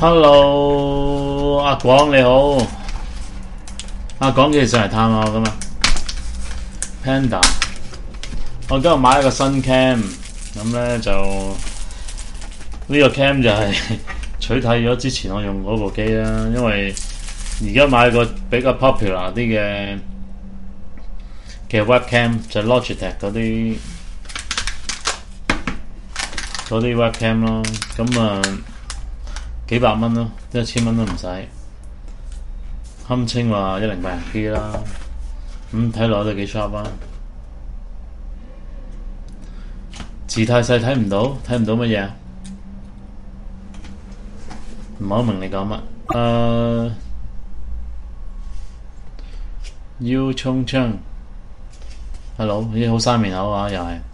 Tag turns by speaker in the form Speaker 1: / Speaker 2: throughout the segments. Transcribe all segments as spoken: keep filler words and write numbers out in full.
Speaker 1: Hello， 阿廣你好，阿廣幾時上嚟探我㗎嘛 ？Panda， 我今日買咗個新 cam， 咁咧就呢、這個 cam 就係取替咗之前我用嗰部機啦，因為而家買個比較 popular 啲嘅嘅 webcam 就 Logitech 嗰啲嗰啲 webcam 咯，咁啊幾百蚊咯，一千蚊都唔使，堪稱話一零八零 P 啦，咁睇落都幾 sharp 啊！字太細睇唔到，睇唔到乜嘢？唔係好明你講乜？誒、uh, 要衝槍 ，hello， 咦好生面口啊，又係。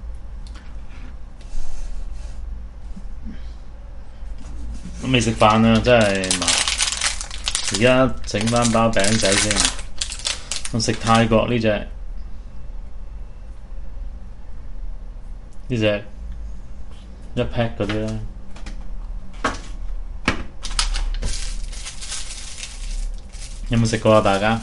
Speaker 1: 都未食飯啊！真係麻，而家整翻包餅仔先。我食泰國呢隻呢隻一 pack 嗰啲啦。有冇食過啊？大家？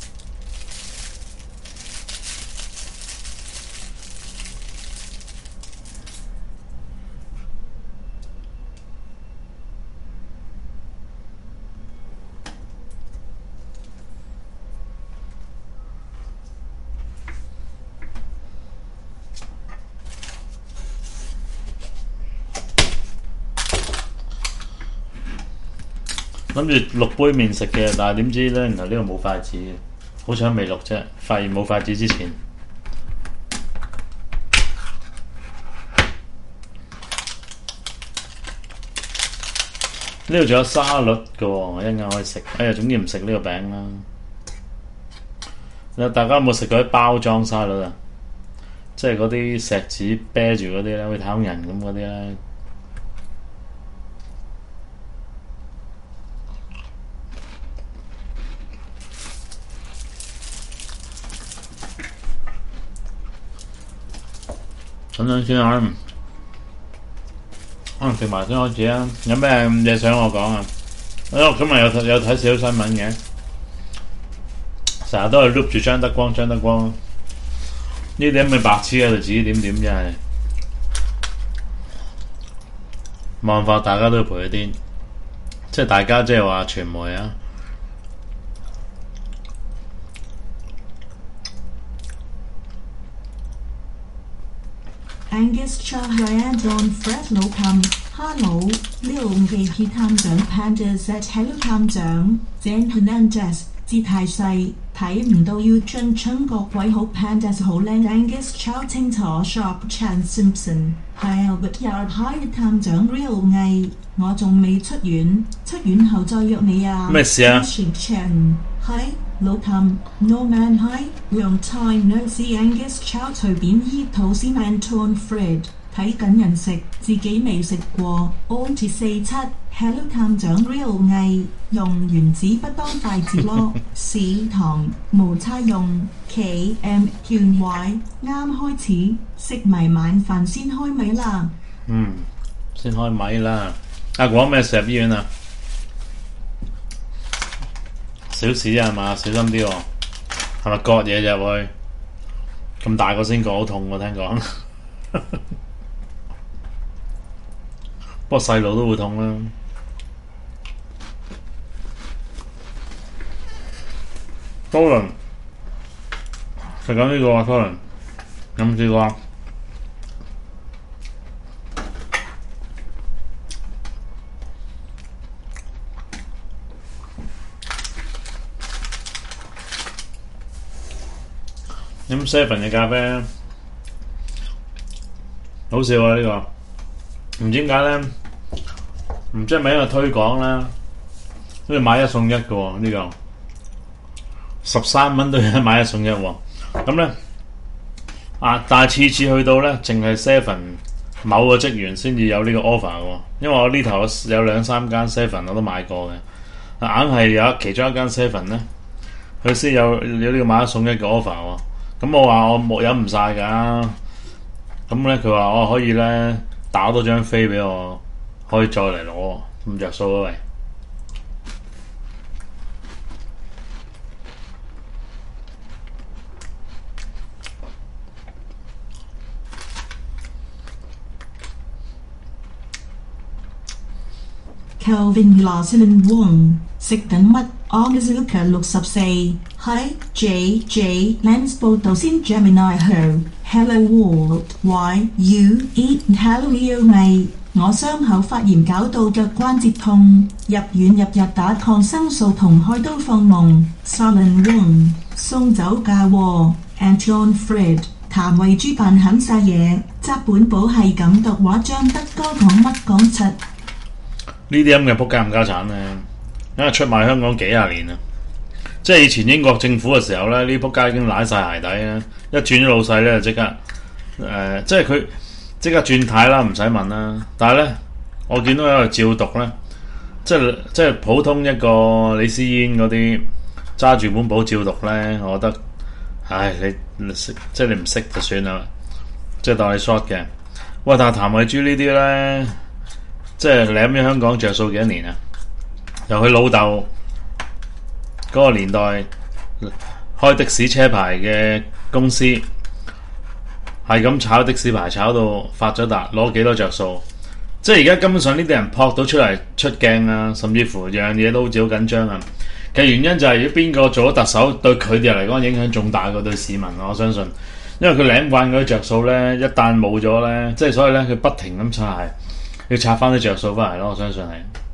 Speaker 1: 諗住錄杯麵食嘅，但係點知咧，原來呢個冇筷子嘅，好彩未錄啫。發現冇筷子之前，呢度仲有沙律嘅喎，我一陣間可以食。哎呀，總之唔食呢個餅啦。大家有冇食過啲包裝沙律啊？即係嗰啲錫紙啤住嗰啲咧，好似太空人咁嗰啲咧。等陣先啊，可能食埋先開始啊。有咩嘢想我講啊？我今日有有睇少少新聞嘅，成日都係碌住張德光，張德光呢啲咁嘅白痴喺度指指點點，真係冇辦法，大家都要陪佢癲，即係大家即係話傳媒啊。
Speaker 2: Angus Chow Don Fred 老冚 Hello 呢度記起探長 Panda Z Hello 探長 Jan Hernandez 字太細睇唔到要進春各位好 Panda 好靚 Angus Chow 清楚 Sharp Chan Simpson 係 Albert Yard High 探長 Real 藝我仲未出院，出院後再約你啊。
Speaker 1: 咩事啊？
Speaker 2: 係老譚 No Man High Long Time No See Angus Chow 隨便醫肚先 Anton Fred 睇緊人食，自己未食過 Auntie 四七 Hello 探長 Real 藝用原子不當筷子咯屎糖無差用 K M 勸壞啱開始食埋晚飯先開米啦。
Speaker 1: 嗯，先開米啦。阿廣咩事入醫院啊？小事啊嘛，小心啲喎。係咪割嘢入去？咁大個先割好痛喎，聽講。不過細路都會痛啦。多倫食緊呢個啊，多倫有冇試過啊？飲 seven 嘅咖啡，好笑啊！呢、這個唔知點解咧，唔知係咪因為推廣啦，好似買一送一嘅喎呢個，十三蚊都有買一送一喎。咁咧啊，但係次次去到咧，淨係 seven 某個職員先至有呢個 offer 嘅，因為我呢頭有兩三間 seven 我都買過嘅，硬係有其中一間 seven 咧，佢先有有呢個買一送一嘅 offer 喎。咁我話我冇飲唔晒㗎，咁咧佢話我可以咧打多張飛俾我，可以再嚟攞，咁着數啊喂！
Speaker 2: Kelvin Rosalind Wong 食緊乜 Ongazuka 六十四喺 J J Lens 報導先 Gemini Ho Hello World Why You Eat Hello You 味我傷口發炎搞到腳關節痛，入院入日打抗生素同開刀放膿。Solin Wong 送走嫁禍 Anton Fred 譚慧珠扮狠晒嘢，執本簿係咁讀話張德哥講乜講柒。呢
Speaker 1: 啲咁嘅仆街冚家產咧，因為出賣香港幾廿年啦。即係以前英國政府嘅時候咧，呢啲仆街已經舐晒鞋底啦，一轉咗老細咧就即刻誒、呃，即係佢。即刻轉軚啦，唔使問啦。但係咧，我見到有個照讀咧，即係即係普通一個李思嫣嗰啲揸住本簿照讀咧，我覺得，唉，你你識即係你唔識就算啦，即係當你 short 嘅。喂，但係譚慧珠呢啲咧，即係舐咗香港着數幾多年啊？由佢老豆嗰個年代開的士車牌嘅公司。係咁炒的士牌炒到發咗達，攞幾多着數？即係而家根本上呢啲人撲到出嚟出鏡啊，甚至乎樣嘢都好似好緊張啊！嘅原因就係如果邊個做咗特首，對佢哋嚟講影響仲大過對市民，我相信，因為佢領慣嗰啲着數咧，一旦冇咗咧，即係所以咧，佢不停咁擦鞋，要拆翻啲着數翻嚟咯，我相信係。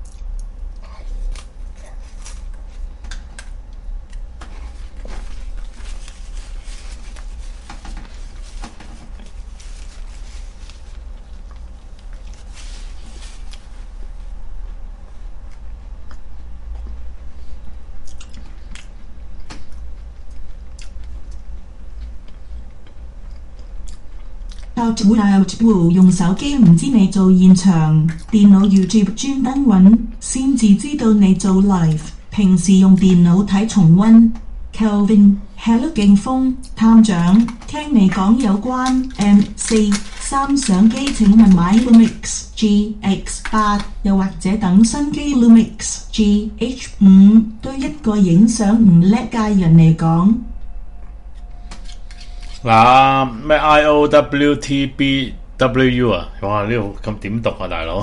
Speaker 2: 用手機唔知你做現場，電腦 YouTube 專登揾先至知道你做 live。平時用電腦睇重溫。Kelvin Hello 勁風探長，聽你講有關 M 四三相機，請問買 Lumix G X 八又或者等新機 Lumix G H 五對一個影相唔叻嘅人嚟講？
Speaker 1: 嗱咩 I O W T B W U 啊？哇！呢度咁點讀啊，大佬？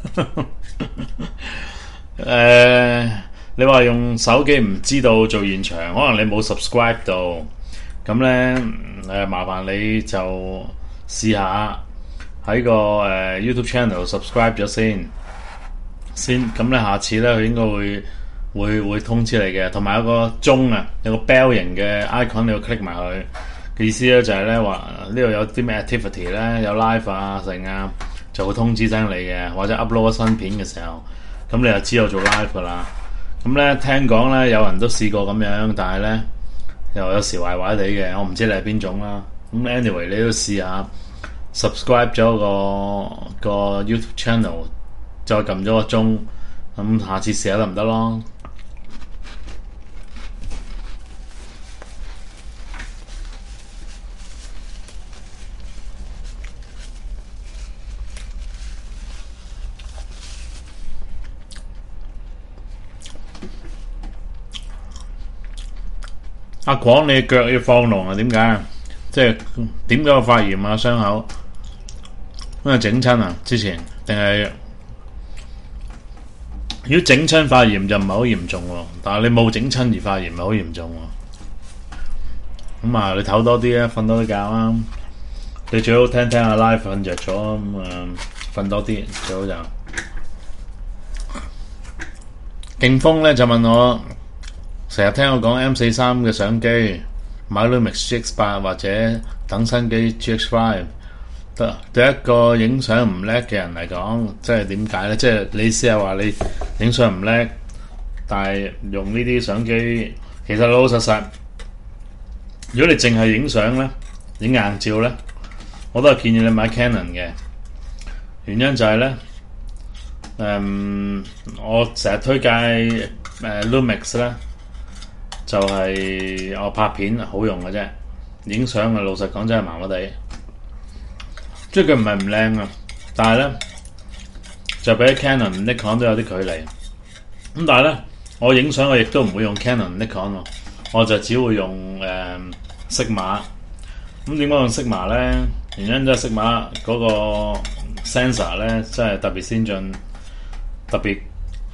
Speaker 1: 誒、呃，你話用手機唔知道做現場，可能你冇 subscribe 到，咁咧誒，麻煩你就試下喺個誒、呃、YouTube channel subscribe 咗先，先咁咧，下次咧佢應該會會會通知你嘅，同埋有個鐘啊，有個 bell 型嘅 icon，你要 click 埋佢。意思咧就係咧話呢度有啲咩 activity 咧，有 live 啊成啊，就會通知聲你嘅，或者 upload 新片嘅時候，咁你就知道做 live 噶啦。咁咧聽講咧有人都試過咁樣，但係咧又有時壞壞地嘅，我唔知你係邊種啦。咁 anyway 你都試下 subscribe 咗個個 YouTube channel，再撳咗個鐘，咁下次試下得唔得咯？阿廣，你腳要放膿啊？點解？即係點解個發炎啊？傷口因為整親啊？之前定係如果整親發炎就唔係好嚴重喎，但係你冇整親而發炎咪好嚴重喎。咁啊，你唞多啲啊，瞓多啲覺啊。你最好聽聽下 live 瞓着咗咁啊，瞓多啲最好就。勁風咧就問我。成日聽我講 M 四三嘅相機，買 Lumix G X 八或者等新機 G X 五。對對一個影相唔叻嘅人嚟講，即係點解呢？即係你試下話你影相唔叻，但係用呢啲相機，其實老老實實，如果你淨係影相呢，影硬照呢，我都係建議你買 Canon 嘅。原因就係呢，嗯、我成日推介誒、呃、Lumix 咧。就係我拍片好用嘅啫，影相啊老實講真係麻麻地，即係佢唔係唔靚啊，但係咧就比 Canon、Nikon 都有啲距離。咁但係咧，我影相我亦都唔會用 Canon、Nikon 喎，我就只會用誒 Sigma。咁點解用 Sigma 咧？原因即係 Sigma 嗰個 sensor 咧真係特別先進，特別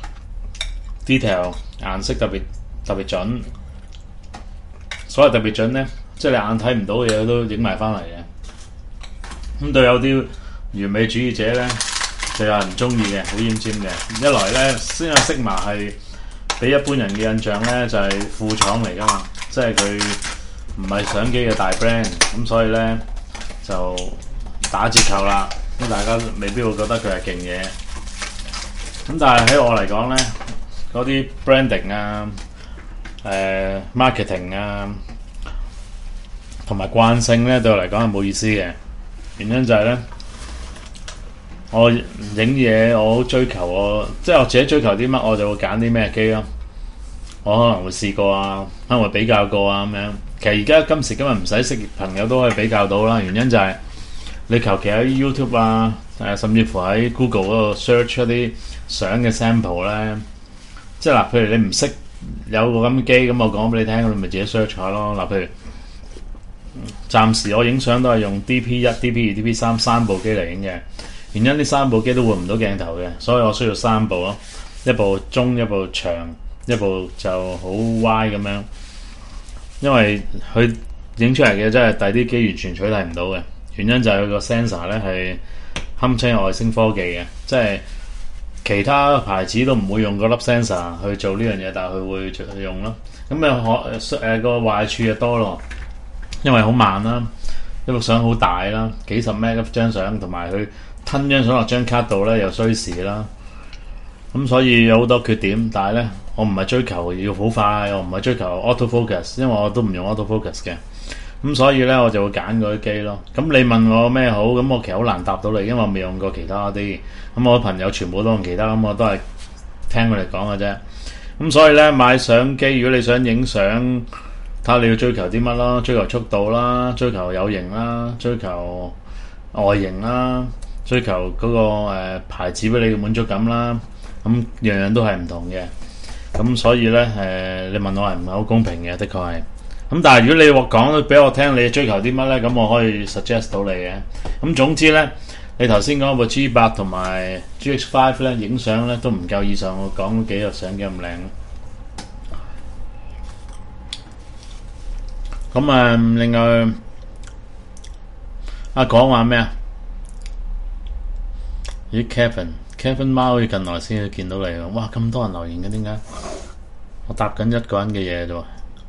Speaker 1: detail 顏色特別特別準，所謂特別準咧，即係你眼睇唔到嘅嘢都影埋翻嚟嘅。咁對有啲完美主義者咧，就有人唔中意嘅，好奄尖嘅。一來咧，先有 Sigma 係俾一般人嘅印象咧，就係、是、副廠嚟噶嘛，即係佢唔係相機嘅大 brand， 咁所以咧就打折扣啦。咁大家未必會覺得佢係勁嘢。咁但係喺我嚟講咧，嗰啲 branding 啊、誒、呃、marketing 啊，同埋慣性咧，對我嚟講係冇意思嘅。原因就係咧，我影嘢我好追求我，即係我自己追求啲乜，我就會揀啲咩機咯。我可能會試過啊，可能會比較過啊咁樣。其實而家今時今日唔使識朋友都可以比較到啦。原因就係你求其喺 YouTube 啊，誒甚至乎喺 Google 嗰度 search 一啲相嘅 sample 咧，即係嗱，譬如你唔識有個咁嘅機，咁我講俾你聽，你咪自己 search 下咯。嗱，譬如暫時我影相都係用 D P 一、D P 二、D P 三三部機嚟影嘅。原因呢三部機都換唔到鏡頭嘅，所以我需要三部咯，一部中、一部長、一部就好歪咁樣。因為佢影出嚟嘅真係第啲機完全取替唔到嘅。原因就係佢個 sensor 咧係堪稱外星科技嘅，即係其他牌子都唔會用嗰粒 sensor 去做呢樣嘢，但係佢會去用咯。咁啊可誒個壞處就多咯。因為好慢啦，一幅相好大啦，幾十 meg 一張相，同埋佢吞張相落張卡度咧又需時啦，咁所以有好多缺點。但係咧，我唔係追求要好快，我唔係追求 auto focus， 因為我都唔用 auto focus 嘅，咁所以咧我就會揀嗰啲機咯。咁你問我咩好，咁我其實好難答到你，因為我未用過其他啲，咁我朋友全部都用其他，咁我都係聽佢哋講嘅啫。咁所以咧買相機，如果你想影相，睇下你要追求啲乜啦，追求速度啦，追求有型啦，追求外形啦，追求嗰、那個、呃、牌子俾你嘅滿足感啦，咁樣樣都係唔同嘅。咁所以咧誒、呃，你問我係唔係好公平嘅，的確係。咁但係如果你話講俾我聽，你追求啲乜咧，咁我可以 suggest 到你嘅。咁總之咧，你頭先講部 G 八同埋 G X 五咧，影相咧都唔夠以上我講嗰幾個相機咁靚。咁啊，另外啊講話咩啊？咦 Kevin Kevin 貓近來先至見到你喎！哇，咁多人留言嘅，點解？我答緊一個人嘅嘢啫喎。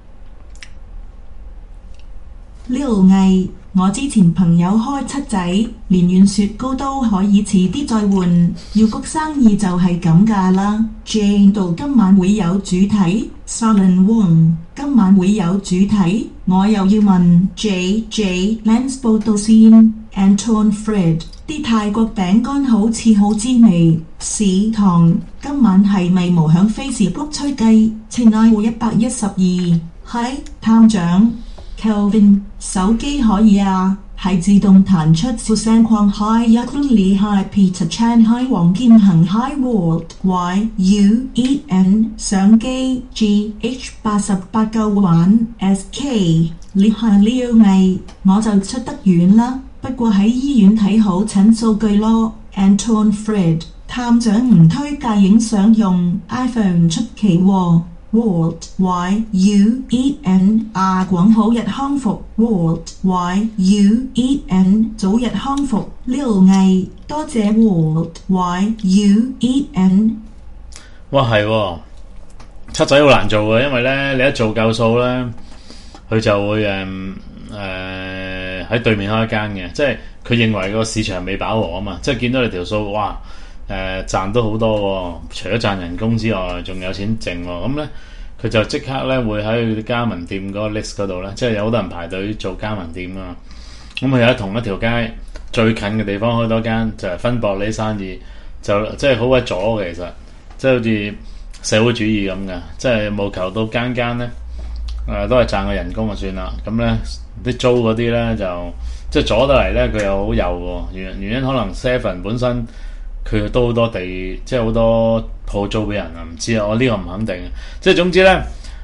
Speaker 2: Lil毅，我之前朋友開七仔，連軟雪糕都可以遲啲再換，要谷生意就係咁㗎啦。Jane 度今晚會有主題 ，Salon Wong 今晚會有主題，我又要問 J J Lens 報道先 ，Anton Fred 啲泰國餅乾好似好滋味，史堂今晚係咪無響 Facebook 吹雞？情愛戶一百一十二，係探長。Kelvin 手機可以啊，係自動彈出副聲框 Hi Yakuli Hi Peter Chan Hi 黃劍恒 Hi World Y U E N 相機 G H 八十八夠玩 S K 你係Lil毅，我就出得遠啦，不過喺醫院睇好診數據咯。Anton Fred 探長唔推介影相用 iPhone 出奇喎。World Y U E N 亞廣好日康復 World Y U E N 早日康復 Lil毅多謝 World Y U E N。
Speaker 1: 哇係喎，七仔好難做嘅，因為咧你一做夠數咧，佢就會誒誒喺對面開一間嘅，即係佢認為個市場未飽和啊嘛，即係見到你條數哇誒、呃、賺都好多喎，除咗賺人工之外，仲有錢剩喎。咁咧佢就即刻咧會喺佢啲加盟店嗰個 list 嗰度咧，即係有好多人排隊做加盟店啊。咁佢喺同一條街最近嘅地方開多間，就係、是、分薄呢啲生意，就即係好鬼左嘅。其實即係好似社會主義咁嘅，即係務求到間間咧誒都係賺個人工就算啦。咁咧啲租嗰啲咧就即係左得嚟咧，佢又好幼喎。原原因可能 Seven 本身。佢都好多地，即係好多鋪租俾人啊！唔知啊，我呢個唔肯定。即係總之咧，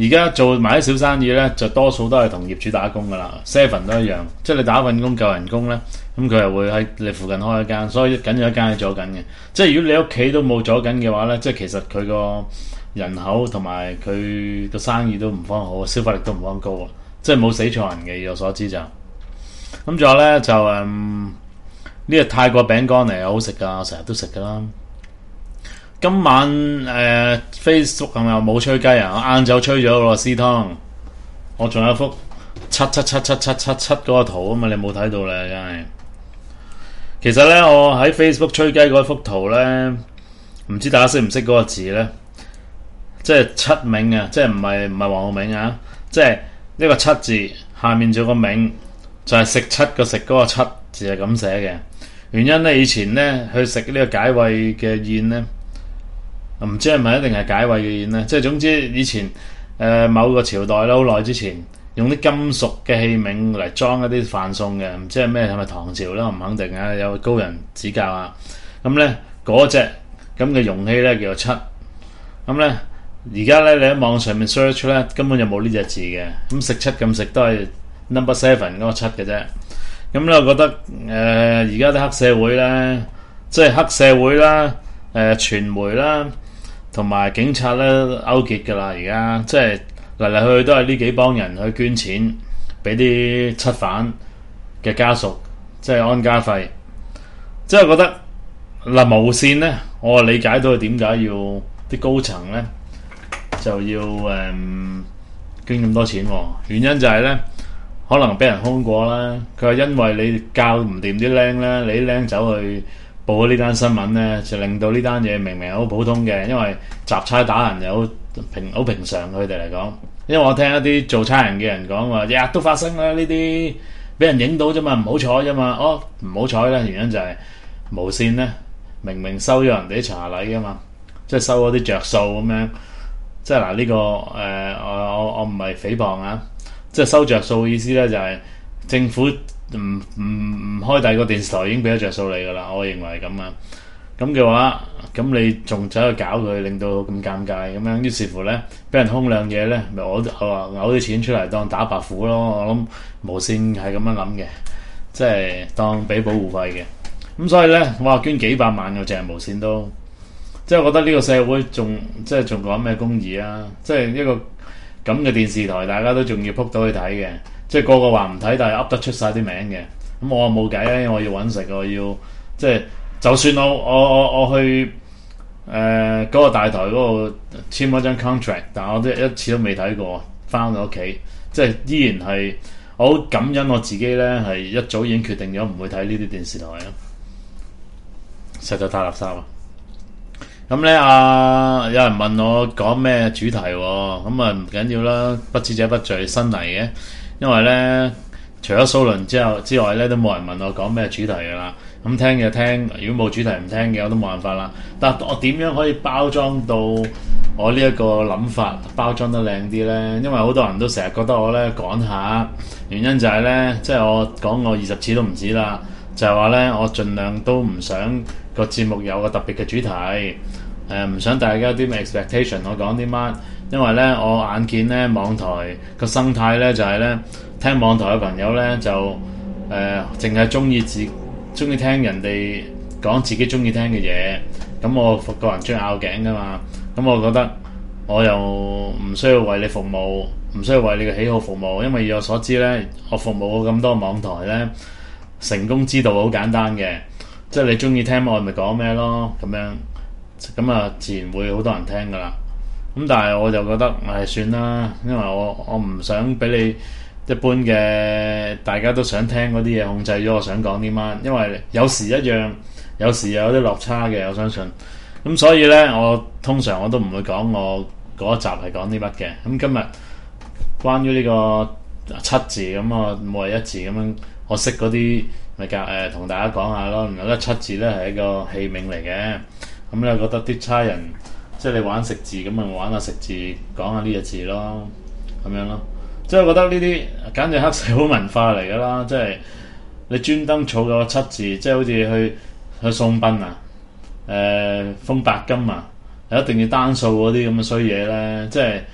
Speaker 1: 而家做埋啲小生意咧，就多數都係同業主打工噶啦 ，seven 都一樣，即係你打份工夠人工咧，咁佢係會喺你附近開一間，所以緊有一間係左緊嘅。即係如果你屋企都冇左緊嘅話咧，即係其實佢個人口同埋佢個生意都唔方好，消費力都唔方高啊，即係冇死錯人嘅，以我所知就。咁仲有咧就誒呢個泰國餅乾嚟，好食噶，我成日都食噶啦。今晚誒、呃、Facebook 係咪冇吹雞啊？我晏晝吹咗個司湯，我仲有幅七七七七七七七嗰個圖啊嘛，你冇睇到咧，真係。其實咧，我喺 Facebook 吹雞嗰幅圖咧，唔知大家識唔識嗰個字咧？即係七冥啊，即係唔係唔係黃浩銘啊？即係呢個七字下面仲有個冥，就係、是、食七個食嗰個七字係咁寫嘅。原因咧，以前咧去食呢個解胃嘅宴咧。唔知係咪一定係解胃嘅宴咧？即係總之以前誒、呃、某個朝代啦，好耐之前用啲金屬嘅器皿嚟裝一啲飯餸嘅，唔知係咩，係咪唐朝啦？我唔肯定啊，有高人指教啊。咁咧嗰隻咁嘅容器咧叫做七。咁咧而家咧你喺網上面 search 咧根本就冇呢隻字嘅。咁食七咁食都係 number seven 嗰個七嘅啫。咁咧我覺得誒而家啲黑社會咧，即係黑社會啦、誒、呃、傳媒啦。同埋警察咧勾結㗎啦，而家即係嚟嚟去去都係呢幾幫人去捐錢俾啲七犯嘅家屬，即係安家費。即係覺得嗱無線咧，我理解到點解要啲高層咧就要誒、嗯、捐咁多錢喎。原因就係咧，可能俾人兇過啦。佢話因為你教唔掂啲僆咧，你啲僆走去報咗呢單新聞咧，就令到呢單嘢明明好普通嘅，因為雜差打人又好平好平常，佢哋嚟講。因為我聽一啲做差人嘅人講話，日日都發生啦，呢啲俾人影到啫嘛，唔好彩啫嘛。哦，唔好彩咧，原因就係無線咧，明明收咗人哋啲茶禮噶嘛，即係收咗啲着數咁樣。即係嗱呢個誒、呃，我我我唔係誹謗啊，即係收着數嘅意思咧，就係、是、政府。唔唔唔開第二個電視台已經俾咗着數你噶啦，我認為係咁啊。咁嘅話，咁你仲走去搞佢，令到咁尷尬咁樣，於是乎咧，俾人兇兩嘢咧，咪我我話嘔啲錢出嚟當打白虎咯。我諗無線係咁樣諗嘅，即係當俾保護費嘅。咁所以咧，我話捐幾百萬嘅淨係無線都，即係我覺得呢個社會仲即係仲講咩公義啊？即係一個咁嘅電視台，大家都仲要撲到去睇嘅。即係個個話唔睇，但係噏得出晒啲名嘅。咁我冇計咧，我要揾食，我要即係就算我我我我去誒嗰、呃嗰個大台嗰度簽咗張 contract，但係我都一次都未睇過，翻到屋企即係依然係我好感恩我自己咧，係一早已經決定咗唔會睇呢啲電視台咯，實在太垃圾啦。咁咧啊，有人問我講咩主題喎？咁啊唔緊要啦，不知者不罪，新嚟嘅。因為咧，除咗蘇倫之後之外咧，都冇人問我講咩主題噶啦。咁聽就聽，如果冇主題唔聽嘅，我都冇辦法啦。但係我點樣可以包裝到我呢一個諗法包裝得靚啲咧？因為好多人都成日覺得我咧趕下，原因就係咧，即係我講過二十次都唔止啦，就係話咧，我盡量都唔想個節目有個特別嘅主題，誒、呃、唔想大家有啲咩 expectation，我講啲乜。因為咧，我眼見咧網台個生態咧就係、是、咧，聽網台嘅朋友咧就誒，淨係中意自中意聽人哋講自己中意聽嘅嘢。咁我個人中意拗頸噶嘛，咁我覺得我又唔需要為你服務，唔需要為你嘅喜好服務。因為以我所知咧，我服務過咁多網台咧，成功之道好簡單嘅，即係你中意聽我咪講咩咯，咁樣咁啊，自然會好多人聽噶啦。咁但係我就覺得唉算啦，因為我我唔想俾你一般嘅大家都想聽嗰啲嘢控制咗我想講啲乜，因為有時一樣，有時又有啲落差嘅，我相信。咁所以咧，我通常我都唔會講我嗰一集係講啲乜嘅。咁今日關於呢個七字咁啊，冇係一字咁樣，我識嗰啲咪教誒同大家講下咯。然後咧七字咧係一個器皿嚟嘅，咁咧覺得啲差人。即係你玩食字咁咪玩下食字，講下呢隻字咯，咁樣咯。即係我覺得呢啲簡直黑社會文化嚟㗎啦。即係你專登儲個七字，即係好似去去送殯啊，誒、呃、封白金啊，一定要單數嗰啲咁嘅衰嘢咧。即係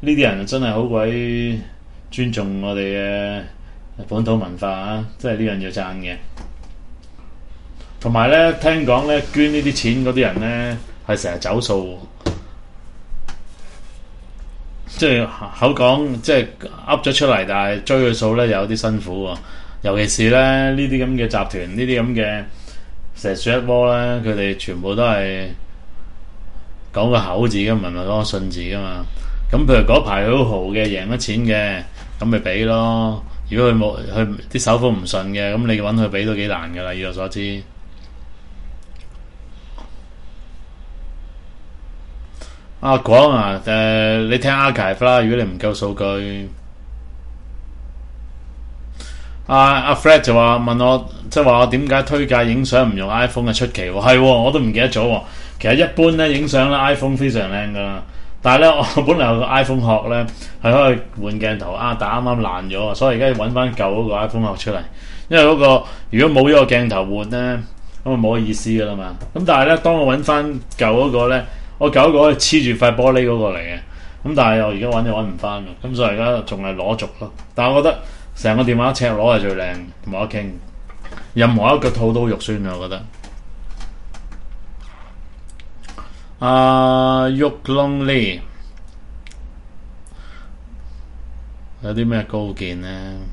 Speaker 1: 呢啲人真係好鬼尊重我哋嘅本土文化啊！即係呢樣要讚嘅。同埋咧，聽講咧捐呢啲錢嗰啲人咧係成日走數，即係口講即係噏咗出嚟，但係追佢數咧有啲辛苦喎。尤其是咧呢啲咁嘅集團，呢啲咁嘅蛇鼠一窩咧，佢哋全部都係講個口字嘅，唔係講個信字噶嘛。咁譬如嗰排好豪嘅贏咗錢嘅，咁咪俾咯。如果佢冇佢啲手風唔順嘅，咁你揾佢俾都幾難噶啦。以我所知。啊講啊，誒、呃、你聽 archive 啦，如果你唔夠數據。阿、啊、阿、啊、Fred 就話問我，即係話我點解推介影相唔用 iPhone 嘅出奇喎？係喎，我都唔記得咗喎。其實一般咧影相咧 iPhone 非常靚噶啦，但係咧我本來有個 iPhone 殼咧係可以換鏡頭啊，但啱啱爛咗，所以而家要揾翻舊嗰個 iPhone 殼出嚟，因為嗰、嗰個如果冇咗個鏡頭換咧，咁啊冇意思噶啦嘛。咁但係咧，當我揾翻舊嗰個咧，我舊嗰個係黐住塊玻璃嗰個嚟嘅，咁但係我而家揾就揾唔翻，咁所以而家仲係攞續咯。但係我覺得成個電話尺攞係最靚，冇得傾。任何一個套都肉酸啊，我覺得。啊 Yuk Long Lee 有啲咩高見呢？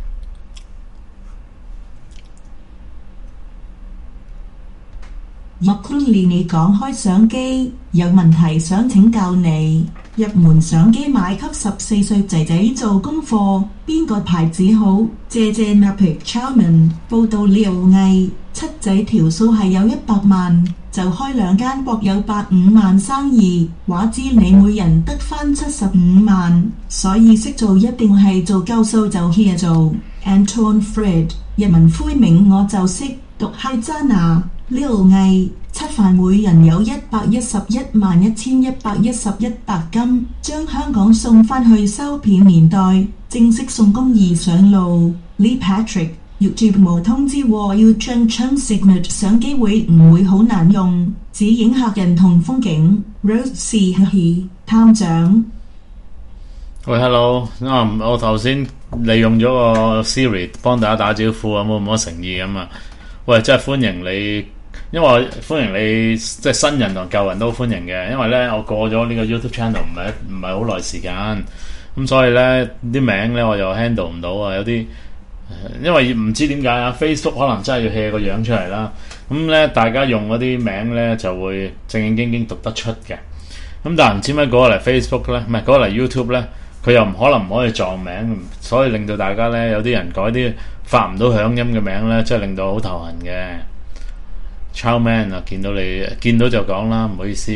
Speaker 2: Yuk Long Lee 你講開相機有問題想請教你。入門相機買給十四歲仔仔做功課，邊個牌子好？謝謝 Mapic Chowman 報道廖毅七仔條數係有一百萬，就開兩間國有百五萬生意，話知你每人得返七十五萬，所以識做一定係做夠數就 hea 做。Anton Fred 日文灰名我就識讀係真啊。廖毅七飯每人有一百一十一萬一千一百一十一白金，將香港送返去收片年代，正式送公義上路。Lee Patrick YouTube 無通知喎，要將 Sigma 相機會唔會好難用，只影客人同風景。Rose C He 探長，
Speaker 1: 喂 ，Hello，啊、我頭先利用咗個 Siri 幫大家打招呼，有冇冇乜誠意咁啊？喂，真係歡迎你。因為我歡迎你，即係新人同舊人都歡迎嘅。因為咧，我過咗呢個 YouTube channel 唔係唔係好耐時間，咁所以咧啲名咧我又 handle 唔到啊。有啲因為唔知點解啊 ，Facebook 可能真係要 hea 個樣出嚟啦。咁咧大家用嗰啲名咧就會正正經經讀得出嘅。咁但係唔知咩過嚟 Facebook 咧，唔係過嚟 YouTube 咧，佢又唔可能唔可以撞名，所以令到大家咧有啲人改啲發唔到響音嘅名咧，真係令到好頭痕嘅。Chowman 啊，見到你見到就講啦，唔好意思。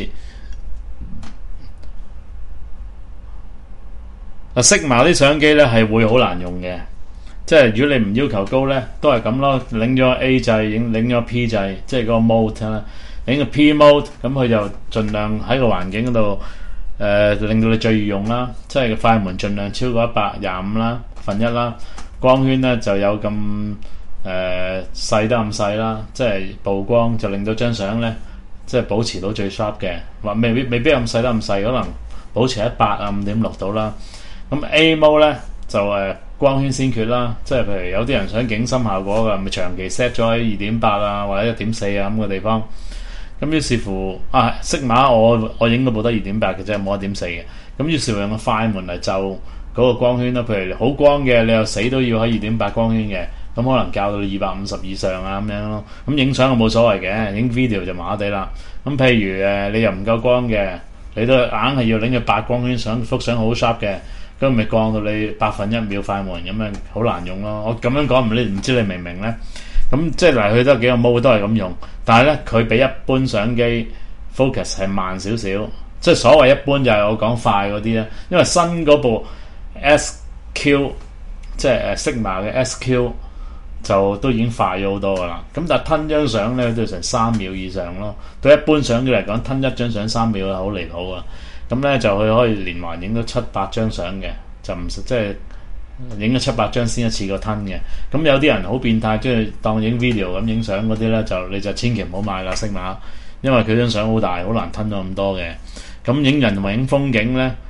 Speaker 1: 啊，Sigma啲相機咧係會好難用嘅，即係如果你唔要求高咧，都係咁咯。領咗 A 掣，影領咗 P 掣，即係個 mode 啦。領個 P mode，咁佢就盡量喺個環境嗰度誒，令到你最易用啦。即係個快門盡量超過一百廿五啦，分一啦。光圈咧就有咁。誒、呃、細得咁細啦，即係曝光就令到張相咧，即係保持到最 sharp 嘅，或未必未必咁細得咁細，可能保持一百啊五點六到啦。咁 A mode 咧就誒、呃、光圈先決啦，即係譬如有啲人想景深效果嘅，咪長期 set 咗喺二點八啊或者一點四啊咁嘅地方。咁於是乎啊，Sigma我我影到部得二點八嘅啫，冇一點四嘅。咁於是乎用個快門嚟就嗰個光圈啦。譬如好光嘅，你又死都要喺二點八光圈嘅。咁可能校到二百五十以上啊咁樣咯。咁影相就冇所謂嘅，影 video 就麻麻地啦。咁譬如誒你又唔夠光嘅，你都硬係要拎個八光圈相幅相好 sharp 嘅，咁咪降到你百分一秒快門咁樣，好難用咯。我咁樣講唔你唔知你明唔明咧？咁即係嚟去都幾個 mode 都係咁用，但係咧佢比一般相機 focus 係慢少少，即係所謂一般就係我講快嗰啲咧。因為新嗰部 S Q 即係誒 Sigma 嘅 S Q。就都已經快咗好多噶啦，咁但係吞張相咧都成三秒以上咯。對一般相機嚟講，吞一張相三秒係好離譜啊！咁咧就佢可以連環影到七八張相嘅，就唔即係影咗七八張先一次過吞嘅。咁有啲人好變態，即係當影 video 咁影相嗰啲咧，就你就千祈唔好買啦，Sigma，因為佢張相好大，好難吞到咁多嘅。咁影人同埋影風景咧，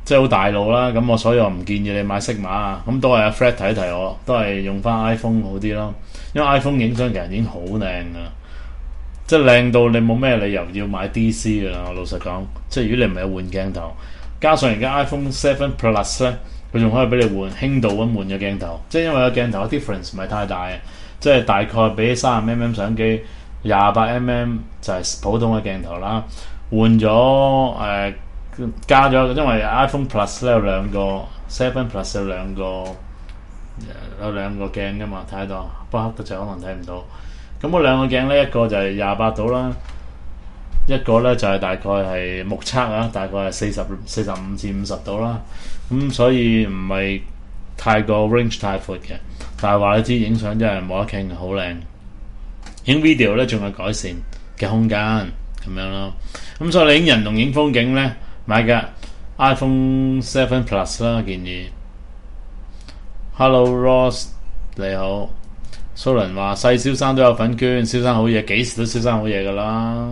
Speaker 1: 即係好大路啦。咁我所以我唔建議你買 Sigma 啊。咁都係阿 Fred 提提我，都係用翻 iPhone 好啲咯。因為 iPhone 影相其實已經好靚噶，即係靚到你冇咩理由要買 D C 噶啦。我老實講，即係如果你唔係換鏡頭，加上而家 iPhone seven Plus 咧，佢仲可以俾你換輕度咁換嘅鏡頭。即係因為個鏡頭嘅 difference 唔係太大，即係大概比三十 mm 相機廿八 mm 就係普通嘅鏡頭啦。換咗誒、呃、加咗，因為 iPhone Plus 咧有兩個 seven Plus 有兩個有兩個鏡噶嘛，睇到不過黑得就可能睇唔到。咁嗰兩個鏡咧，一個就係廿八度啦，一個咧就係、是、大概係目測啊，大概係四十四十五至五十度啦。咁所以唔係太過 range 太闊嘅，但係話你知影相真係冇得傾，好靚。影 video 咧仲有改善嘅空間咁樣咯。咁所以你影人同影風景咧，買架 iPhone seven Plus 啦，建議。Hello Ross 你好，蘇倫話細蕭生都有份捐，蕭生好嘢，幾時都蕭生好嘢噶啦，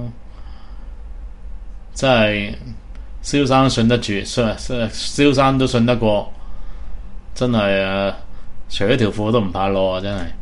Speaker 1: 真係蕭生信得住，蕭生都信得過，真係啊，除咗條褲都唔怕攞啊，真係。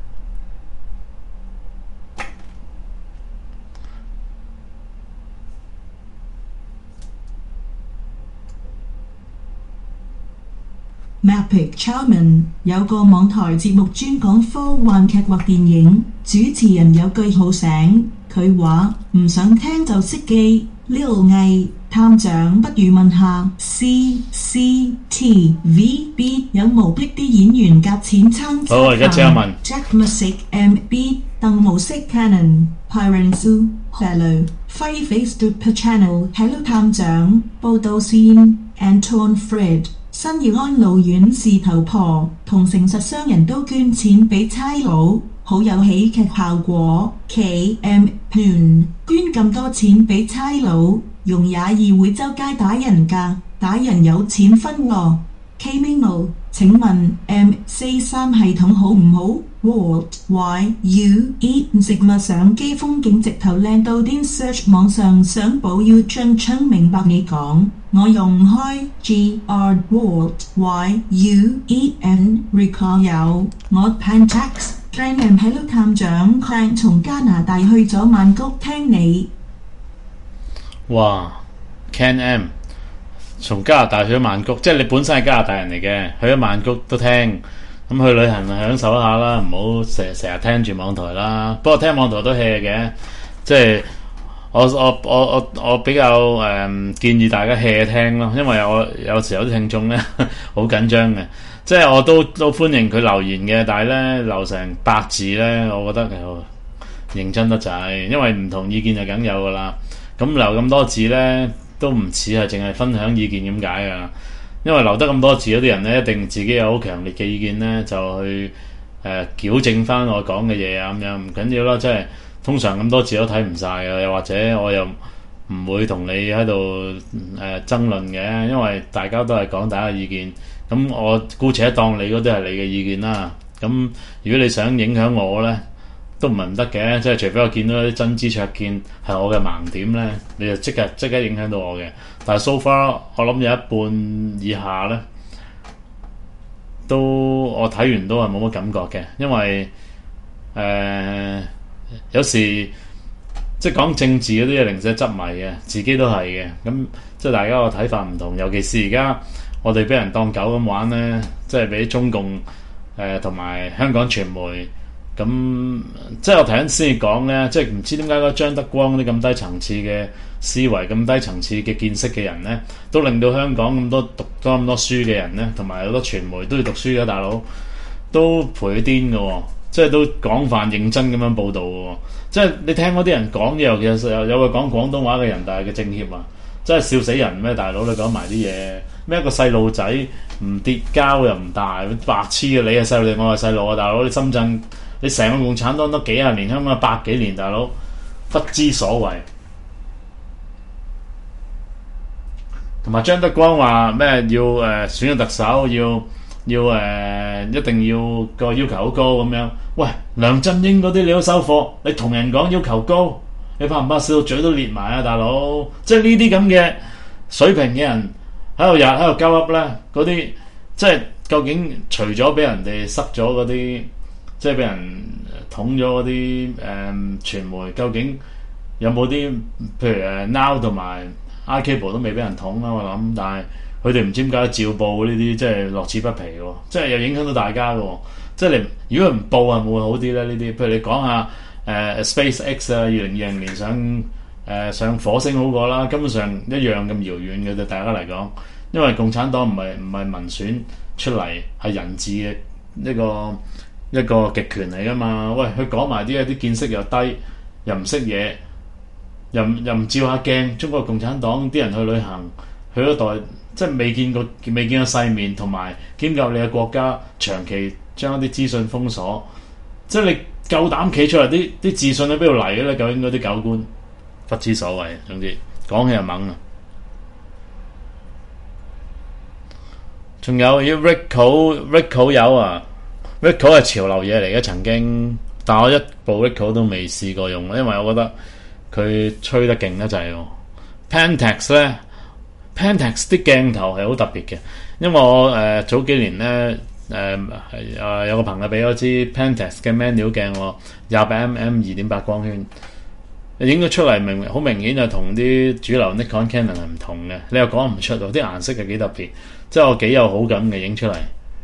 Speaker 2: Mapic Chowman 有個網台節目專講科幻劇或電影，主持人有句好醒，佢話唔想聽就熄機。Lil 毅探長不如問下 C C T V B 有無逼啲演員夾錢撐車？
Speaker 1: 好，我而家即刻問
Speaker 2: Jack Music M B 鄧無色 Canon Pyrensu Hello Five Face Super Channel Hello 探長報道先 Anton Fred 新義安老院事頭婆同誠實商人都捐錢俾差佬，好有喜劇效果。K M Poon 捐咁多錢俾差佬，容也易會周街打人㗎，打人有錢分喎。K Mino 請問 M 四三系統好唔好 ？What Y U E 食物相機風景直頭靚到癲 ，search 網上相簿要張張明白你講。我用開 G R What Y U E N Recall 有我 Pentax Canon Hello 探長 Clan 從加拿大去咗曼谷聽你。
Speaker 1: 哇 Can M 從加拿大去咗曼谷，即係你本身係加拿大人嚟嘅，去咗曼谷都聽，咁去旅行咪享受一下啦，唔好成成日聽住網台啦。不過聽網台都 hea 嘅，即係我我我我我比較誒、嗯、建議大家 hea 聽咯，因為我有時有啲聽眾咧好緊張嘅，即係我都都歡迎佢留言嘅，但係咧留成百字咧，我覺得係認真得滯，因為唔同意見就梗有噶啦，咁留咁多字咧。都唔似係淨係分享意見咁解噶，因為留得咁多字嗰啲人咧，一定自己有好強烈嘅意見咧，就去誒、呃、矯正翻我講嘅嘢啊咁樣，唔緊要啦，即係通常咁多字都睇唔晒嘅，又或者我又唔會同你喺度誒爭論嘅，因為大家都係講大家意見，咁我姑且當你嗰啲係你嘅意見啦。咁如果你想影響我咧，都唔係唔得嘅，即係除非我見到啲真知灼見係我嘅盲點咧，你就即刻即刻影響到我嘅。但係 so far 我諗有一半以下咧，都我睇完都係冇乜感覺嘅，因為誒、呃、有時即係講政治嗰啲嘢零舍執迷嘅，自己都係嘅。咁即係大家個睇法唔同，尤其是而家我哋俾人當狗咁玩咧，即係俾中共誒同埋香港傳媒。咁即係我頭先先講咧，即係唔知點解嗰張德光啲咁低層次嘅思維、咁低層次嘅見識嘅人咧，都令到香港咁多讀多咁多書嘅人咧，同埋好多傳媒都要讀書嘅大佬，都陪佢癲嘅，即係都廣泛認真咁樣報導嘅。即係你聽嗰啲人講嘢，尤其有有個講廣東話嘅人大嘅政協啊，真係笑死人咩？大佬你講埋啲嘢咩？一個細路仔唔跌膠又唔大，白痴嘅，你係細路定我係細路啊？大佬你深圳。你成個共產黨都幾廿年，香港百幾年，大佬不知所謂。同埋張德光話咩要誒、呃、選咗特首，要要誒、呃、一定要個要求好高咁樣。喂，梁振英嗰啲你都收貨，你同人講要求高，你怕唔怕笑到嘴都裂埋啊，大佬？即係呢啲咁嘅水平嘅人， 喺度日喺度鳩噏咧，嗰啲即係究竟除咗俾人哋塞咗嗰啲，即係俾人捅咗嗰啲誒傳媒，究竟有冇啲譬如誒 Now 同埋 iCable 都未俾人捅啊？我諗，但係佢哋唔知點解照報呢啲，即係樂此不疲喎，即係又影響到大家嘅。即係你如果唔報係會好啲咧？呢啲譬如你講下誒、呃、SpaceX 啊，二零二零年上誒、呃、上火星好過啦，根本上一樣咁遙遠嘅對大家嚟講，因為共產黨唔係唔係民選出嚟，係人治嘅一個一個極權嚟噶嘛。喂，佢講埋啲啲見識又低，又唔識嘢，又又唔照下鏡。中國共產黨啲人去旅行，去一代即係未見過未見過世面，同埋兼夾你嘅國家長期將一啲資訊封鎖，即係你夠膽企出嚟，啲啲資訊喺邊度嚟嘅咧？究竟嗰啲狗官不知所謂，總之講起就猛啊！仲有 Ricoh Ricoh 有啊 Ricoh 係潮流嘢嚟嘅，曾經，但我一部 Ricoh 都未試過用，因為我覺得佢吹得勁得滯喎。Pentax 咧 Pentax 啲鏡頭係好特別嘅，因為我誒、呃、早幾年咧。誒誒、呃、有個朋友俾咗支 Pentax 嘅 manual 鏡喎，廿八 mm 二點八光圈，影咗出嚟明好明顯就同啲主流 Nikon Canon 係唔同嘅，你又講唔出喎，啲顏色係幾特別，即係我幾有好感嘅影出嚟。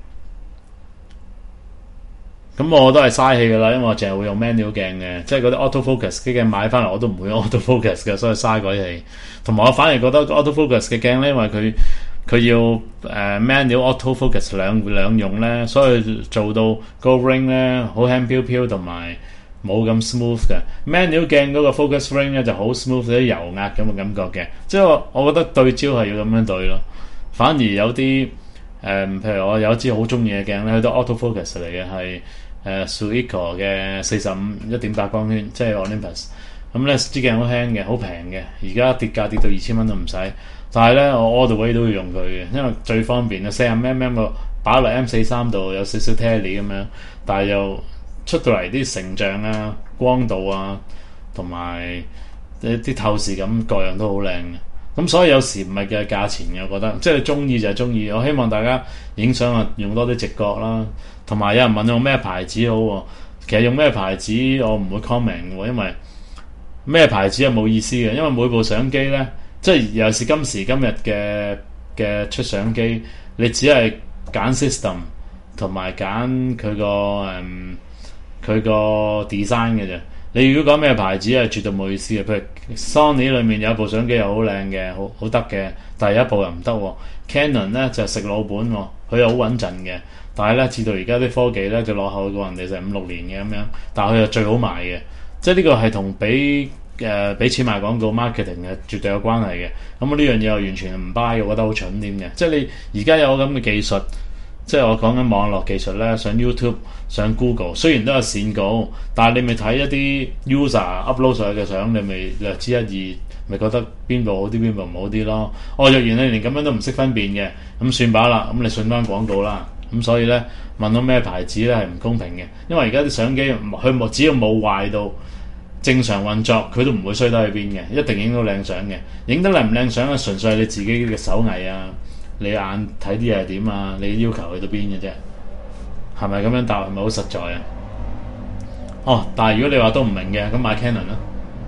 Speaker 1: 咁我都係嘥氣㗎啦，因為我淨係會用 manual 鏡嘅，即係嗰啲 autofocus 嘅鏡買翻嚟我都唔會用 autofocus 嘅，所以嘥鬼氣。同埋我反而覺得 autofocus 嘅鏡咧，因為佢佢要誒、uh, manual autofocus 兩兩用咧，所以做到個 ring 咧好輕飄飄同埋冇咁 smooth 嘅。manual 鏡嗰個 focus ring 咧就好 smooth，有啲油壓咁嘅感覺嘅。即係我我覺得對焦係要咁樣對咯。反而有啲誒、呃，譬如我有一支好中意嘅鏡咧，佢都 autofocus 嚟嘅，係誒 Suico 嘅四十五一點八光圈，即係 Olympus。咁咧支鏡好輕嘅，好平嘅，而家跌價跌到二千蚊都唔使。但係咧，我 all the way 都要用佢嘅，因為最方便啊，四十 mm 個擺落 M 四三度有少少 tele 咁樣，但係又出到嚟啲成像啊、光度啊，同埋啲透視感各樣都好靚嘅。咁所以有時唔係嘅價錢嘅，我覺得即係你中意就係中意。我希望大家影相啊用多啲直覺啦，同埋有人問用咩牌子好喎，其實用咩牌子我唔會 comment 嘅，因為咩牌子係冇意思嘅，因為每部相機咧。即係尤其是今時今日嘅嘅出相機，你只係揀 system 同埋揀佢個誒佢個 design 嘅啫。你如果講咩牌子係絕對冇意思嘅。譬如 Sony 裏面有一部相機又好靚嘅，好好得嘅，但係有一部又唔得喎。Canon 咧就食老本喎，佢又好穩陣嘅，但係咧至到而家啲科技咧就落後過人哋成五六年嘅咁樣，但係佢又最好賣嘅。即係呢個係同比。誒俾、呃、錢賣廣告 marketing 嘅絕對有關係嘅，咁呢樣嘢我完全唔 buy 嘅，我覺得好蠢添嘅。即係你而家有咁嘅技術，即係我講緊網絡技術咧，上 YouTube、上 Google，雖然都有線稿，但係你咪睇一啲 user upload 上去嘅相，你咪略知一二，咪覺得邊部好啲，邊部唔好啲咯。哦，若然你連咁樣都唔識分辨嘅，咁算把啦，咁你信翻廣告啦。咁所以咧問到咩牌子咧係唔公平嘅，因為而家啲相機佢冇只要冇壞到。正常運作佢都唔會衰得去邊嘅，一定影到靚相嘅。影得靚唔靚相啊，純粹係你自己嘅手藝啊，你眼睇啲嘢係點啊，你要求去到邊嘅啫，係咪咁樣答係咪好實在啊？哦，但係如果你話都唔明嘅，咁買 Canon 啦。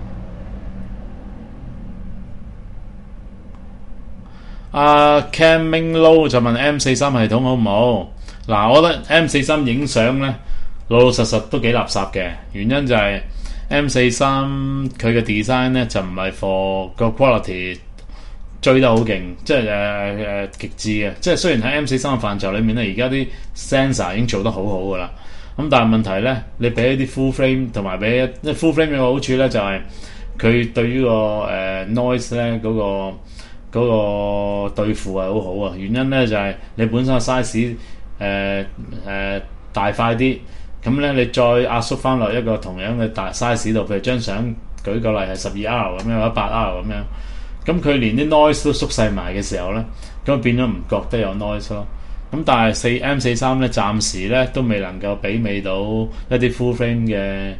Speaker 1: 阿 Camming Low 就問 M 四三系統好唔好？嗱，我覺得 M 四三影相咧老老實實都幾垃圾嘅，原因就係、是。M 四三佢嘅 design 咧就唔係 for 個 quality 追得好勁，即係誒誒極致嘅。即係雖然喺 M 四三嘅範疇裏面咧，而家啲 sensor 已經做得好好噶啦。咁但係問題咧，你俾一啲 full frame 同埋俾一 full frame 嘅好處咧，就係、是、佢對於個誒、呃、noise 咧嗰、那個嗰、那個對付係好好啊。原因咧就係、是、你本身嘅 size 誒、呃、誒、呃、大塊啲。咁咧，你再壓縮翻落一個同樣嘅大 size 度，譬如張相舉個例係十二 R 咁樣或者八 R 咁樣，咁佢連啲 noise 都縮細埋嘅時候咧，咁變咗唔覺得有 noise 咯。咁但係四 M 四三咧，暫時咧都未能夠媲美到一啲 full frame 嘅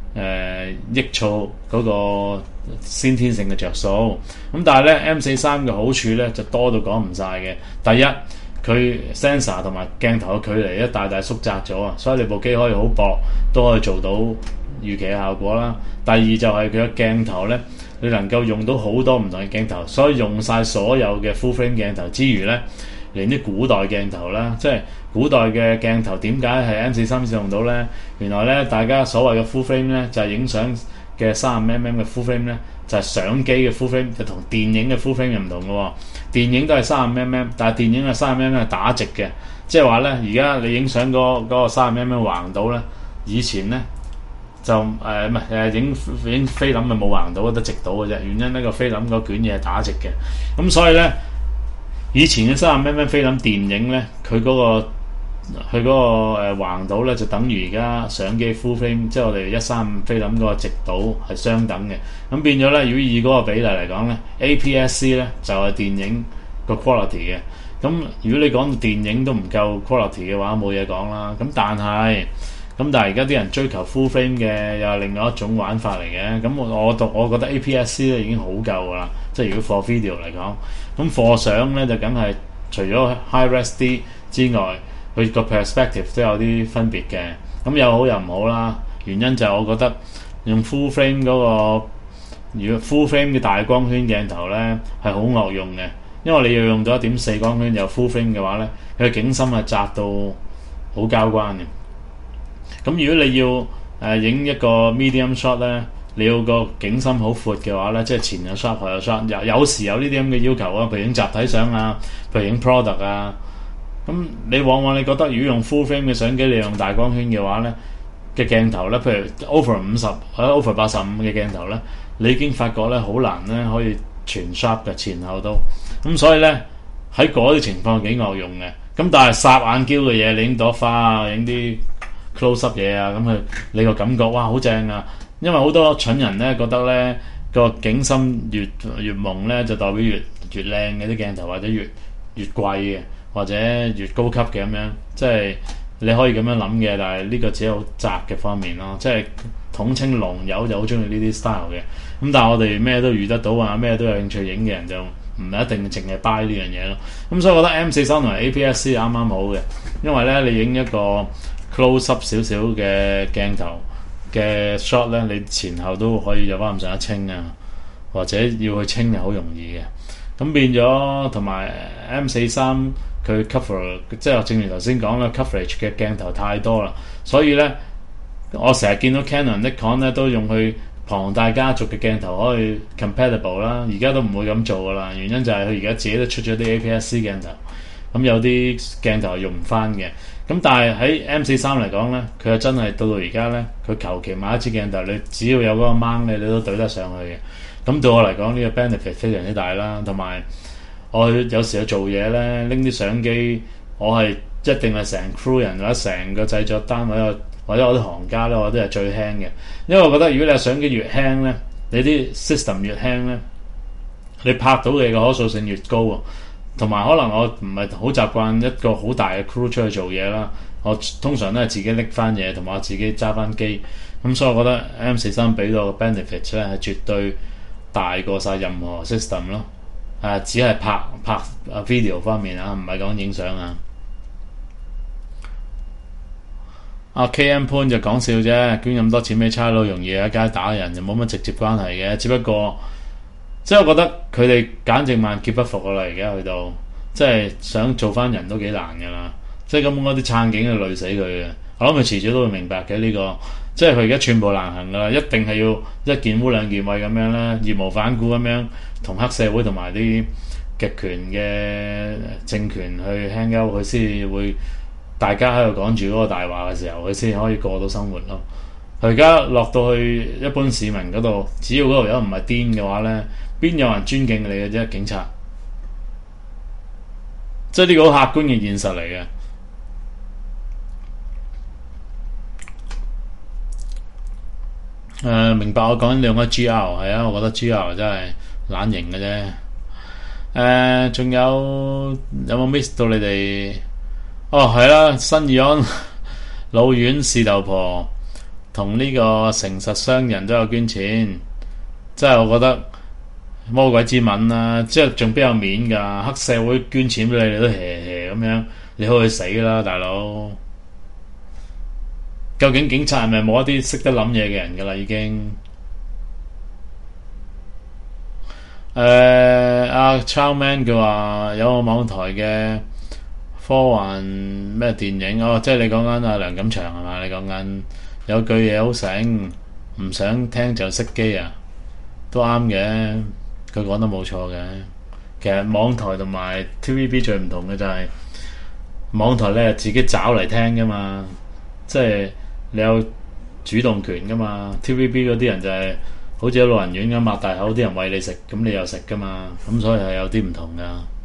Speaker 1: 呃、益噪嗰個先天性嘅着數。咁但係咧 M 四三嘅好處咧就多到講唔晒嘅。第一，佢 sensor 同埋鏡頭嘅距離咧大大縮窄咗啊，所以你部機可以好薄都可以做到預期嘅效果啦。第二就係佢嘅鏡頭咧，你能夠用到好多唔同嘅鏡頭，所以用晒所有嘅 full frame 鏡頭之餘咧，連啲古代鏡頭啦，即係古代嘅鏡頭點解係 M 四三先用到咧？原來咧大家所謂嘅 full frame 咧就係影相嘅三十 mm 嘅 full frame 咧，就係、是、相機嘅 full frame，就同電影嘅 full frame 又唔同嘅喎。電影都係三十 mm，但係電影嘅三十 mm 係打直嘅，即係話咧而家你影相嗰嗰個三十 mm 橫到咧，以前咧就誒唔係誒影影菲林咪冇橫到，得直到嘅啫。原因呢個菲林嗰卷嘢係打直嘅，咁所以咧以前嘅三十 mm 菲林電影咧，佢嗰、嗰個佢嗰、嗰個誒、呃、橫度咧就等於而家相機 full frame， 即係我哋一三五菲林嗰個直度係相等嘅。咁變咗咧，如果以嗰個比例嚟講咧 ，A P S C 咧就係、係、電影個 quality 嘅。咁如果你講到電影都唔夠 quality 嘅話，冇嘢講啦。咁但係咁但係而家啲人追求 full frame 嘅又係另外一種玩法嚟嘅。咁我我讀我覺得 A P S C 咧已經好夠噶啦。即係如果 for video 嚟講，咁 for 相咧就梗係除咗 high res 啲之外，佢個 perspective 都有啲分別嘅。咁有好有唔好啦。原因就係我覺得用 full frame 嗰個，如果 full frame 嘅大光圈鏡頭咧係好惡用嘅，因為你要用到一點四光圈又 full frame 嘅話咧，佢嘅景深係窄到好交關嘅。咁如果你要誒影、呃、一個 medium shot 咧，你要個景深好闊嘅話咧，即係前有 shot 後有 shot，有有時有呢啲咁嘅要求啊，譬如影集體相啊，譬如影 product 啊。咁你往往你覺得如果用 full frame 嘅相機，你用大光圈嘅話咧嘅鏡頭咧，譬如 over 五十或者 over 八十五嘅鏡頭咧，你已經發覺咧好難咧可以全 sharp 嘅前後都。咁所以咧喺嗰啲情況幾惡用嘅。咁但係霎眼嬌嘅嘢，你影朵花啊，影啲 close up 嘢啊，咁佢你個感覺哇好正啊！因為好多蠢人咧覺得咧個景深越越朦咧，就代表越越靚嘅啲鏡頭，或者越越貴嘅，或者越高級嘅咁樣。即係你可以咁樣諗嘅，但係呢個只係好窄嘅方面咯。即係統稱龍友就好中意呢啲 style 嘅。咁但係我哋咩都遇得到啊，咩都有興趣影嘅人就唔一定淨係 buy 呢樣嘢咯。咁所以我覺得 M 四三同埋 A P S C 啱啱好嘅，因為咧你影一個 close up 少少嘅鏡頭嘅 shot 咧，你前後都可以有翻咁上下清啊，或者要去清又好容易嘅。咁變咗同埋 M 四三佢 cover， 即係正如頭先講啦 ，coverage 嘅鏡頭太多啦，所以咧我成日見到 Canon、Nikon 咧都用去龐大家族嘅鏡頭可以 compatible 啦，而家都唔會咁做噶啦。原因就係佢而家自己都出咗啲 A P S C 鏡頭，咁有啲鏡頭係用唔翻嘅。咁但係喺 M 四三嚟講咧，佢又真係到到而家咧，佢求其買一支鏡頭，你只要有嗰個掹咧，你都對得上去嘅。咁對我嚟講，呢、這個 benefit 非常之大啦。同埋我有時去做嘢咧，拎啲相機，我係一定係成 crew 人或者成個製作單位，或者我啲行家咧，我都係最輕嘅。因為我覺得如果你係相機越輕咧，你啲 system 越輕咧，你拍到嘅個可塑性越高啊。同埋可能我唔係好習慣一個好大嘅 crew 出去做嘢啦，我通常都係自己拎翻嘢，同埋我自己揸翻機。咁所以我覺得 M 四三俾到個 benefit 咧係絕對大過晒任何 system 咯。誒、啊，只係拍拍 video 方面啊，唔係講影相啊。阿 K M 潘就講笑啫，捐咁多錢俾差佬容易喺街打人，就冇乜直接關係嘅。只不過即係我覺得佢哋簡直萬劫不復噶啦，而家去到即係想做翻人都幾難噶啦。即係根本嗰啲撐警就累死佢嘅。我諗佢遲早都會明白嘅呢、這個，即係佢而家寸步難行噶啦，一定係要一件污兩件穢咁樣咧，義無反顧咁樣同黑社會同埋啲極權嘅政權去 hang out，佢先會大家喺度講住嗰個大話嘅時候，佢先可以過到生活咯。佢而家落到去一般市民嗰度，只要嗰條友唔係癲嘅話咧，邊有人尊敬你嘅啫？警察，即係呢個好客觀嘅現實嚟嘅。誒、呃，明白我講緊兩個 G R 係啊，我覺得 G R 真係懶型嘅啫。誒、呃，仲有有冇 miss 到你哋？哦，係啦，新義安老院士頭婆同呢個誠實商人都有捐錢，即係我覺得魔鬼之吻啊！即係仲邊有面㗎？黑社會捐錢俾你，你都嘿嘿咁樣，你可以死啦，大佬！究竟警察係咪冇一啲識得諗嘢嘅人㗎啦？已經誒阿 Charman 佢話有個網台嘅科幻咩電影哦，即係你講緊阿梁錦祥係嘛？你講緊有句嘢好醒，唔想聽就熄機啊，都啱嘅。佢講得冇錯嘅。其實網台同埋 T V B 最唔同嘅就係、是、網台咧自己找嚟聽噶嘛，即係你有主動權噶嘛。T V B 嗰啲人就係、是、好似喺老人院咁擘大口，啲人餵你食，咁你又食噶嘛，咁所以係有啲唔同噶。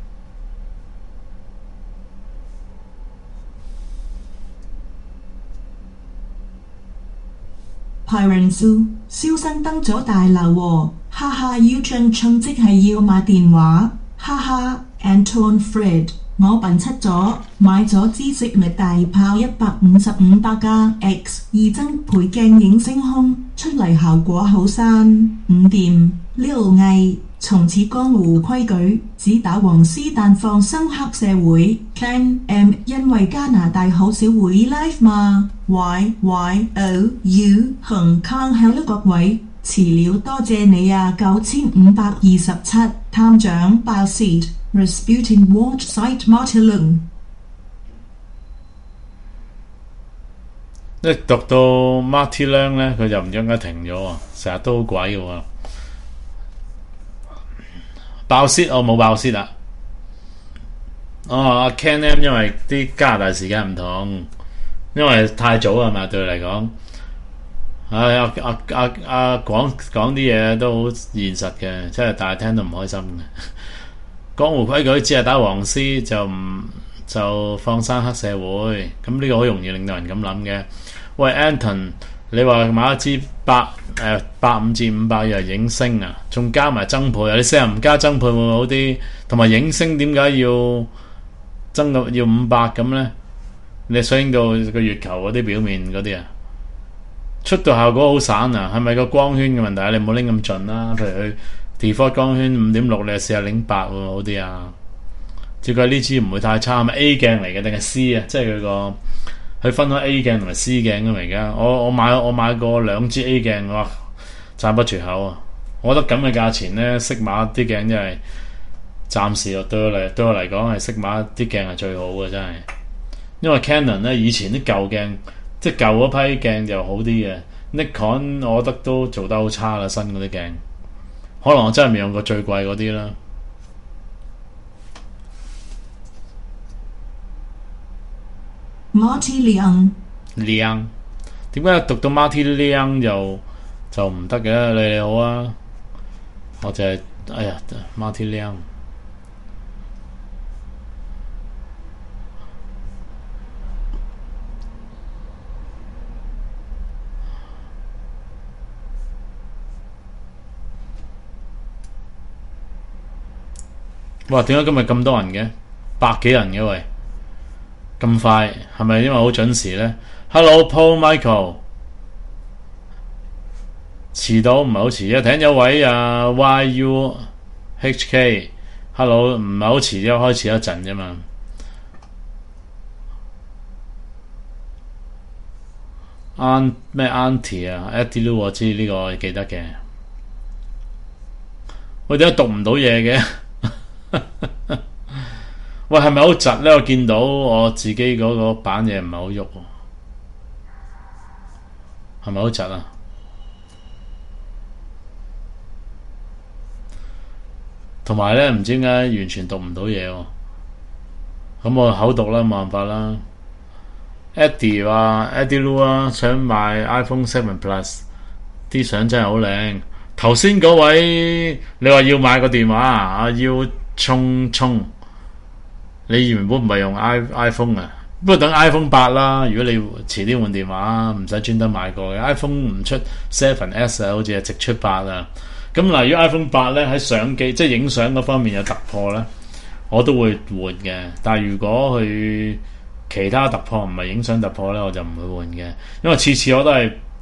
Speaker 2: Pyrenzu 蕭生登咗大樓喎，哈哈要進衝即係要買電話，哈哈 Anton Fred 我笨柒咗，買咗支食力大炮一百五十五百加 X 二增倍鏡影星空，出嚟效果好山五掂 Lil 毅從此江湖規矩，只打黃絲但放生黑社會 Can M 因為加拿大好少會 live 嘛 Y Y O U 恒康響各位遲了多謝你啊九千五百二十七探長爆 seed Rasputin watch site Martilung
Speaker 1: 一讀到 Martilung 咧，佢就唔知點解停咗喎，成日都好鬼嘅喎。爆 seed 我冇爆 seed啦。哦，阿 Ken M 因為啲加拿大時間唔同，因為太早係嘛對佢嚟講。唉，阿阿阿阿講講啲嘢都好現實嘅，即係但係聽到唔開心嘅。江湖規矩只係打黃絲就唔就放生黑社會，咁呢個好容易令到人咁諗嘅。喂 Anton， 你話買一支百誒百五至五百又係影星啊，仲加埋增倍啊？你成日唔加增倍會唔會好啲？同埋影星點解要增到要五百咁咧？你想影到個月球嗰啲表面嗰啲啊？出到效果好散啊，係咪個光圈嘅問題？你唔好拎咁盡啦，譬如佢 default 光圈五點六，你試下拎八喎，好啲啊！照計呢支唔會太差，係咪 A 鏡嚟嘅定係 C 啊？即係佢個佢分開 A 鏡同埋 C 鏡㗎嘛而家。我我買我買過兩支 A 鏡，哇，讚不絕口啊！我覺得咁嘅價錢咧，適馬啲鏡真係暫時對我嚟對我嚟講係適馬啲鏡係最好嘅，真係。因為 Canon 咧以前啲舊鏡。即係舊嗰批鏡就好啲嘅 Nikon 我覺得都做得好差啦，新嗰啲鏡可能我真係未用過最貴嗰啲啦。
Speaker 2: Marty Liang
Speaker 1: Liang 點解讀到 Marty Liang 就就唔得嘅？你你好啊，我就係、是、哎呀 Marty Liang。哇！點解今日咁多人嘅？百幾人嘅喂，咁快係咪因為好準時呢？ Hello Paul Michael， 遲到唔係好遲啊！聽有位啊 Y U H K，Hello 唔係好遲，一開始一陣啫嘛。Aunt 咩 Auntie 啊 Eddie Lu 我知呢、這個記得嘅。我點解讀唔到嘢嘅？喂，係咪好窒咧？我見到我自己嗰個版嘢唔係好喐，係咪好窒啊？同埋咧，唔知點解完全讀唔到嘢喎。咁我口讀啦，冇辦法啦。Eddie 話 Eddie Lu 啊，想買 iPhone Seven Plus， 啲相真係好靚。頭先嗰位你話要買個電話啊？要衝衝，你原本唔係用 i iPhone 啊？不過等 iPhone 八啦。如果你遲啲換電話，唔使專登買過嘅 iPhone 唔出 Seven S 啊，好似係直出八啊。咁嗱，如果 iPhone 八咧喺相機即係影相嗰方面有突破咧，我都會換嘅。但係如果佢其他突破唔係影相突破咧，我就唔會換嘅。因為次次我都係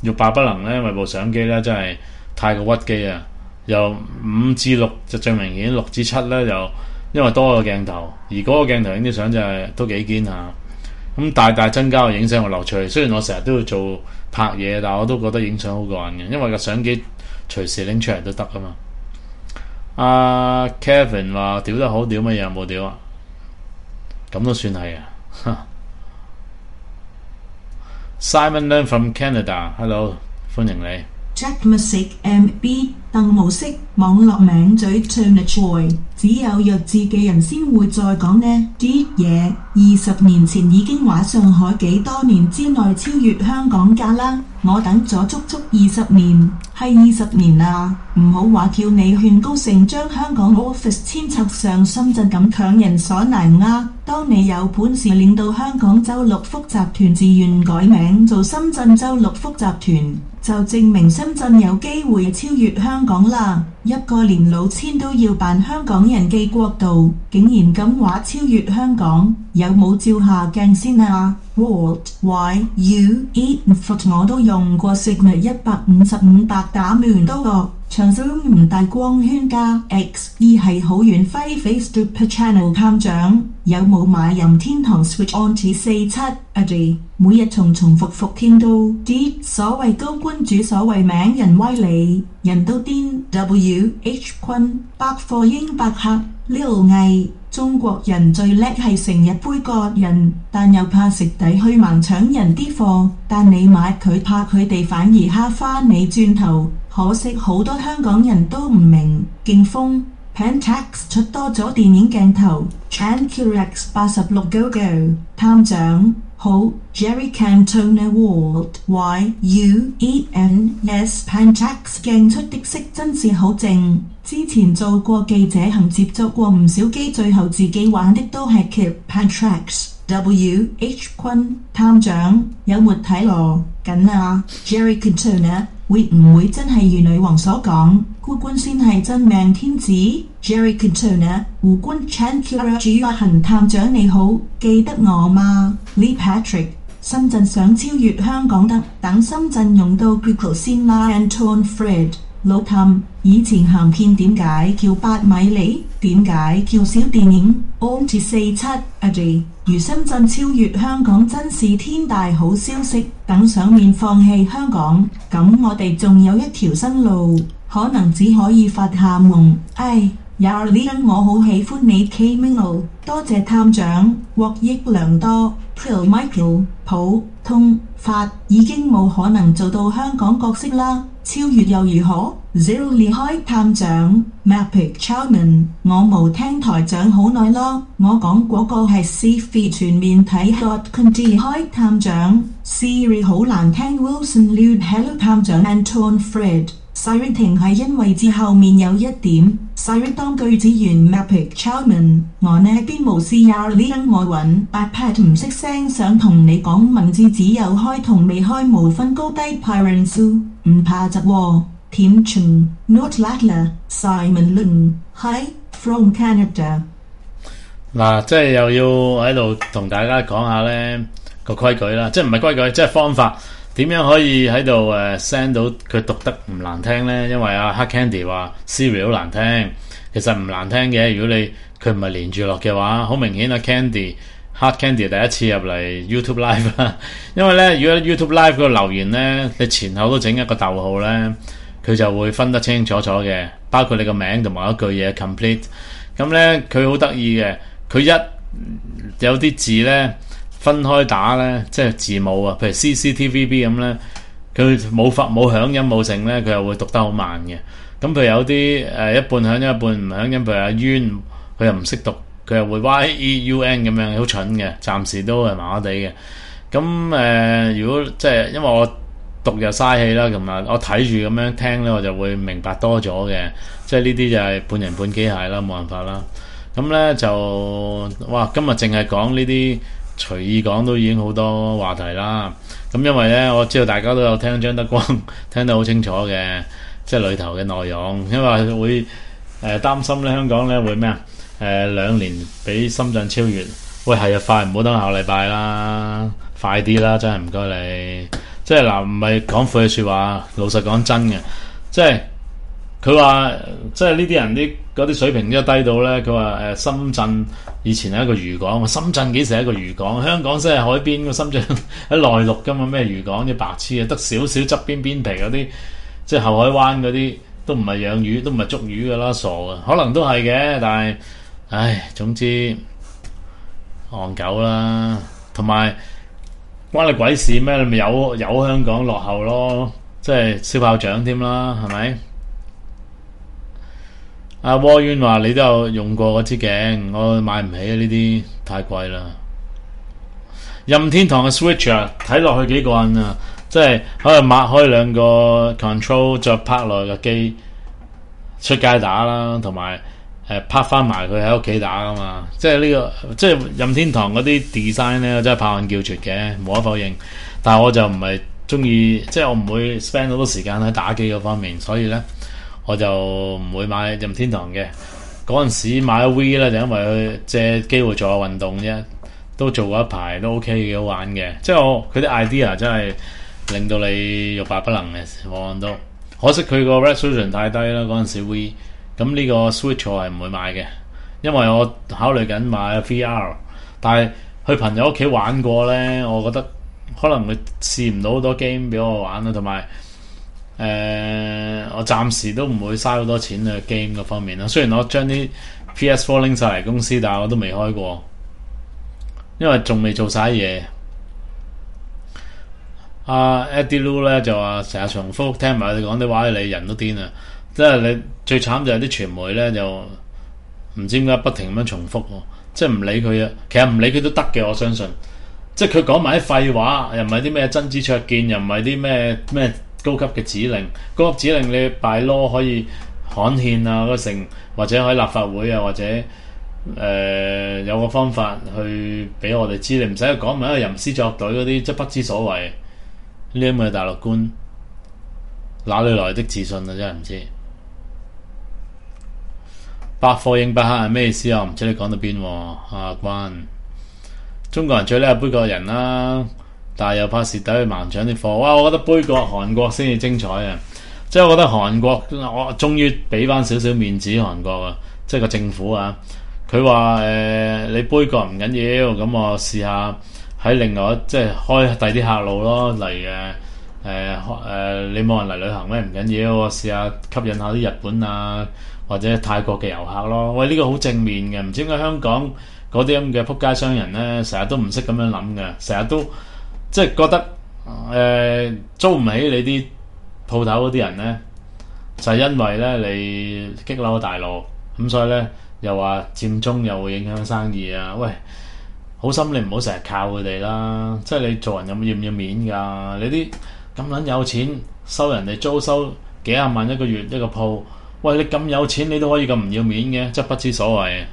Speaker 1: 欲罷不能咧，因為部相機咧真係太過屈機啊！由五至六就最明顯，六至七咧就因為多個鏡頭，而嗰個鏡頭影啲相就係都幾堅下，咁大大增加個影相嘅樂趣。雖然我成日都要做拍嘢，但係我都覺得影相好過癮嘅，因為個相機隨時拎出嚟都得啊嘛。阿、uh, Kevin 話屌得好，屌乜嘢有冇屌啊？咁都算係啊。Simon Learn from Canada，Hello， 歡迎你。
Speaker 2: Jack Music M B 鄧模式網絡名嘴 Tuna Joy， 只有弱智嘅人先會再講呢啲嘢。二十年前已經話上海幾多年之內超越香港價啦，我等咗足足二十年，係二十年啊！唔好話叫你勸高盛將香港 office 遷冊上深圳咁強人所難啊！當你有本事令到香港周六福集團自願改名做深圳周六福集團，就證明深圳有機會超越香港啦！一個連老千都要扮香港人嘅國度，竟然咁話超越香港，有冇照下鏡先啊 ？Walt Y U E Foot 我都用過 Sigma 一百五十五百打亂都覺。長 zoom 唔大光圈加 X E 係好遠揮 face stupid channel 探長有冇買任天堂 Switch on 至四七啊 G 每日重重複複聽到啲所謂高官主所謂名人威理人都癲 W H 坤百貨英百客 Lil 毅中國人最叻係成日杯葛人，但又怕食底去盲搶人啲貨，但你買佢怕佢哋反而蝦返你轉頭。可惜好多香港人都唔明。勁風 Pentax 出多咗電影鏡頭 Ancurex 八十六 Go Go 探長好 Jerry Cantona Walt Y U E N S Pentax 鏡出的色真是好正。之前做過記者行接觸過唔少機，最後自己玩的都係 Keep Pentax W H 坤探長有沒睇羅緊啊 Jerry Cantona會唔會真係如女王所講，孤官先係真命天子 ？Jerry Cantona， 胡官 Chancellor 主行探長你好，記得我嗎 ？Lee Patrick， 深圳想超越香港得，等深圳用到 Google 先啦。Anton Fred， 老譚，以前鹹片點解叫八米厘？點解叫小電影 ？On 至四七啊 J。如深圳超越香港真是天大好消息，等上面放棄香港，咁我哋仲有一條新路，可能只可以發下夢。唉，有呢根我好喜歡你 K Mingo， 多謝探長，獲益良多。Phil Michael 普通法已經冇可能做到香港角色啦，超越又如何 ？Zero 離開探長 Mapic Chowman， 我冇聽台長好耐咯，我講嗰個係 C-Feed 全面睇 dot com 離開探長 Siri 好難聽 Wilson Lude Hello 探長 Anton Fred。Siri 停係因為字後面有一點 Siri 當句子完 Mapic Chowman， 我呢邊無事有呢根我揾 iPad 唔識聲，想同你講文字只有開同未開無分高低 Pyrensu 唔怕窒喎。Tim Chen Not Latla Simon Lung Hi from Canada。
Speaker 1: 嗱，即係又要喺度同大家講下呢個規矩啦，即係唔係規矩，即係方法。點樣可以喺度誒 send 到佢讀得唔難聽呢？因為阿黑 Candy 話 Siri 好難聽，其實唔難聽嘅。如果你佢唔係連住落嘅話，好明顯啊 Candy 黑 Candy 第一次入嚟 YouTube Live 啦。因為呢，如果 YouTube Live 嗰個留言呢，你前後都整一個逗號呢，佢就會分得清楚楚嘅，包括你個名同埋一句嘢 complete。咁呢，佢好得意嘅，佢一有啲字呢。分開打咧，即係字母啊，譬如 C C T V B 咁咧，佢冇發冇響音冇聲咧，佢又會讀得好慢嘅。咁譬如有啲誒、呃、一半響音一半唔響音，譬如阿淵佢又唔識讀，佢又會 Y E U N 咁樣，好蠢嘅，暫時都係麻麻地嘅。咁誒、呃，如果即係因為我讀又嘥氣啦，咁啊，我睇住咁樣聽咧，我就會明白多咗嘅。即係呢啲就係半人半機械啦，冇辦法啦。咁咧就哇，今日淨係講呢啲。隨意講都已經好多話題啦，咁因為呢，我知道大家都有聽張德光聽得好清楚嘅，即係裏頭嘅內容，因為會誒、呃、擔心咧香港咧會咩啊？誒、呃、兩年俾深圳超越，喂係啊，快唔好等下個禮拜啦，快啲啦，真係唔該你。 即係嗱，唔係講晦氣説話，老實講真嘅，即係佢話，即係呢啲人啲嗰啲水平一低到咧，佢話誒深圳以前係一個漁港，深圳幾時係一個漁港？香港先係海邊，個深圳喺內陸㗎嘛，咩漁港啲白痴啊，得少少側邊邊皮嗰啲，即係後海灣嗰啲都唔係養魚，都唔係捉魚㗎啦，傻嘅，可能都係嘅，但係唉，總之戇鳩啦，同埋。關你鬼事咩？你咪有有香港落後咯，即係燒炮仗添啦，係咪？阿窩淵話你都有用過嗰支鏡，我買唔起啊！呢啲太貴啦。任天堂嘅 Switch 啊，睇落去幾過癮啊！即係可以擘開兩個 control 再拍落個機出街打啦，同埋。誒拍翻埋佢喺屋企打噶嘛，即係呢、這個即係任天堂嗰啲 design 咧，真係拍案叫絕嘅，無可否認。但係我就唔係中意，即係我唔會 spend 好多時間喺打機嗰方面，所以咧我就唔會買任天堂嘅。嗰陣時買咗 Wii 咧，就因為佢借機會做下運動啫，都做過一排都 OK 幾好玩嘅。即係我佢啲 idea 真係令到你欲罷不能嘅，往往都可惜佢個 resolution 太低啦。嗰陣時 Wii。咁呢個 Switch 我係唔會買嘅，因為我考慮緊買 V R， 但係去朋友屋企玩過呢，我覺得可能佢試唔到好多 game 俾我玩啦，同埋誒我暫時都唔會嘥好多錢去 game 嗰方面啦。雖然我將啲 P S 四 拎晒嚟公司，但係我都未開過，因為仲未做晒嘢。阿 Eddie Lu 咧就話成日重複聽埋佢講啲話，你人都癲啊！即係你最慘就係啲傳媒咧，就唔知點解不停咁樣重複喎，即係唔理佢啊。其實唔理佢都得嘅，我相信。即係佢講埋啲廢話，又唔係啲咩真知灼見，又唔係啲咩咩高級嘅指令。高級指令你 by law 可以刊憲啊，嗰成或者喺立法會啊，或者誒、呃、有個方法去俾我哋知，你唔使講埋一個吟詩作對嗰啲，即係不知所謂。呢啲咁嘅大陸官，哪裏來的自信啊？真係唔知。百貨應百客係咩意思啊？唔知你講到邊喎？阿關，中國人最叻係杯葛人啦，但係又怕蝕底去盲搶啲貨。哇！我覺得杯葛韓國先至精彩啊！即係我覺得韓國，我終於俾翻少少面子韓國啊！即係個政府啊，佢話誒你杯葛唔緊要，咁我試下喺另外即係開第啲客路咯，例如誒誒誒你冇人嚟旅行咩？唔緊要，我試下吸引下啲日本啊。或者泰國嘅遊客咯，喂呢、這個好正面嘅，唔知點解香港嗰啲咁嘅仆街商人咧，成日都唔識咁樣諗嘅，成日都即係覺得誒、呃、租唔起你啲鋪頭嗰啲人咧，就係、是、因為咧你激嬲大陸，咁所以咧又話佔中又會影響生意啊，喂，好心你唔好成日靠佢哋啦，即係你做人有冇要唔要面㗎？你啲咁撚有錢收人哋租收幾廿萬一個月一個鋪。喂，你咁有錢，你都可以咁唔要面嘅，真係不知所謂。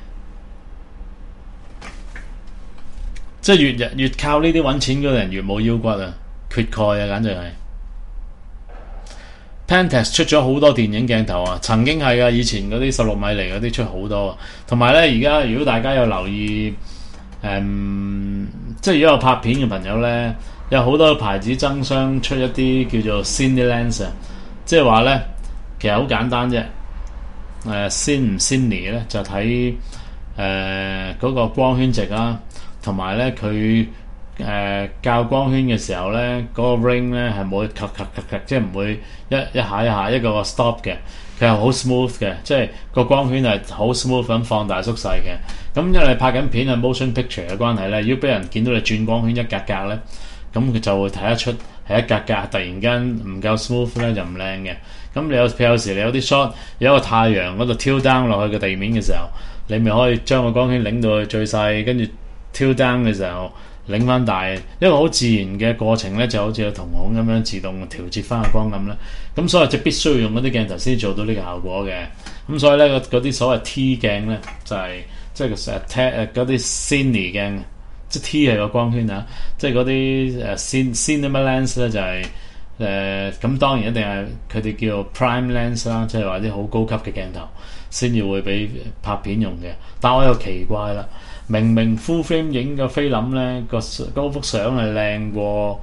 Speaker 1: 即係越日越靠呢啲揾錢嘅人越冇腰骨啊，缺鈣啊，簡直係。Pentax 出咗好多電影鏡頭啊，曾經係噶，以前嗰啲十六米厘嗰啲出好多。同埋咧，而家如果大家有留意，誒、嗯，即係如果有拍片嘅朋友咧，有好多牌子爭相出一啲叫做 Cine Lens 啊，即係話咧，其實好簡單啫。誒 Cine 唔 Cine 咧，就睇誒嗰個光圈值啦，同埋咧佢誒校光圈嘅時候咧，嗰、那個 ring 咧係冇咔咔咔咔，即係唔會一一下一下一個個 stop 嘅，佢係好 smooth 嘅，即係個光圈係好 smooth 咁放大縮細嘅。咁因為你拍緊片係 motion picture 嘅關係咧，如果俾人見到你轉光圈一格格咧，咁佢就會睇得出係一格格突然間唔夠 smooth 咧就唔靚嘅。咁你有譬如有時你有啲 shot 有一個太陽嗰度挑 down 落去個地面嘅時候，你咪可以將個光圈擰到去最細，跟住挑 down 嘅時候擰翻大，一個好自然嘅過程咧，就好似個瞳孔咁樣自動調節翻個光咁啦。咁所以就必須要用嗰啲鏡頭先做到呢個效果嘅。咁所以咧嗰啲所謂 T 鏡咧就係即係成日 tag 誒嗰啲 Cine 鏡，即係 T 係個光圈啊，即係嗰啲誒 Cinema Lens 咧就係、是。誒咁、呃、當然一定係佢哋叫做 Prime Lens 啦，即係話啲好高級嘅鏡頭先至會俾拍片用嘅。但我又奇怪啦，明明 full frame 影個菲林咧個嗰幅相係靚過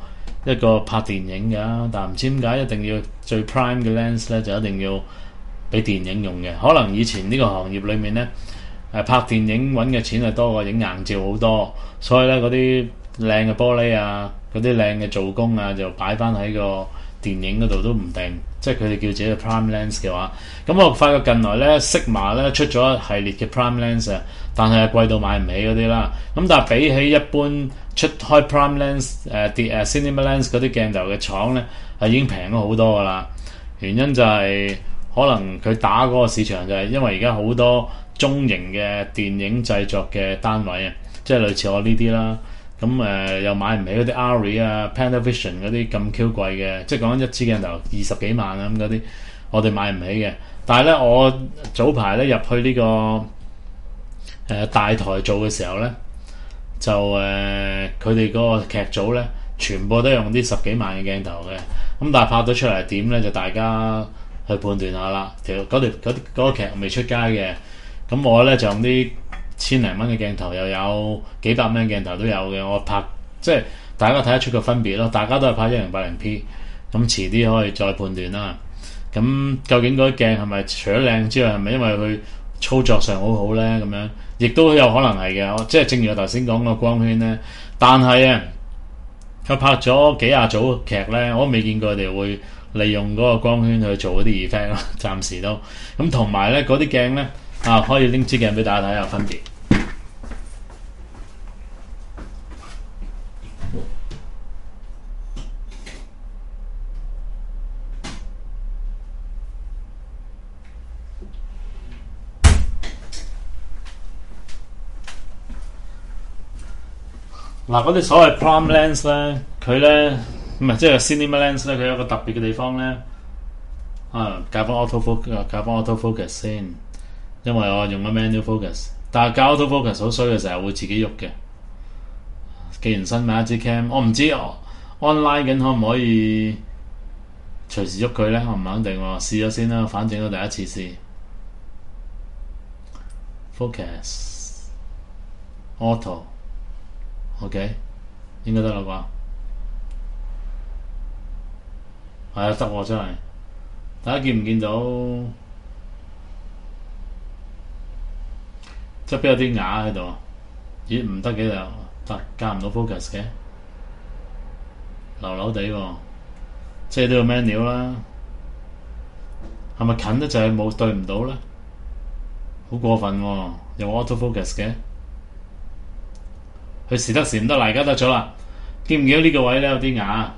Speaker 1: 一個拍電影㗎，但唔知點解一定要最 prime 嘅 lens 咧，就一定要俾電影用嘅。可能以前呢個行業裏面咧，誒拍電影揾嘅錢係多過影硬照好多，所以咧嗰啲靚嘅玻璃啊，嗰啲靚嘅做工啊，就擺翻喺個電影嗰度都唔定。即係佢哋叫自己嘅 prime lens 嘅話，咁我發覺近來咧 Sigma 咧出咗一系列嘅 prime lens 啊，但係貴到買唔起嗰啲啦。咁但係比起一般出開 prime lens 誒啲誒 cinema lens 嗰啲鏡頭嘅廠咧，係已經平咗好多噶啦。原因就係、是、可能佢打嗰個市場就係因為而家好多中型嘅電影製作嘅單位啊，即係類似我呢啲啦。咁誒、呃、又買唔起嗰啲 Arri 啊、Panavision 嗰啲咁 Q 貴嘅，即係講緊一支鏡頭二十幾萬啊咁嗰啲，我哋買唔起嘅。但係咧，我早排咧入去呢、這個誒、呃、大台做嘅時候咧，就誒佢哋嗰個劇組咧，全部都用啲十幾萬嘅鏡頭嘅。咁但係拍到出嚟點咧，就大家去判斷下啦。條嗰條嗰嗰個劇未出街嘅，咁我咧就用啲千零蚊嘅鏡頭，又有幾百蚊鏡頭都有嘅。我拍即係大家睇得出個分別咯。大家都係拍一零八零 P， 咁遲啲可以再判斷啦。咁究竟嗰啲鏡係咪除咗靚之外，係咪因為佢操作上好好咧？咁樣亦都有可能係嘅。即係正如我頭先講個光圈咧，但係啊，佢拍咗幾廿組劇咧，我都未見過佢哋會利用嗰個光圈去做嗰啲 effect 咯。暫時都咁，同埋咧嗰啲鏡咧啊，可以拎支鏡俾大家睇下分別。嗱，嗰啲所謂 prime lens 咧，佢咧唔係即係 cinema lens 咧，佢有一個特別嘅地方咧。啊，教翻 auto focus，教翻 auto focus 先，因為我用咗 manual focus， 但係教 auto focus 好衰嘅時候會自己喐嘅。既然新買一支 cam， 我唔知 online 緊可唔可以隨時喐佢咧，我唔肯定喎，試咗先啦，反正都第一次試。focus auto。OK， 應該得啦啩？係啊，得喎真係。大家見唔見到側邊有啲瓦喺度？咦，唔得嘅就得加唔到 focus 嘅，流流地喎，即係都要 manual啦。係咪近得就係冇對唔到咧？好過分喎，有 auto focus 嘅。佢時得時唔得，而家得咗啦。見唔見到呢個位咧有啲瓦？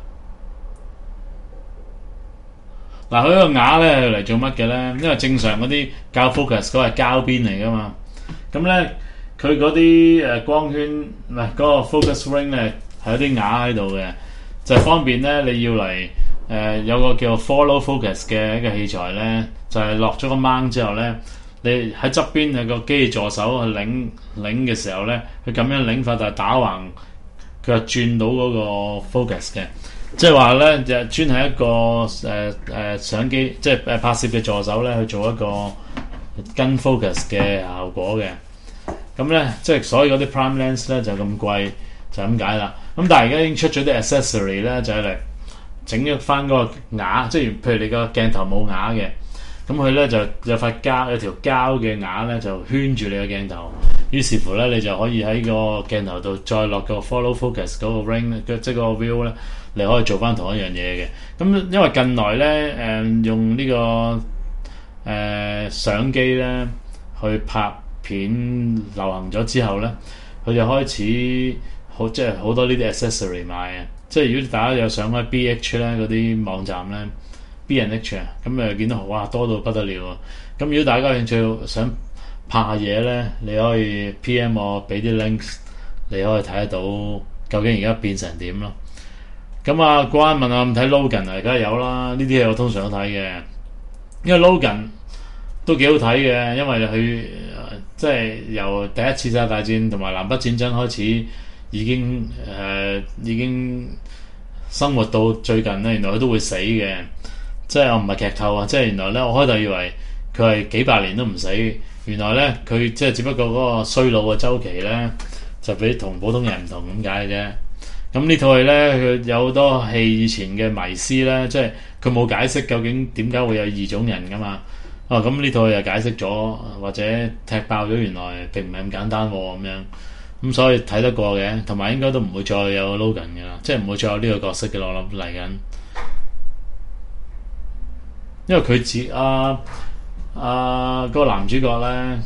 Speaker 1: 嗱，佢呢個瓦咧係嚟做乜嘅咧？因為正常嗰啲較 focus 嗰係膠邊嚟噶嘛。咁咧佢嗰啲誒光圈唔係嗰個 focus ring 咧係有啲瓦喺度嘅，就係方便咧你要嚟誒、呃、有個叫 follow focus 嘅一個器材咧，就係落咗個掹之後咧。你喺側邊有個機器助手去擰擰嘅時候咧，佢咁樣擰法就係打橫，佢就轉到嗰個 focus 嘅，即係話咧就專係一個誒誒、呃、相機，即係誒拍攝嘅助手咧去做一個跟 focus 嘅效果嘅。咁咧即係所以嗰啲 prime lens 咧就咁貴，就咁解啦。咁但係而家已經出咗啲 accessory 咧，就係嚟整咗翻嗰個瓦，即係譬如你個鏡頭冇瓦嘅。咁佢咧就有塊膠，有條膠嘅瓦咧就圈住你個鏡頭，於是乎咧你就可以喺個鏡頭度再落個 follow focus 嗰個 ring，即係個 view 咧，你可以做翻同一樣嘢嘅。咁因為近來咧誒、呃、用呢、這個誒、呃、相機咧去拍片流行咗之後咧，佢就開始好即係好多呢啲 accessory 賣啊！即係如果大家有上開 B H 咧嗰啲網站咧。B and H 啊，咁誒見到哇多到不得了啊！咁如果大家有興趣想拍下嘢咧，你可以 P M 我俾啲 links， 你可以睇得到究竟而家變成點咯。咁啊，關問我唔睇 Logan 啊，而家有啦，呢啲嘢我通常都睇嘅，因為 Logan 都幾好睇嘅，因為佢即係由第一次世界大戰同埋南北戰爭開始已經誒、呃、已經生活到最近咧，原來佢都會死嘅。即係我唔係劇透啊！即係原來咧，我開頭以為佢係幾百年都唔死，原來咧佢即係只不過嗰個衰老嘅週期咧，就比同普通人唔同咁解嘅啫。 咁呢套戲咧，佢有好多戲以前嘅迷思咧，即係佢冇解釋究竟點解會有異種人噶嘛。哦，咁呢套戲又解釋咗，或者踢爆咗原來並唔係咁簡單喎咁樣。咁所以睇得過嘅，同埋應該都唔會再有 Logan 嘅啦，即係唔會再有呢個角色嘅。我諗嚟緊，因為佢自啊啊嗰個男主角咧，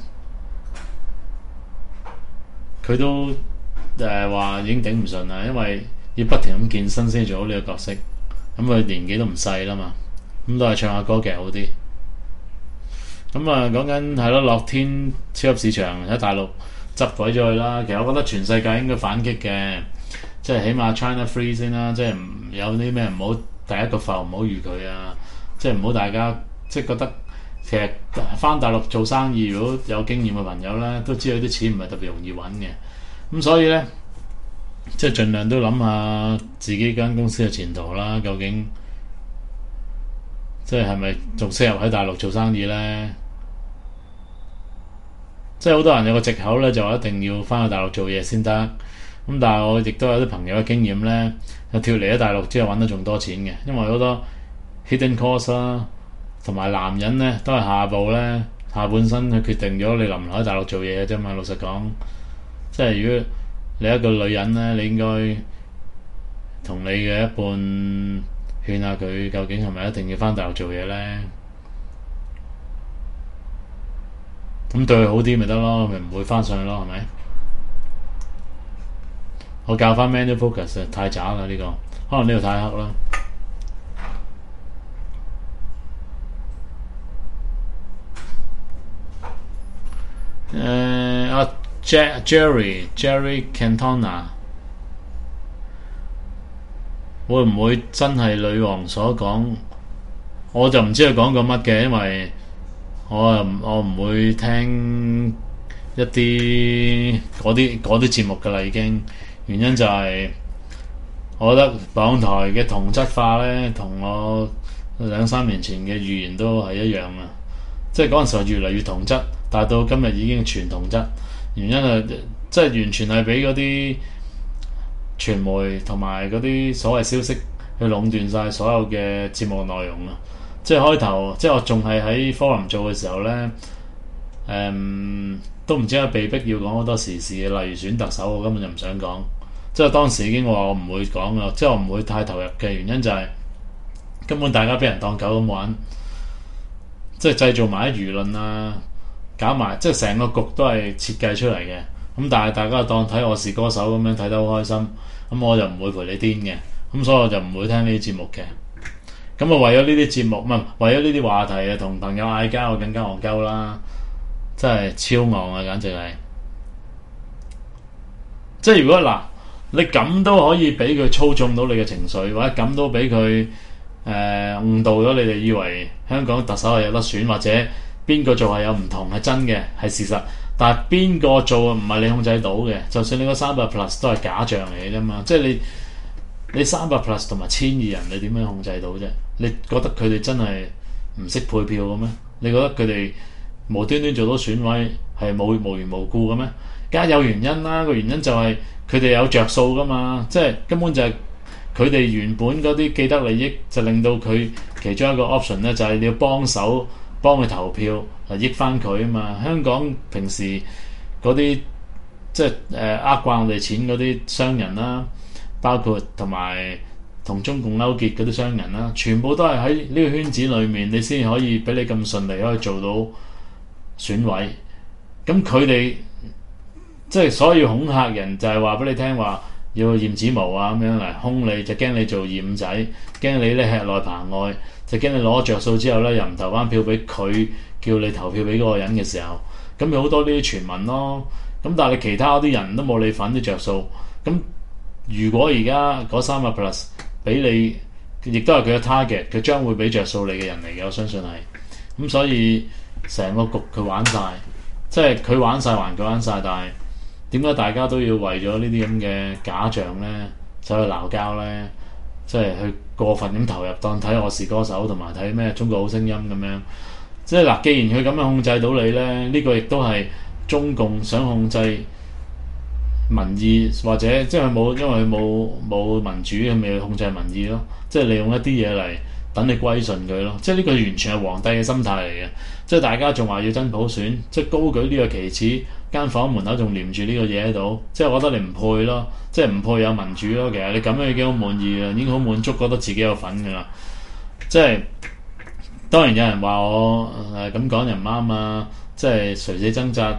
Speaker 1: 佢都誒話、呃、已經頂唔順啦，因為要不停咁健身先做到呢個角色。咁佢年紀都唔細啦嘛，咁都係唱下歌劇好啲。咁啊，講緊係咯，樂天超級市場喺大陸執鬼咗佢啦。其實我覺得全世界應該反擊嘅，即係起碼 China Free 先啦，即係唔有啲咩唔好第一個浮唔好預佢啊，即係唔好大家即係覺得其實返大陸做生意，如果有經驗嘅朋友咧，都知道啲錢唔係特別容易揾嘅。咁所以咧，即係盡量都諗下自己間公司嘅前途啦。究竟即係係咪仲適合喺大陸做生意咧？即係好多人有個藉口咧，就話一定要翻去大陸做嘢先得。咁但係我亦都有啲朋友嘅經驗咧，就脫離咗大陸之後揾得仲多錢嘅，因為好多 hidden cost 啦，同埋男人咧都係下步咧下半身去決定咗你留唔留喺大陸做嘢嘅啫嘛。老實講，即係如果你一個女人咧，你應該同你嘅一半勸下佢，究竟係咪一定要翻大陸做嘢咧？咁對佢好啲咪得咯，咪唔會翻上去咯，係咪？我教翻 manual focus 太渣啦呢個，可能呢度太黑啦。誒阿 Jerry Jerry Cantona 會唔會真係女王所講？我就唔知佢講過乜嘅，因為我又我唔會聽一啲嗰啲嗰啲節目㗎啦，已經。原因就係我覺得港台嘅同質化咧，同我兩三年前嘅預言都係一樣啊！即係嗰陣時候越嚟越同質，但係到今日已經全同質。原因係即係完全係俾嗰啲傳媒同埋嗰啲所謂消息去壟斷晒所有嘅節目內容啊！即係開頭，即係我仲係喺 forum 做嘅時候咧，誒、嗯、都唔知係被逼要講好多時事嘅，例如選特首，我根本就唔想講。即係當時已經話我唔會講啦，即係我唔會太投入嘅原因就係、是、根本大家俾人當狗咁玩，即係製造埋啲輿論啊，搞埋即係成個局都係設計出嚟嘅。咁但係大家當睇我是歌手咁樣睇得好開心，咁我就唔會陪你癲嘅，咁所以我就唔會聽呢啲節目嘅。咁啊為咗呢啲節目，唔係為咗呢啲話題啊，同朋友嗌交更加戇鳩啦，真係超戇啊，簡直係。即係如果嗱，你咁都可以俾佢操縱到你嘅情緒，或者咁都俾佢誒誤導咗你哋，以為香港特首係有得選，或者邊個做係有唔同，係真嘅係事實。但係邊個做唔係你控制到嘅，就算你個三百 plus 都係假象嚟嘅啫嘛。即係你你三百 plus 同埋千二人，你點樣控制到啫？你覺得佢哋真係唔識配票嘅咩？你覺得佢哋無端端做到選委係冇無緣無故嘅咩？梗係有原因啦，個原因就係佢哋有着數噶嘛，即係根本就係佢哋原本嗰啲既得利益就令到佢其中一個 option 咧，就係你要幫手幫佢投票嚟益翻佢啊嘛。香港平時嗰啲即係誒呃慣我哋錢嗰啲商人啦，包括同埋同中共勾結嗰啲商人啦，全部都係喺呢個圈子裏面，你先可以俾你咁順利可以做到選委。咁佢哋即係所以恐嚇人，就係話俾你聽話要驗指模啊咁樣嚟兇你，就驚你做二五仔，驚你咧吃內扒外，就驚你攞着數之後咧又唔投翻票俾佢，叫你投票俾嗰個人嘅時候，咁有好多呢啲傳聞咯。咁但係你其他啲人都冇你份啲着數。咁如果而家嗰三百 plus 俾你，亦都係佢嘅 target，佢將會俾着數你嘅人嚟嘅，我相信係。咁所以成個局佢玩晒，即係佢玩晒還佢玩晒，但係點解大家都要為咗呢啲咁嘅假象咧，走去鬧交咧？即係去過分咁投入，當睇我是歌手同埋睇咩中國好聲音咁樣。即係嗱，既然佢咁樣控制到你咧，呢個亦都係中共想控制民意，或者即係冇，因為冇冇民主，佢咪去控制民意咯。即係利用一啲嘢嚟等你歸順佢咯。即係呢個完全係皇帝嘅心態嚟嘅。即係大家仲話要真普選，即係高舉呢個旗幟，間房門口仲黏住呢個嘢喺度。即係我覺得你唔配咯，即係唔配有民主咯。其實你咁樣已經好滿意啦，已經好滿足，覺得自己有份㗎啦。即係當然有人話我誒咁講人唔啱啊！即係垂死掙扎，誒誒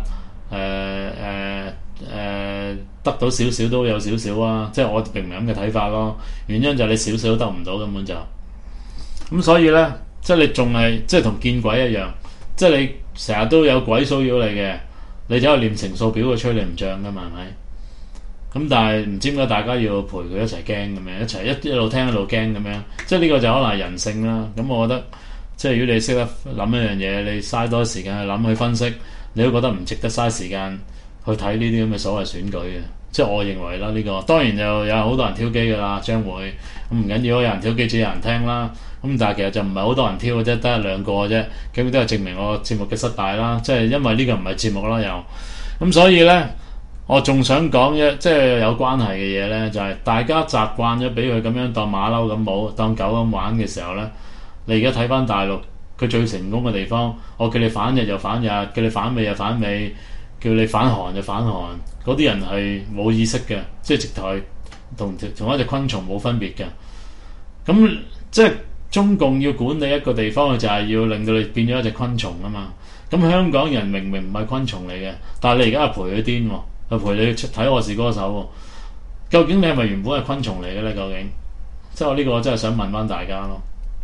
Speaker 1: 誒得到少少都有少少啊！即係我並唔係咁嘅睇法咯。原因就係你少少都得唔到，根本就咁，所以咧，即係你仲係即係同見鬼一樣，即係你成日都有鬼騷擾你嘅，你走去念乘數表，佢吹你唔漲噶嘛，係咪？咁但係唔知點解大家要陪佢一齊驚咁樣，一齊一一路聽一路驚咁樣，即係呢個就可能係人性啦。咁我覺得。即係如果你識得諗一樣嘢，你嘥多時間去諗去分析，你都覺得唔值得嘥時間去睇呢啲咁嘅所謂選舉嘅。即係我認為啦，呢、這個當然就有好多人挑機㗎啦，將會咁唔緊要，有人挑機就有人聽啦。咁但係其實就唔係好多人挑嘅啫，得一兩個嘅啫，咁都係證明我節目嘅失敗啦。即係因為呢個唔係節目啦，又咁所以呢，我仲想講一即係有關係嘅嘢呢，就係、是、大家習慣咗俾佢咁樣當馬騮咁舞，當狗咁玩嘅時候呢。你而家睇翻大陸，佢最成功嘅地方，我叫你反日就反日，叫你反美就反美，叫你反韓就反韓，嗰啲人係冇意識嘅，即係直頭係同同一隻昆蟲冇分別嘅。咁即係中共要管理一個地方，就係要令到你變咗一隻昆蟲啊嘛。咁香港人明明唔係昆蟲嚟嘅，但係你而家係陪佢癲喎，係陪你睇我是歌手喎。究竟你係咪原本係昆蟲嚟嘅咧？究竟即係我呢個我真係想問翻大家咯。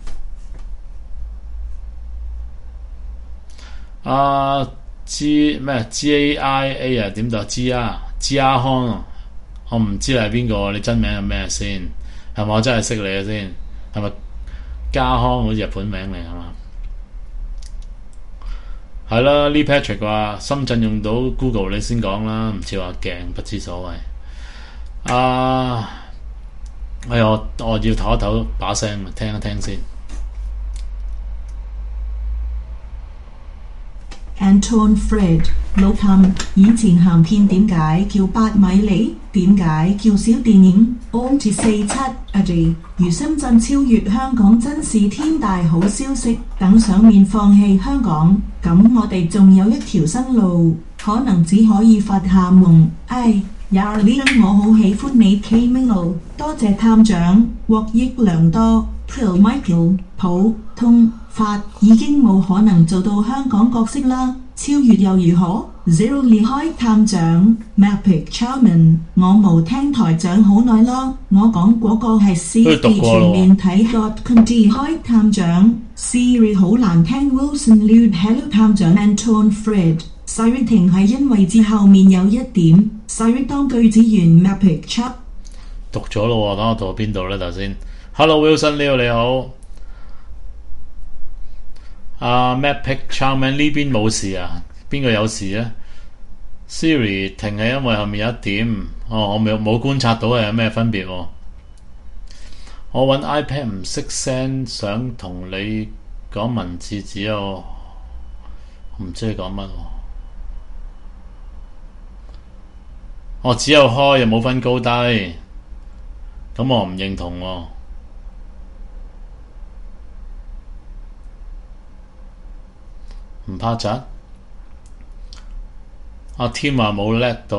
Speaker 1: 啊 G 咩 G A I A 啊點讀 G 啊 G 阿康啊，我唔知你係邊個，你真名係咩先？係咪我真係識你嘅先？係咪家康好似日本名嚟係嘛？係啦，呢 Patrick 話深圳用到 Google 你先講啦，唔似話鏡不知所謂。啊，哎呀，我我要唞一唞把聲，聽一聽先。
Speaker 2: Anton Fred 老譚，以前鹹片點解叫八米厘？點解叫小電影 ？On to 四七 a day， 如深圳超越香港真是天大好消息。等上面放棄香港，咁我哋仲有一條新路，可能只可以發下夢。唉，廿年我好喜歡你 K Milo， 多謝探長，獲益良多。Phil Michael 普通法已經冇可能做到香港角色啦，超越又如何 ？Zero 離開探長 Mapic Charman， 我冇聽台長好耐咯，我講嗰個係 Siri 全面睇 .com 離開探長 Siri 好難聽 Wilson Lude Hello 探長 Anton Fred Siri 停係因為字後面有一點 Siri 當句子完 Mapic Char
Speaker 1: 讀咗咯喎，等我讀到邊度咧頭先。Hello Wilson Liu 你好，阿、uh, Matt Pick Charman 呢邊冇事啊？邊個有事咧 ？Siri 停係因為後面有一點，哦，我冇冇觀察到係有咩分別喎？我揾 iPad 唔識 send 想同你講文字，只有唔知你講乜喎？我只有開又冇分高低，咁我唔認同喎。唔怕窒，阿 Tim 話冇叻到，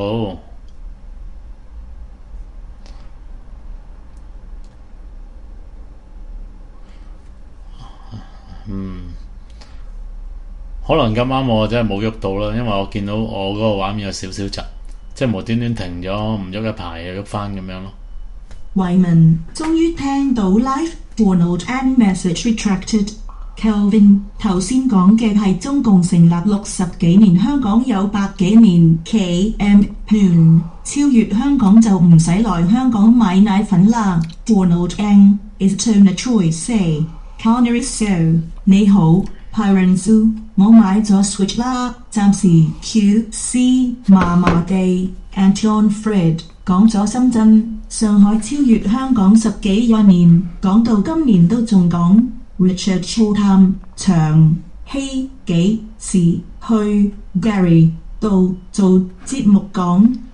Speaker 1: 嗯，可能咁啱我真係冇喐到啦，因為我見到我嗰個畫面有少少窒，即係無端端停咗，唔喐一排又喐翻咁樣咯。
Speaker 2: 維文終於聽到 live download and message retracted。Kelvin 頭先講嘅係中共成立六十幾年，香港有百幾年 K M 盤超越香港就唔使來香港買奶粉啦。Donald Ng is Tona Choi say Connery So 你好 Piranzu 我買咗 Switch 啦，暫時 Q C 麻麻地。Anton Fred 講咗深圳、上海超越香港十幾廿年，講到今年都仲講。Richard 操探長希幾時去 Gary 度做節目講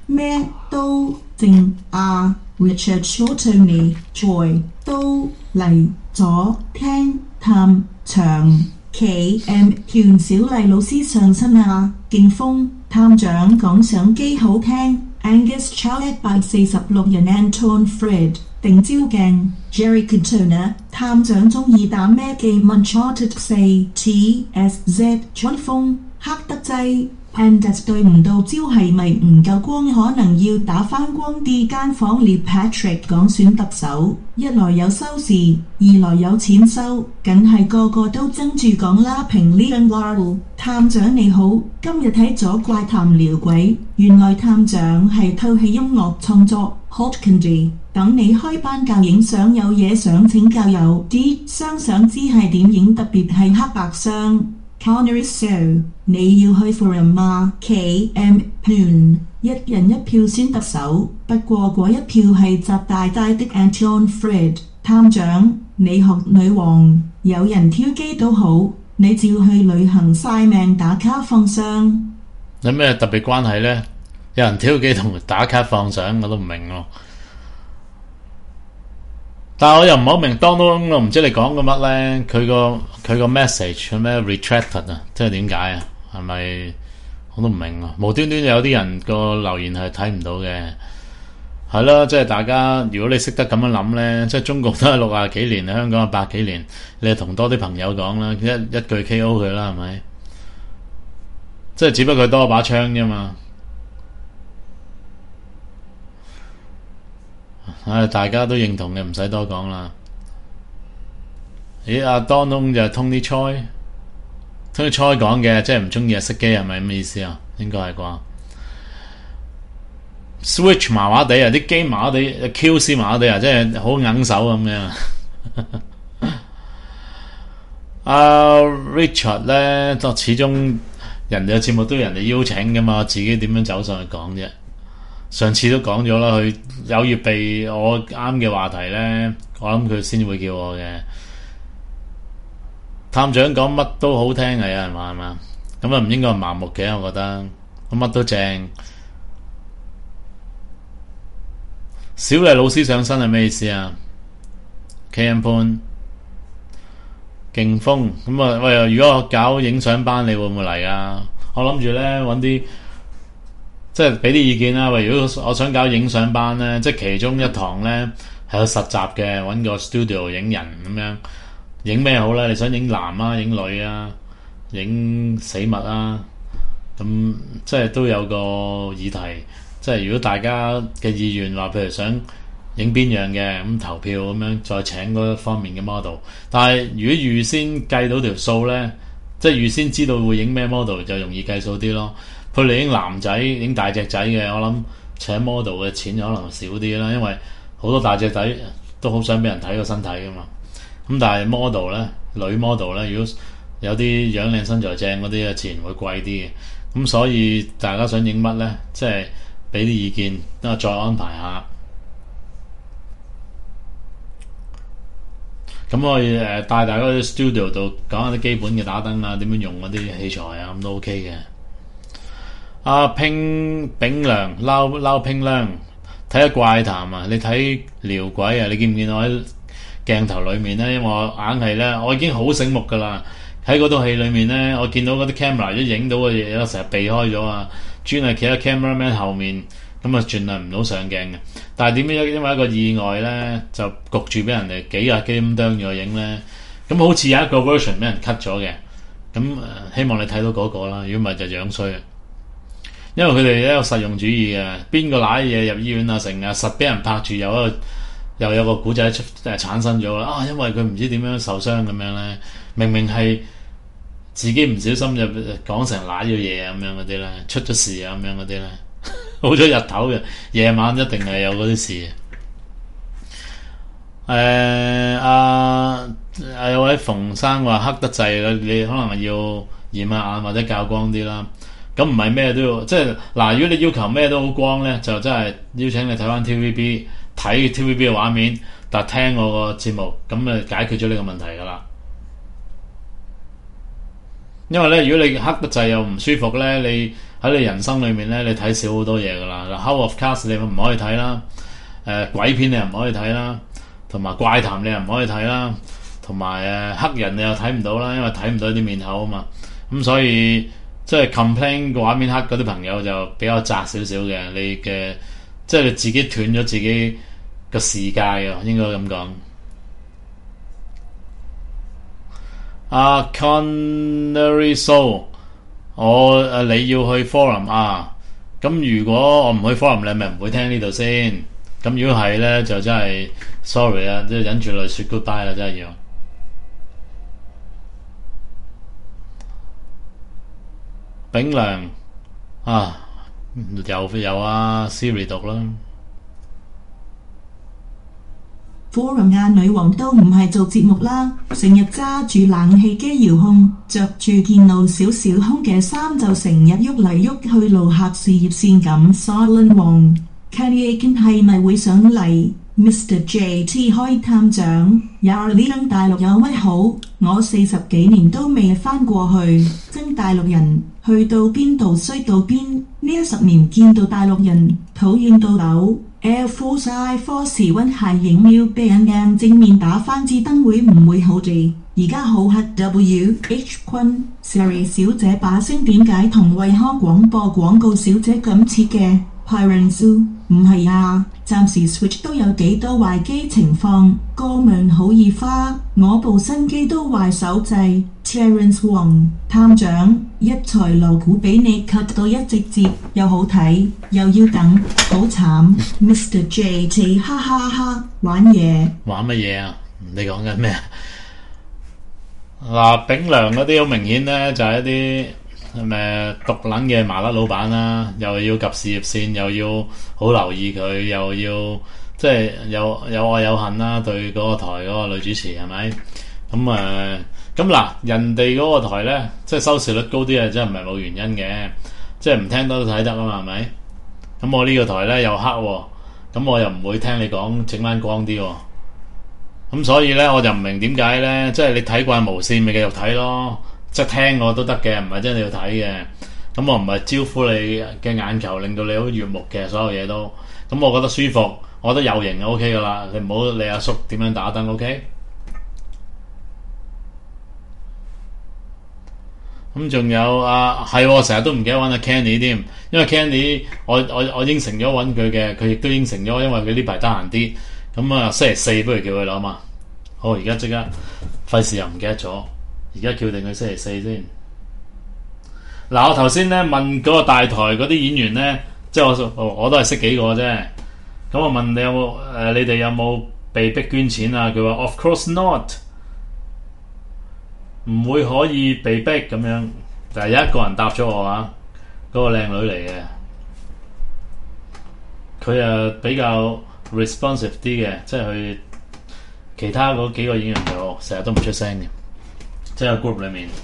Speaker 2: 咩都靜啊 Richard Shortony Joy 都嚟咗聽探長企 M 權小麗老師上身啊，勁風探長講相機好聽 Angus Chow 一百四十六人 Anton Fred 定焦鏡 Jerry Cantona 探長鍾意打咩機 Uncharted 四 T S Z 吹風黑得滯 Angus 對唔到焦係咪唔夠光，可能要打返光啲間房。列 Patrick 講選特首，一來有收視，二來有錢收，梗係個個都爭住講啦。評呢樣話，探長你好，今日睇咗怪談聊鬼，原來探長係偷戲音樂創作 Hot Candy。等你開班教影相，有嘢想請教有啲相想知係點影，特別係黑白相。Connery Show 你要去 forum 嗎 ？K M 盤一人一票選特首，不過嗰一票係習大大的 Anton Fred 探長，你學女王，有人挑機都好，你照去旅行晒命打卡放相。
Speaker 1: 有咩特別關係呢？有人挑機同打卡放相，我都唔明喎。但係我又唔好明，當當我唔知你講個乜咧，佢個佢個 message 咩 retracted 啊，即係點解啊？係咪我都唔明啊？無端端有啲人個留言係睇唔到嘅，係咯，即係大家如果你識得咁樣諗咧，即係中國都係六廿幾年，香港係百幾年，你就同多啲朋友講啦，一一句 K O 佢啦，係咪？即係只不過多一把槍啫嘛。唉，大家都認同嘅，唔使多講啦。咦，阿 Donald 就係 Tony Choi，Tony Choi 講嘅，即係唔中意啊熄機，係咪咁嘅意思啊？應該係啩。Switch 麻麻地啊，啲機麻麻地 ，Q C 麻麻地啊，即係好硬手咁樣。阿、uh, Richard 咧，就始終人哋嘅節目都有人哋邀請噶嘛，自己點樣走上去講啫？上次都講咗啦，佢有預備我啱嘅話題呢，我諗佢先會叫我嘅。探長講乜都好聽嘅，有人話係嘛？咁啊唔應該係盲目嘅，我覺得咁乜都正。小麗老師上身係咩意思啊 ？K M 潘勁風咁啊！喂，如果我搞影相班，你會唔會嚟啊？我諗住呢揾啲。即係俾啲意見啦，喂！如果我想搞影相班咧，即係其中一堂咧係有實習嘅，揾個 studio 影人咁樣，影咩好咧？你想影男啊，影女啊，影死物啊，咁即係都有個議題。即係如果大家嘅意願話，譬如想影邊樣嘅，咁投票咁樣，再請嗰方面嘅 model。但係如果預先計到條數咧，即係預先知道會影咩 model，就容易計數啲咯。佢哋影男仔、影大隻仔嘅，我諗請 model 嘅錢可能少啲啦，因為好多大隻仔都好想俾人睇個身體噶嘛。咁但係 model 咧，女 model 咧，如果有啲樣靚身材正嗰啲嘅，自然會貴啲嘅。咁所以大家想影乜咧，即係俾啲意見，等我再安排下。咁我誒帶大家去 studio 度講下啲基本嘅打燈啊，點樣用嗰啲器材啊，咁都 OK 嘅。阿、啊、拼炳良撈撈拼良睇下怪談啊！你睇撩鬼啊！你見唔見我喺鏡頭裏面咧？因為我硬係咧，我已經好醒目噶啦。喺嗰套戲裏面咧，我見到嗰啲 camera 一影到嘅嘢，我成日避開咗啊！專係企喺 cameraman 後面，咁啊盡量唔到上鏡嘅。但係點樣因為一個意外咧，就焗住俾人哋幾日幾咁啄住我影咧。咁好似有一個 version 俾人 cut 咗嘅。咁誒、呃，希望你睇到嗰個啦。如果唔係就樣衰。因為佢哋一個實用主義嘅，邊個攋嘢入醫院啊成啊，實俾人拍住有一個又有個古仔出誒產生咗啦啊！因為佢唔知點樣受傷咁樣咧，明明係自己唔小心就講成攋咗嘢咁樣嗰啲咧，出咗事啊咁樣嗰啲咧，好咗日頭嘅，夜晚一定係有嗰啲事。誒阿阿有位馮生話黑得滯啦，你可能要驗下眼或者較光啲啦。咁唔係咩都要，即係嗱，如果你要求咩都好光咧，就真係邀請你睇翻 T V B 睇 T V B 嘅畫面，但係聽我個節目，咁啊解決咗呢個問題噶啦。因為咧，如果你黑得滯又唔舒服咧，你喺你人生裏面咧，你睇少好多嘢噶啦。House of Cards 你唔可以睇啦，誒、呃、鬼片你又唔可以睇啦，同埋怪談你又唔可以睇啦，同埋誒黑人你又睇唔到啦，因為睇唔到啲面口啊嘛。咁所以即係 complain 個畫面黑嗰啲朋友就比較窄少少嘅，你嘅即係你自己斷咗自己個視界啊，應該咁講。阿、uh, Connery Soul， 我誒你要去 forum 啊？咁如果我唔去 forum，你咪唔會聽呢度先。咁如果係咧，就真係 sorry 啊，即係忍住淚說 goodbye 啦，真係要。炳良啊，又有啊 Siri 讀啦。
Speaker 2: Forum 亞女王都唔係做節目啦，成日揸住冷氣機遙控，着住件露少少胸嘅衫就成日喐嚟喐去路客事業線咁。Silent 王 Kenny Aiken 係咪會上嚟 ？Mister J T 開探長，廿呢張大陸有乜好？我四十幾年都未返過去，真大陸人去到邊度衰到邊。呢一十年見到大陸人討厭到嘔。Air Force I Force 溫係影秒俾人硬正面打翻支燈會唔會好啲？而家好黑 W H 坤 Siri 小姐把聲點解同惠康廣播廣告小姐咁似嘅 Pyron Zoo 唔係啊，暫時 Switch 都有幾多壞機情況，歌名好易花，我部新機都壞手掣。Terence Wong 探長一財路股俾你 cut 到一直接，又好睇又要等，好慘。Mister J T 哈哈哈，玩嘢
Speaker 1: 玩乜嘢啊？你講緊咩啊？嗱，炳良嗰啲好明顯咧，就係、是、一啲咩毒撚嘅麻甩老闆啦，又要及事業線，又要好留意佢，又要即係有有愛有恨啦，對嗰個台嗰個女主持係咪？咁誒。呃咁嗱，人哋嗰個台咧，即係收視率高啲啊，真係唔係冇原因嘅，即係唔聽都睇得啊嘛，係咪？咁我呢個台咧又黑喎，咁我又唔會聽你講整翻光啲喎，咁所以咧我就唔明點解咧，即係你睇慣無線咪繼續睇咯，即係聽我都得嘅，唔係真係要睇嘅。咁我唔係招呼你嘅眼球，令到你好悅目嘅所有嘢都，咁我覺得舒服，我覺得有型就 OK 噶啦，你唔好理阿叔點樣打燈 OK。咁仲有啊，係我成日都唔記得揾阿 Kenny 添，因為 Kenny 我我我應承咗揾佢嘅，佢亦都應承咗，因為佢呢排得閒啲，咁啊星期四不如叫佢啦嘛。好，而家即刻費事又唔記得咗，而家叫定佢星期四先。嗱，我頭先咧問嗰個大台嗰啲演員咧，即係我我都係識幾個啫。咁我問你有冇誒、呃，你哋有冇被逼捐錢啊？佢話 Of course not。唔會可以被逼咁樣，但係有一個人答咗我啊，嗰、嗰個靚女嚟嘅，佢啊比較 responsive 啲嘅，即係佢其他嗰幾個演員就成日都唔出聲嘅，即係 group 裏面。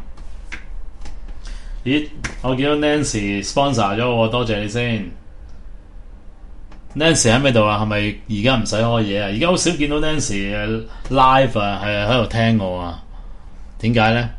Speaker 1: 咦，我見到 Nancy sponsor 咗我，多謝你先。Nancy 喺咩度啊？係咪而家唔使開嘢啊？而家好少見到 Nancy live 啊，係喺度聽我啊。點解咧？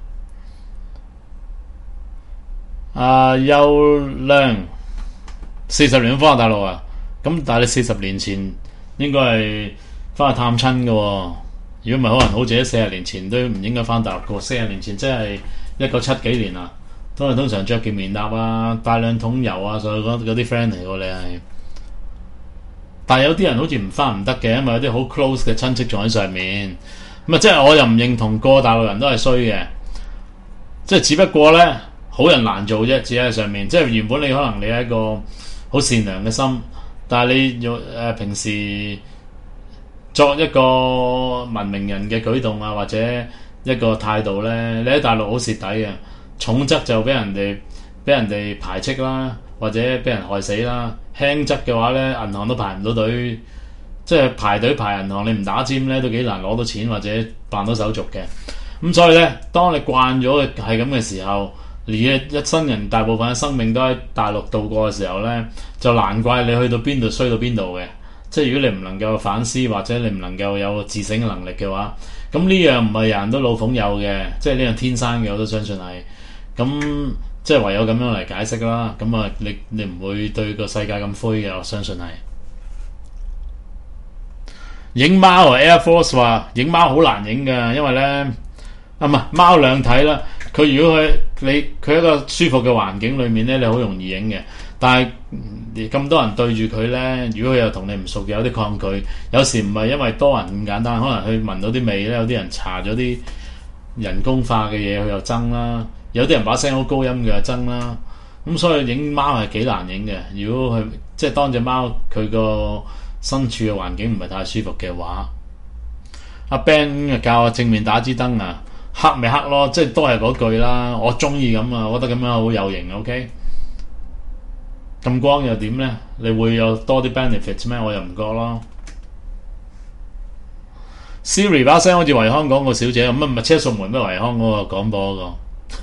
Speaker 1: 啊，優良四十年翻去大陸啊，咁但係你四十年前應該係翻去探親嘅喎。如果唔係，可能好似喺四十年前都唔應該翻大陸過。四十年前即係一九七幾年啊，都係通常着件棉衲啊，帶兩桶油啊，所以嗰啲 friend 嚟喎你係。但係有啲人好似唔翻唔得嘅，因為有啲好 close 嘅親戚仲喺上面。咁啊，即係我又唔認同個大陸人都係衰嘅，即係只不過咧，好人難做啫，只喺上面。即係原本你可能你係一個好善良嘅心，但係你用誒、呃、平時作一個文明人嘅舉動啊，或者一個態度咧，你喺大陸好蝕底嘅，重則就俾人哋俾人哋排斥啦，或者俾人害死啦。輕則嘅話咧，銀行都排唔到隊。即係排隊排銀行，你唔打尖咧都幾難攞到錢或者辦到手續嘅。咁所以咧，當你慣咗係咁嘅時候，而一生人大部分嘅生命都喺大陸度過嘅時候咧，就難怪你去到邊度衰到邊度嘅。即係如果你唔能夠反思或者你唔能夠有自省嘅能力嘅話，咁呢樣唔係人人都老奉有嘅，即係呢樣天生嘅，我都相信係。咁即係唯有咁樣嚟解釋啦。咁啊，你你唔會對個世界咁灰嘅，我相信係。影貓啊 ，Air Force 話影貓好難影㗎，因為咧啊唔係貓兩睇啦。佢如果佢你佢一個舒服嘅環境裏面咧，你好容易影嘅。但係咁多人對住佢咧，如果佢又同你唔熟嘅，有啲抗拒。有時唔係因為多人咁簡單，可能佢聞到啲味咧，有啲人搽咗啲人工化嘅嘢，佢又憎啦。有啲人把聲好高音嘅又憎啦。咁所以影貓係幾難影嘅。如果佢即係當隻貓佢個身處嘅環境唔係太舒服嘅話，阿 Ben 教我正面打支燈啊，黑咪黑咯，即係都係嗰句啦。我中意咁啊，我覺得咁樣好有型 ，OK。咁光又點呢？你會有多啲 benefits 咩？我又唔覺咯。Siri 把聲好似維康廣告小姐咁，乜唔係車淑梅咩？維康嗰個廣播嗰個。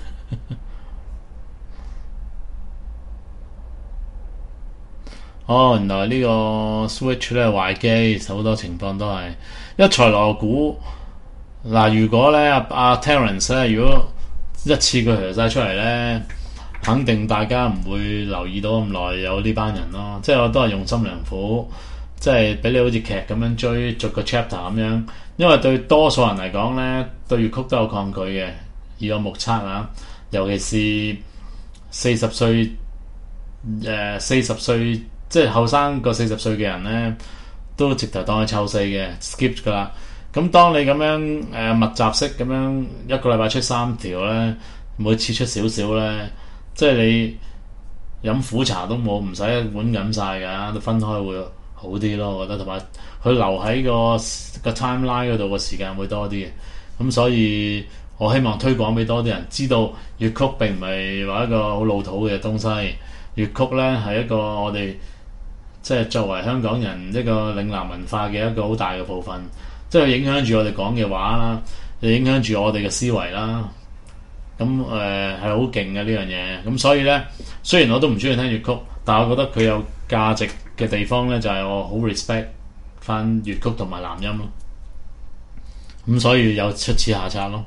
Speaker 1: 哦，原來呢個 Switch 咧壞機，好多情況都係一財鑼鼓。嗱，如果咧阿阿 Terence 咧，如果一次佢嚟晒出嚟咧，肯定大家唔會留意到咁耐有呢班人咯。即係我都係用心良苦，即係俾你好似劇咁樣追逐個 chapter 咁樣。因為對多數人嚟講咧，對粵曲都有抗拒嘅。以我目測啊，尤其是四十歲誒四十歲。即係後生個四十歲嘅人咧，都直頭當佢湊四嘅 skip 噶啦。咁當你咁樣誒、呃、密集式咁樣一個禮拜出三條咧，每次出少少咧，即係你飲苦茶都冇，唔使一碗飲晒㗎，都分開會好啲咯。我覺得同埋佢留喺個個 timeline 嗰度個時間會多啲嘅。咁所以我希望推廣俾多啲人知道，粵曲並唔係話一個好老土嘅東西。粵曲咧係一個我哋即係作為香港人一個嶺南文化嘅一個好大嘅部分，即係影響住我哋講嘅話啦，又影響住我哋嘅思維啦。咁誒係好勁嘅呢樣嘢。咁所以咧，雖然我都唔中意聽粵曲，但係我覺得佢有價值嘅地方咧，就係、是、我好 respect 翻粵曲同埋南音咯。咁所以有出此下策咯。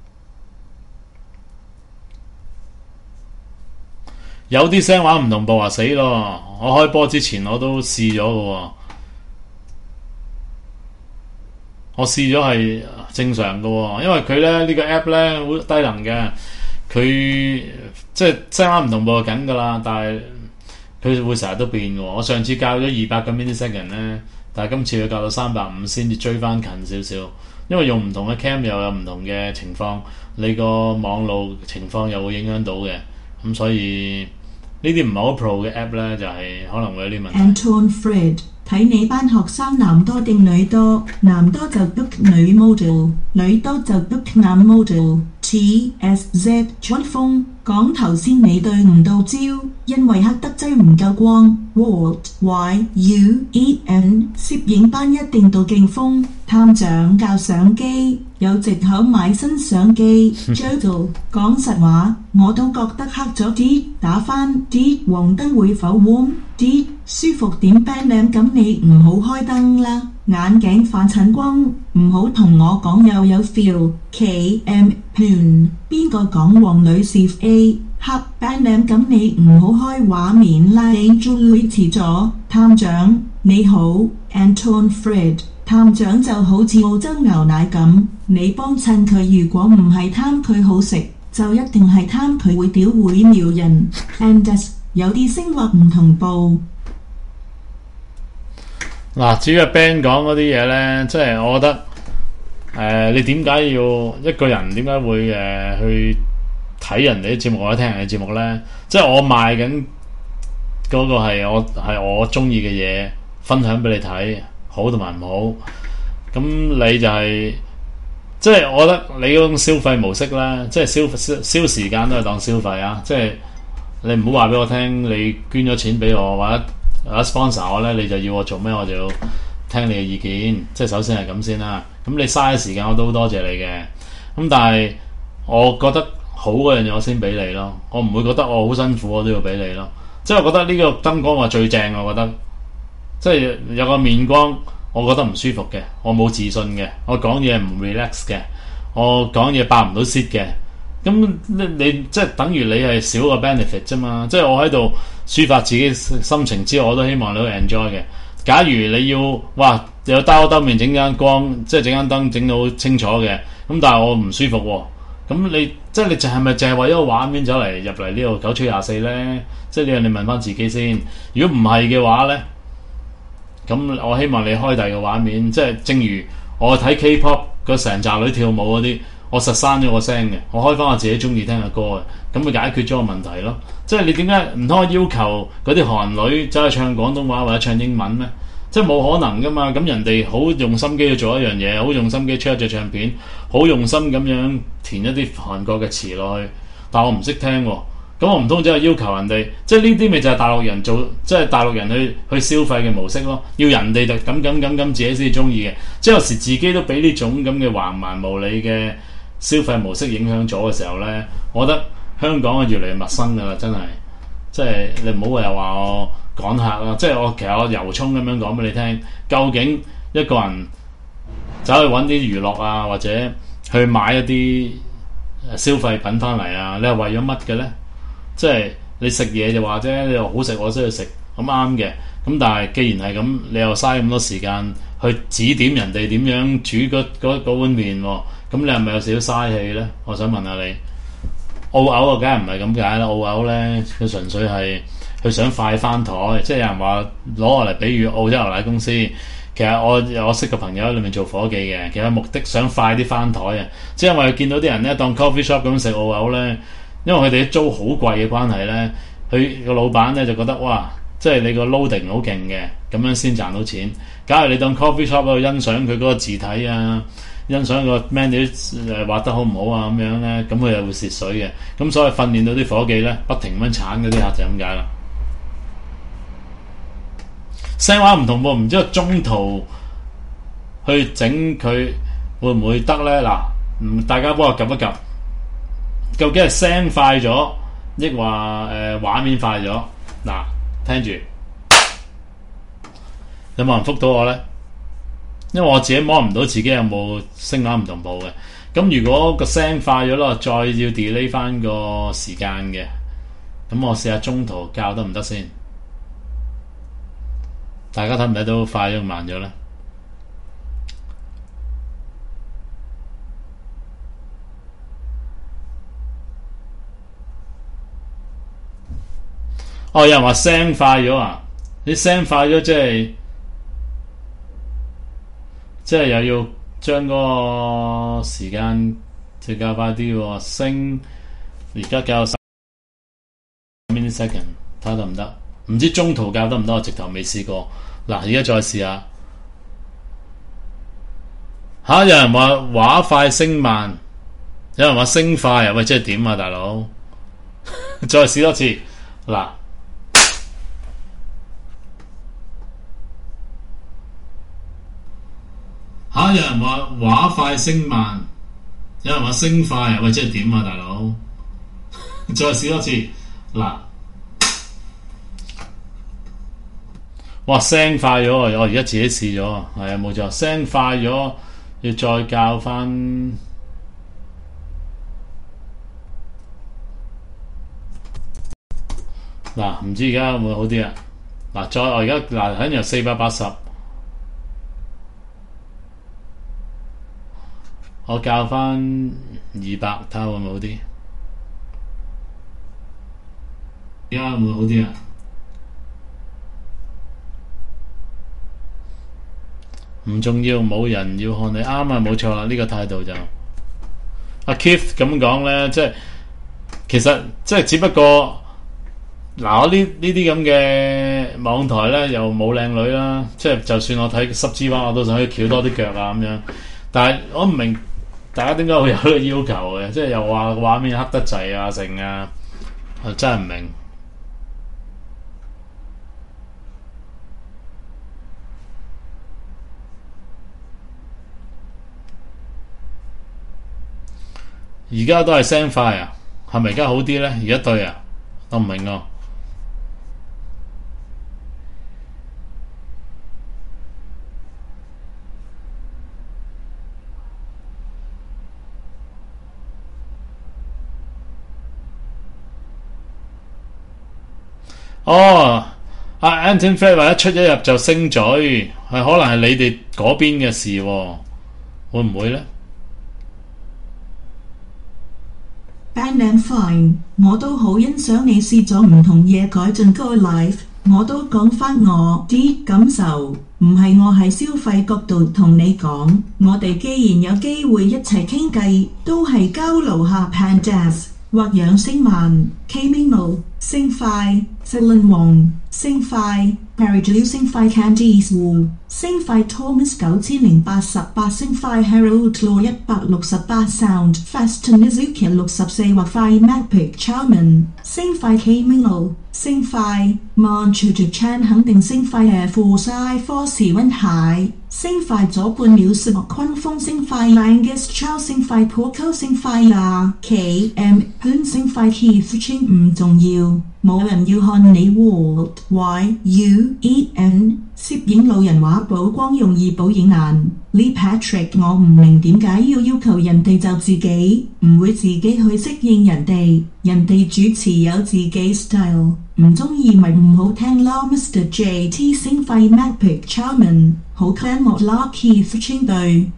Speaker 1: 有啲聲畫唔同步話死咯！我開波之前我都試咗嘅，我試咗係正常嘅，因為佢咧呢、這個 app 咧好低能嘅，佢即係聲畫唔同步緊噶啦，但係佢會成日都變嘅。我上次校咗二百個 millisecond 咧，但係今次佢校到三百五先至追翻近少少，因為用唔同嘅 cam 又有唔同嘅情況，你個網路情況又會影響到嘅，咁所以。呢啲唔係好 pro 嘅 app 咧，就係、是、可能會有啲問題。
Speaker 2: Anton Fred 睇你班學生男多定女多？男多就 book 女 model， 女多就 book 男 model。T S Z 春風講頭先你對唔到焦，因為黑得劑唔夠光。What Y U E N 攝影班一定到勁風，探長教相機，有藉口買新相機。Jodo 講實話，我都覺得黑咗啲，打翻啲黃燈會否 warm 啲舒服點 band 靚？咁你唔好開燈啦，眼鏡反襯光，唔好同我講又有 feel。K M Poon 邊個講黃女士 A 黑 band 靚？咁你唔好開畫面啦。Julie 遲咗，探長你好 Anton Fred。探長就好似澳洲牛奶咁，你幫襯佢，如果唔係貪佢好食，就一定係貪佢會屌會撩人。And 有啲聲畫唔同步。
Speaker 1: 嗱，至於阿 Ben 講嗰啲嘢咧，即係我覺得，誒、呃，你點解要一個人點解會誒、呃、去睇人哋啲節目或者聽人哋節目咧？即係我賣緊嗰個係我係我中意嘅嘢，分享俾你睇。好同埋唔好，咁你就係、是、即係我覺得你嗰種消費模式咧，即係消消消時間都係當消費啊！即係你唔好話俾我聽，你捐咗錢俾我或者或者 sponsor 我咧，你就要我做咩？我就要聽你嘅意見。即係首先係咁先啦。咁你嘥時間我都好多謝你嘅。咁但係我覺得好嗰樣嘢我先俾你咯。我唔會覺得我好辛苦我都要俾你咯。即係我覺得呢個燈光話最正，我覺得。即係有個面光，我覺得唔舒服嘅，我冇自信嘅，我講嘢唔 relax 嘅，我講嘢爆唔到 sit 嘅， 咁你你即係等於你係少個 benefit 啫嘛。即係我喺度抒發自己心情之外，我都希望你都 enjoy 嘅。假如你要哇有兜兜面整間光，即係整間燈整到好清楚嘅，咁但係我唔舒服喎、哦。咁你即係你就係咪淨係為咗個畫面走嚟入嚟呢度九吹廿四咧？即係呢樣你問翻自己先。如果唔係嘅話咧，咁我希望你開第二個畫面。即係正如我睇 K-pop 個成紮女跳舞嗰啲，我實閂咗個聲嘅，我開翻我自己中意聽嘅歌嘅，咁咪解決咗個問題咯。即係你點解唔通要求嗰啲韓女走去唱廣東話或者唱英文咩？即係冇可能噶嘛。咁人哋好用心機去做一樣嘢，好用心機出一隻唱片，好用心咁樣填一啲韓國嘅詞落去，但我唔識聽喎、哦。咁我唔通只係要求人哋？即係呢啲咪就係大陸人做，即係大陸人去去消費嘅模式咯。要人哋就咁咁咁咁自己先中意嘅。即係有時自己都俾呢種咁嘅橫蠻無理嘅消費模式影響咗嘅時候咧，我覺得香港係越嚟越陌生噶啦，真係。即係你唔好話又話我趕客啦，即係我其實我由衷咁樣講俾你聽，究竟一個人走去揾啲娛樂啊，或者去買一啲消費品翻嚟啊，你係為咗乜嘅咧？即係你食嘢就話啫，你又好食我先去食，咁啱嘅。咁但係既然係咁，你又嘥咁多時間去指點人哋點樣煮嗰碗麵喎，咁你係咪有少少嘥氣咧？我想問下你。澳牛啊，梗係唔係咁解啦。澳牛咧，佢純粹係佢想快翻台，即係有人話攞我嚟比喻澳洲牛奶公司。其實我我識個朋友喺裏面做伙計嘅，其實目的想快啲翻台啊。即係因為見到啲人咧當 coffee shop 咁食澳牛咧，因為佢哋啲租好貴嘅關係咧，佢個老闆咧就覺得哇，即係你個 loading 好勁嘅，咁樣先賺到錢。假如你當 coffee shop 喺度欣賞佢嗰個字體啊，欣賞個 menu 誒畫得好唔好啊咁樣咧，咁佢又會蝕水嘅。咁所以訓練到啲伙計咧，不停咁樣鏟嗰啲客就咁解啦。聲畫唔同喎，唔知道中途去整佢會唔會得咧？嗱，唔大家幫我 𥄫 一 𥄫，究竟係聲快咗，抑或誒畫面快咗？嗱，聽住有冇人覆到我咧？因為我自己摸唔到自己有冇聲畫唔同步嘅。咁如果個聲快咗咯，再要 delay 翻個時間嘅，咁我試下中途校得唔得先？大家睇唔睇到快咗慢咗咧？哦，有人話聲快咗啊！你聲快咗即係即係又要將嗰個時間就較快啲喎。聲而家較十 millisecond， 睇下得唔得？唔知中途較得唔得？我直頭未試過。嗱，而家再試下。嚇、啊！有人話畫快聲慢，有人話聲快啊！喂，即係點啊，大佬？再試多次。嗱。嚇、啊！有人話畫快聲慢，有人話聲快啊！喂，即係點啊，大佬？再試多次。嗱。哇！聲快咗啊！我而家自己試咗，係啊，冇錯，聲快咗，要再校翻。嗱，唔知而家會唔會好啲啊？嗱，再我而家嗱喺由四百八十，我校翻二百，睇下會唔會好啲？而家會唔會好啲啊？唔重要，冇人要看你啱啊，冇錯啦，呢、這個態度就阿 Keith 咁講咧，即係其實即係只不過嗱，我呢呢啲咁嘅網台咧又冇靚女啦，即係就算我睇濕之蛙，我都想去翹多啲腳啊咁樣，但係我唔明大家點解會有呢個要求嘅，即係又話畫面黑得滯啊成啊，我真係唔明。而家都係聲快啊，係咪而家好啲咧？而家對啊，我唔明啊。 哦，阿 Anton Fred 話一出一入就升嘴，係可能係你哋嗰邊嘅事喎，會唔會咧
Speaker 2: ？Band and Fine， 我都好欣賞你試咗唔同嘢改進個 life， 我都講翻我啲感受，唔係我喺消費角度同你講，我哋既然有機會一齊傾偈，都係交流下 Pandas 或養星漫 K-Mino 星快 Celine Wong 星快 Parry 星快 Candice Wu 星快 Thomas 九千零八十八星快 Harold Law 一百六十八 Sound Fast Nizuki 六十四或快 Macpic Chowman 星快 K-Mino 星快 Manchu Chan 肯定星快誒富晒科時溫蟹星快咗半秒雪莫昆風星快 Angus Chow 星快 Porco 星快呀 K M 圈星快 Keith Ching 唔重要，冇人要看你 World Y U E N 攝影老人話曝光容易保影眼 Lee Patrick 我唔明點解要要求人哋就自己唔會自己去適應人哋，人哋主持有自己 style， 唔鍾意咪唔好聽咯 Mister J T 星快 Macpic Chowman 好 clan 莫啦 Keith Ching 對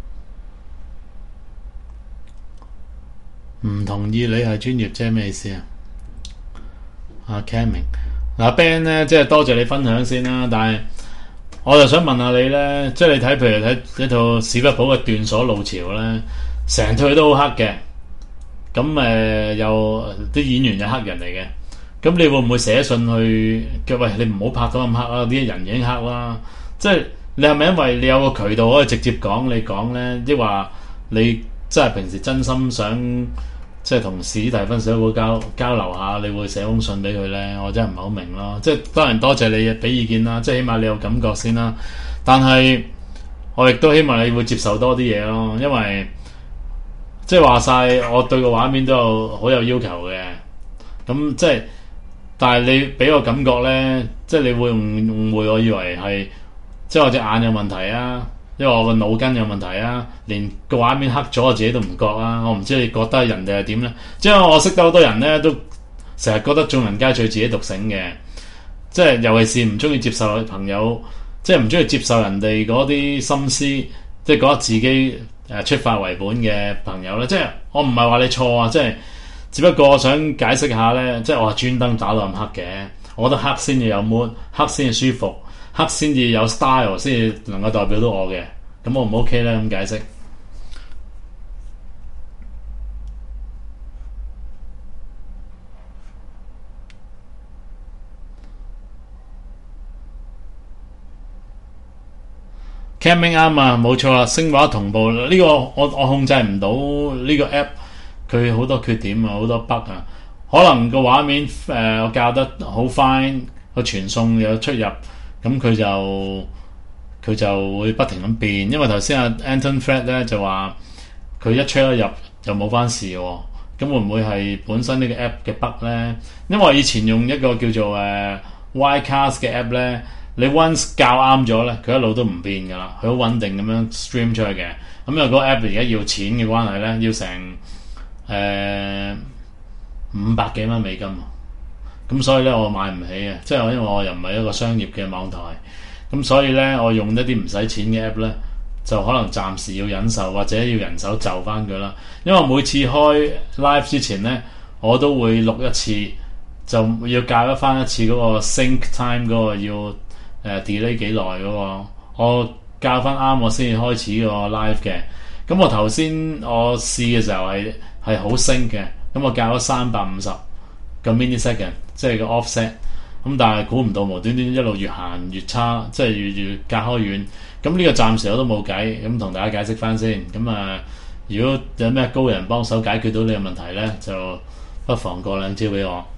Speaker 1: 唔同意你係專業啫咩意思啊？阿 Camming 嗱 Ben 咧，即係多謝你分享先啦。但係我就想問下你咧，即係你睇譬如睇一套史匹堡嘅斷鎖路潮咧，成套都好黑嘅，咁誒、呃、又啲演員又黑人嚟嘅，咁你會唔會寫信去叫喂你唔好拍到咁黑啊？啲人已經黑啦，即係你係咪因為你有個渠道可以直接講你講咧，抑或你即係平時真心想？即係同史提芬小寶交交流下，你會寫封信俾佢咧？我真係唔係好明咯。即係當然多謝你俾意見啦，即係起碼你有感覺先啦。但係我亦都希望你會接受多啲嘢咯，因為即係話晒，我對個畫面都有好有要求嘅。咁即係，但係你俾我感覺咧，即係你會誤會我以為係即係我隻眼有問題啊。因為我個腦筋有問題啊，連個畫面黑咗我自己都唔覺啊！我唔知你覺得人哋係點咧？即係我識得好多人咧，都成日覺得眾人皆醉自己獨醒嘅，即係尤其是唔中意接受朋友，即係唔中意接受人哋嗰啲心思，即係覺得自己誒出發為本嘅朋友咧。即係我唔係話你錯啊，即係只不過我想解釋下咧，即係我係專登打到咁黑嘅，我覺得黑先至有 mood， 黑先至舒服。黑先至有 style， 先至能夠代表到我嘅，咁我唔 OK 咧？咁解釋。Camming 啱啊，冇錯啊，聲畫同步呢、呢個我我控制唔到呢個 app， 佢好多缺點啊，好多 bug 啊，可能個畫面誒、呃、我校得好 fine， 個傳送有出入。咁佢就佢就會不停咁變，因為頭先阿 Anton Fred 咧就話佢一出一入就冇翻事喎，咁會唔會係本身呢個 app 嘅 bug 咧？因為我以前用一個叫做誒、uh, Ycast 嘅 app 咧，你 once 校啱咗咧，佢一路都唔變噶啦，佢好穩定咁樣 stream 出去嘅。咁因為嗰個 app 而家要錢嘅關係咧，要成誒五百幾蚊美金。咁所以咧我買唔起啊，即係因為我又唔係一個商業嘅網台，咁所以咧我用一啲唔使錢嘅 app 咧，就可能暫時要忍受或者要人手就翻佢啦。因為每次開 live 之前咧，我都會錄一次，就要校一翻一次嗰個 sync time 嗰個要誒、呃、delay 幾耐嗰個，我校翻啱我先至開始個 live 嘅。咁我頭先我試嘅時候係係好 sync 嘅，咁我校咗三百五十個 millisecond。即係個 offset， 咁但係估唔到無端端一路越行越差，即係越越隔開遠。咁呢個暫時我都冇計，咁同大家解釋翻先。咁啊，如果有咩高人幫手解決到呢個問題咧，就不妨過兩招俾我。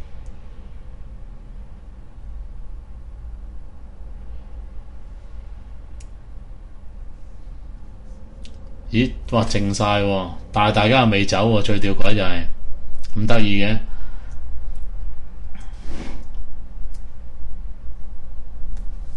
Speaker 1: 咦？哇！靜晒喎，但係大家又未走喎，最吊詭就係咁得意嘅。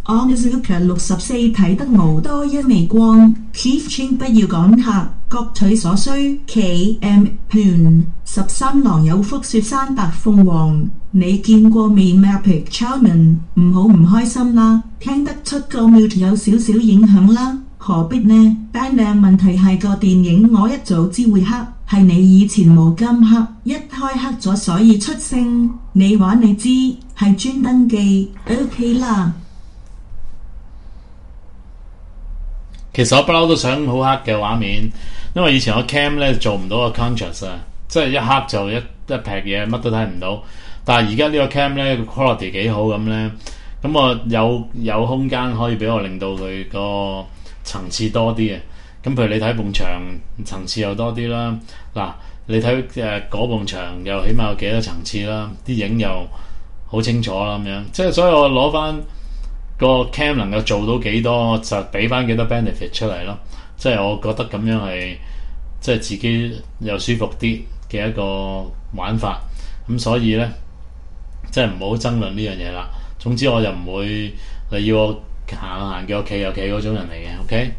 Speaker 2: Onzuka 六十四睇得無多一微光 Keith Ching 不要趕客，各取所需 K M Poon 十三郎有福雪山白鳳凰，你見過未 Mapic Chowman 唔好唔開心啦，聽得出個 mute 有少少影響啦，何必呢？單靚問題係個電影我一早知會黑，係你以前冇咁黑，一開黑咗所以出聲，你話你知係專登記 OK 啦。
Speaker 1: 其實我不嬲都想好黑嘅畫面，因為以前我 cam 咧做唔到個 contrast 啊，即係一黑就一一劈嘢，乜都睇唔到。但係而家呢個 cam 咧個 quality 幾好咁咧，咁我有有空間可以俾我令到佢個層次多啲嘅。咁譬如你睇埲牆層次又多啲啦，嗱你睇誒嗰埲牆又起碼有幾多層次啦，啲影又好清楚啦咁樣，即係所以我攞翻個 cam 能夠做到幾多就俾翻幾多 benefit 出嚟咯，即係我覺得咁樣係即係自己又舒服啲嘅一個玩法，咁所以咧即係唔好爭論呢樣嘢啦。總之我就唔會你要我行行叫我企又企嗰種人嚟嘅 ，OK？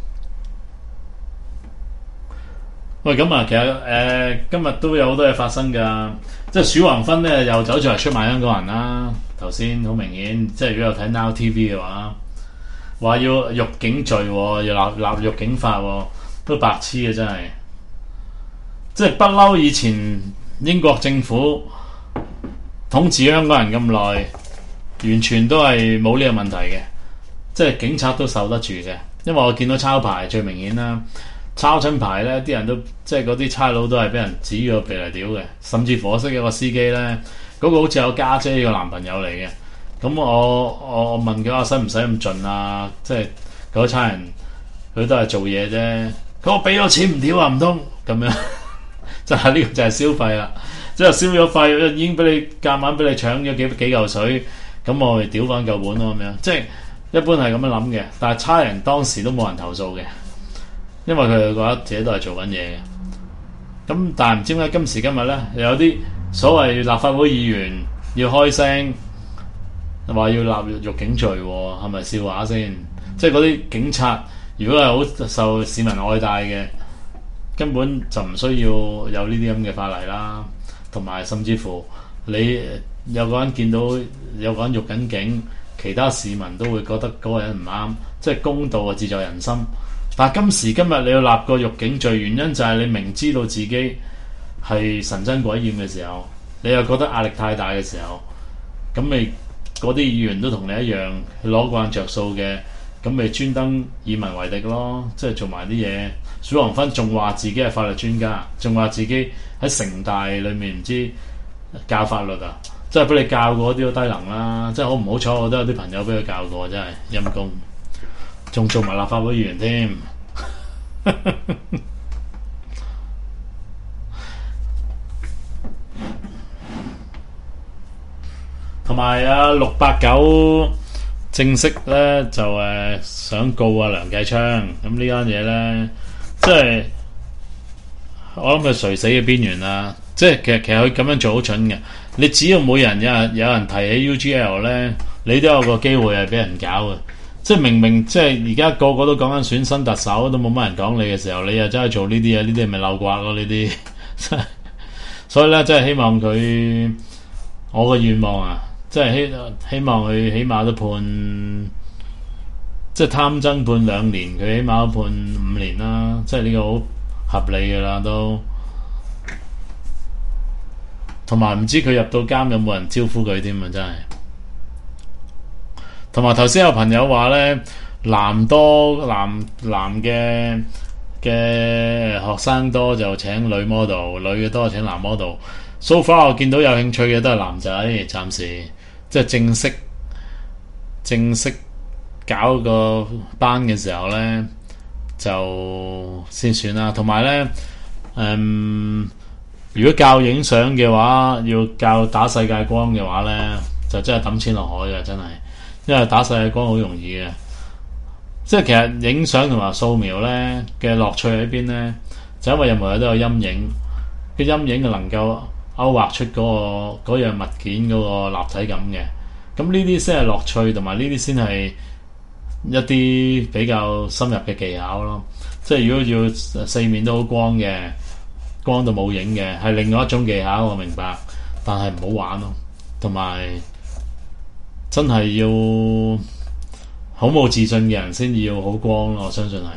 Speaker 1: 喂，咁啊，其實誒、呃、今日都有好多嘢發生㗎，即係鼠黃芬咧又走出嚟出賣香港人啦。頭先好明顯，即係如果有睇 Now T V 嘅話，話要辱警罪，要立立辱警法，都白痴嘅真係。即係不嬲以前英國政府統治香港人咁耐，完全都係冇呢個問題嘅，即係警察都受得住嘅。因為我見到抄牌最明顯啦，抄親牌咧，啲人都即係嗰啲差佬都係俾人指個鼻嚟屌嘅，甚至乎我識有個司機咧。嗰個好似有家姐個男朋友嚟嘅，咁我我我問佢話使唔使咁盡啊？即係嗰個差人佢都係做嘢啫。佢話俾咗錢唔屌啊，唔通咁樣？就係呢個就係消費啦，即係消咗費已經俾你夾硬俾你搶咗幾幾嚿水，咁我咪屌翻嚿本咯咁樣。即係一般係咁樣諗嘅，但係差人當時都冇人投訴嘅，因為佢哋覺得自己都係做緊嘢嘅。咁但係唔知點解今時今日咧又有啲所謂立法會議員要開聲話要立辱警罪，係咪笑話先？即係嗰啲警察如果係好受市民愛戴嘅，根本就唔需要有呢啲咁嘅法例啦。同埋甚至乎你有個人見到有個人辱緊警，其他市民都會覺得嗰個人唔啱，即係公道啊，自在人心。但係今時今日你要立個辱警罪，原因就係你明知道自己係神憎鬼厭嘅時候，你又覺得壓力太大嘅時候，咁咪嗰啲議員都同你一樣攞慣着數嘅，咁咪專登以民為敵咯，即係做埋啲嘢。鼠黃芬仲話自己係法律專家，仲話自己喺城大裏面唔知教法律啊，即係俾你教過啲好低能啦，即係好唔好彩，我都有啲朋友俾佢教過，真係陰公，仲做埋立法會議員添。同埋啊六八九正式咧就誒、呃、想告啊梁繼昌，咁呢間嘢咧即係我諗佢垂死嘅邊緣啦。即係其實其實佢咁樣做好蠢嘅，你只要每人有人有人提起 U G L 咧，你都有個機會係俾人搞嘅。即係明明即係而家個個都講緊選新特首，都冇乜人講你嘅時候，你又真係做呢啲嘢，呢啲咪漏刮咯呢啲。所以咧，真係希望佢，我嘅願望啊，即係希希望佢起碼都判，即係貪爭判兩年，佢起碼都判五年啦。即係呢個好合理嘅啦都。同埋唔知佢入到監有冇人招呼佢添啊！真係。同埋頭先有朋友話咧，男多男男嘅嘅學生多就請女 model， 女嘅多就請男 model。So far 我見到有興趣嘅都係男仔，暫時即係正式正式搞個班嘅時候咧，就先算啦。同埋咧，嗯，如果教影相嘅話，要教打世界光嘅話咧，就真係抌錢落海嘅，真係。因為打世界光好容易嘅，即係其實影相同埋掃描咧嘅樂趣喺邊咧，就因為任何嘢都有陰影，嘅陰影就能夠勾畫出嗰、嗰個嗰樣物件嗰個立體感嘅。 咁呢啲先係樂趣，同埋呢啲先係一啲比較深入嘅技巧咯。即係如果要四面都好光嘅，光到冇影嘅，係另外一種技巧，我明白，但係唔好玩咯。同埋真係要好冇自信嘅人先至要好光咯，我相信係。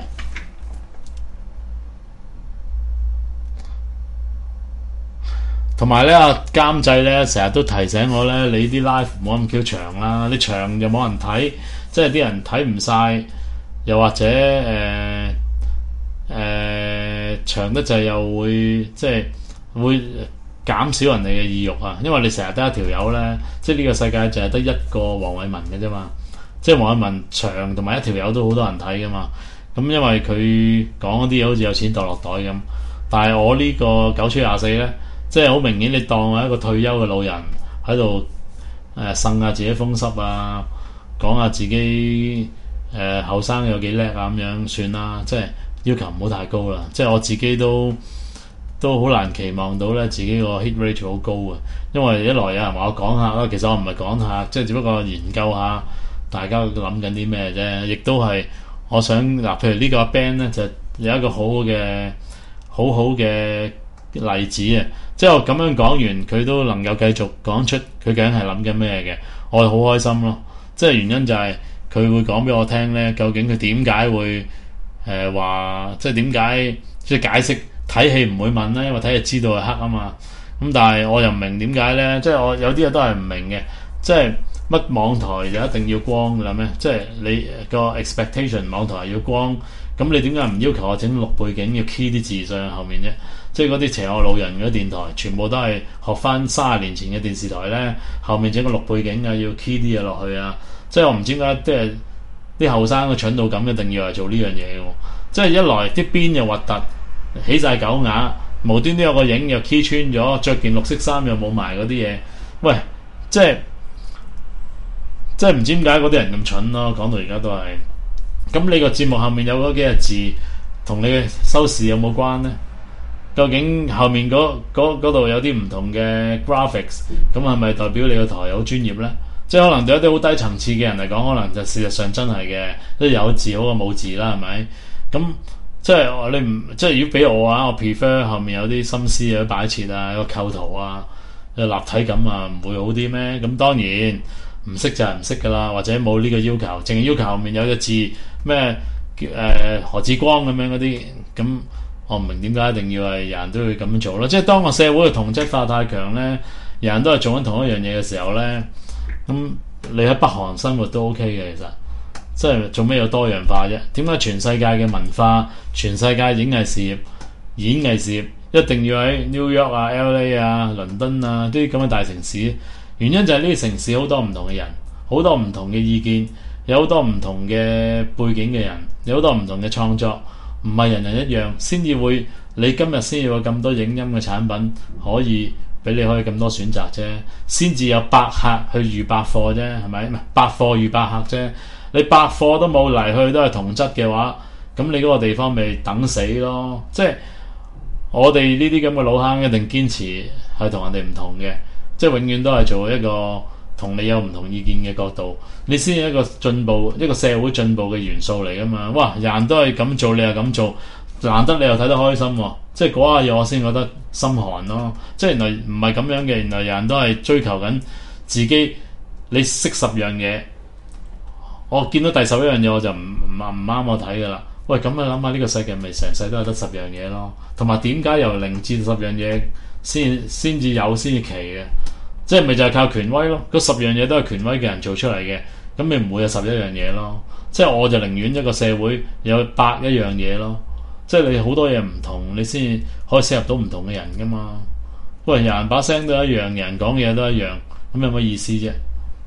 Speaker 1: 同埋咧，監製咧成日都提醒我咧，你啲 live 唔好咁 Q 長啦，你長又冇人睇，即係啲人睇唔晒，又或者誒誒、呃呃、長得滯又會即係會減少人哋嘅意欲啊，因為你成日得一條友咧，即係呢個世界就係得一個黃偉文嘅啫嘛，即係黃偉文長同埋一條友都好多人睇噶嘛，咁因為佢講嗰啲嘢好似有錢墮落袋咁，但係我呢個九吹廿四咧。即係好明顯，你當我一個退休嘅老人喺度誒呻下自己風濕啊，講下自己誒後生有幾叻啊咁樣算啦。即係要求唔好太高啦。即係我自己都都好難期望到咧，自己個 hit rate 好高啊。因為一來有人話我講下啦，其實我唔係講下，即係只不過研究下大家諗緊啲咩啫。亦都係我想嗱，譬如呢個 band 咧，就有一個好嘅好好嘅例子啊。即係我咁樣講完，佢都能夠繼續講出佢究竟係諗緊咩嘅，我係好開心咯。即係原因就係佢會講俾我聽咧，究竟佢點解會誒話、呃，即係點解即係解釋睇戲唔會問咧，因為睇就知道係黑啊嘛。咁但係我又唔明點解咧，即係我有啲嘢都係唔明嘅。即係乜網台就一定要光㗎啦咩？即係你個 expectation 網台係要光，咁你點解唔要求我整綠背景要 key 啲字上後面啫？即係嗰啲邪惡老人嗰啲電台，全部都係學翻三十年前嘅電視台咧，後面整個綠背景啊，要 key 啲嘢落去啊。即係我唔知點解，即係啲後生嘅蠢到咁，一定要係做呢樣嘢嘅。即係一來啲邊又核突，起晒狗牙，無端端有個影又 key 穿咗，着件綠色衫又冇埋嗰啲嘢。喂，即係即係唔知點解嗰啲人咁蠢咯。講到而家都係。咁你個節目後面有嗰幾隻字，同你嘅收視有冇關呢？究竟後面嗰度有啲唔同嘅 graphics， 咁係咪代表你個台好專業呢？即係可能對一啲好低層次嘅人嚟講，可能就事實上真係嘅，即係有字好過冇字啦，係咪？咁即係你唔即係如果俾我啊，我 prefer 後面有啲心思有啲擺設啊，有個構圖啊，有立體感啊，唔會好啲咩？咁當然唔識就係唔識噶啦，或者冇呢個要求，淨係要求後面有個字咩誒、呃、何志光咁樣嗰啲咁。我唔明點解一定要係人人都要咁樣做咯，即係當個社會嘅同質化太強咧，人人都係做緊同一樣嘢嘅時候咧，咁你喺北韓生活都 OK 嘅，其實即係做咩要多元化啫？點解全世界嘅文化、全世界演藝事業、演藝事業一定要喺 New York 啊、L A 啊、倫敦啊啲咁嘅大城市？原因就係呢啲城市好多唔同嘅人，好多唔同嘅意見，有好多唔同嘅背景嘅人，有好多唔同嘅創作。唔係人人一樣，先至會你今日先有咁多影音嘅產品可以俾你可以咁多選擇啫，先至有百客去預百貨啫，係咪？唔係百貨預百客啫。你百貨都冇嚟去都係同質嘅話，咁你嗰個地方咪等死咯。即係我哋呢啲咁嘅老坑一定堅持係同人哋唔同嘅，即係永遠都係做一個同你有唔同意見嘅角度，你先係一個進步，一個社會進步嘅元素嚟噶嘛？哇！人人都係咁做，你又咁做，難得你又睇得開心喎，即係嗰下嘢我先覺得心寒咯。即係原來唔係咁樣嘅，原來人人都係追求緊自己。你識十樣嘢，我見到第十一樣嘢我就唔唔唔啱我睇噶啦。喂，咁啊諗下呢個世界咪成世都係得十樣嘢咯？同埋點解由零至十樣嘢先先至有先至奇嘅？即係咪就係靠權威咯？嗰十樣嘢都係權威嘅人做出嚟嘅，咁你唔會有十一樣嘢咯。即係我就寧願一個社會有百一樣嘢咯。即係你好多嘢唔同，你先可以適合到唔同嘅人噶嘛。喂，人人把聲都一樣，人人講嘢都一樣，咁有乜意思啫？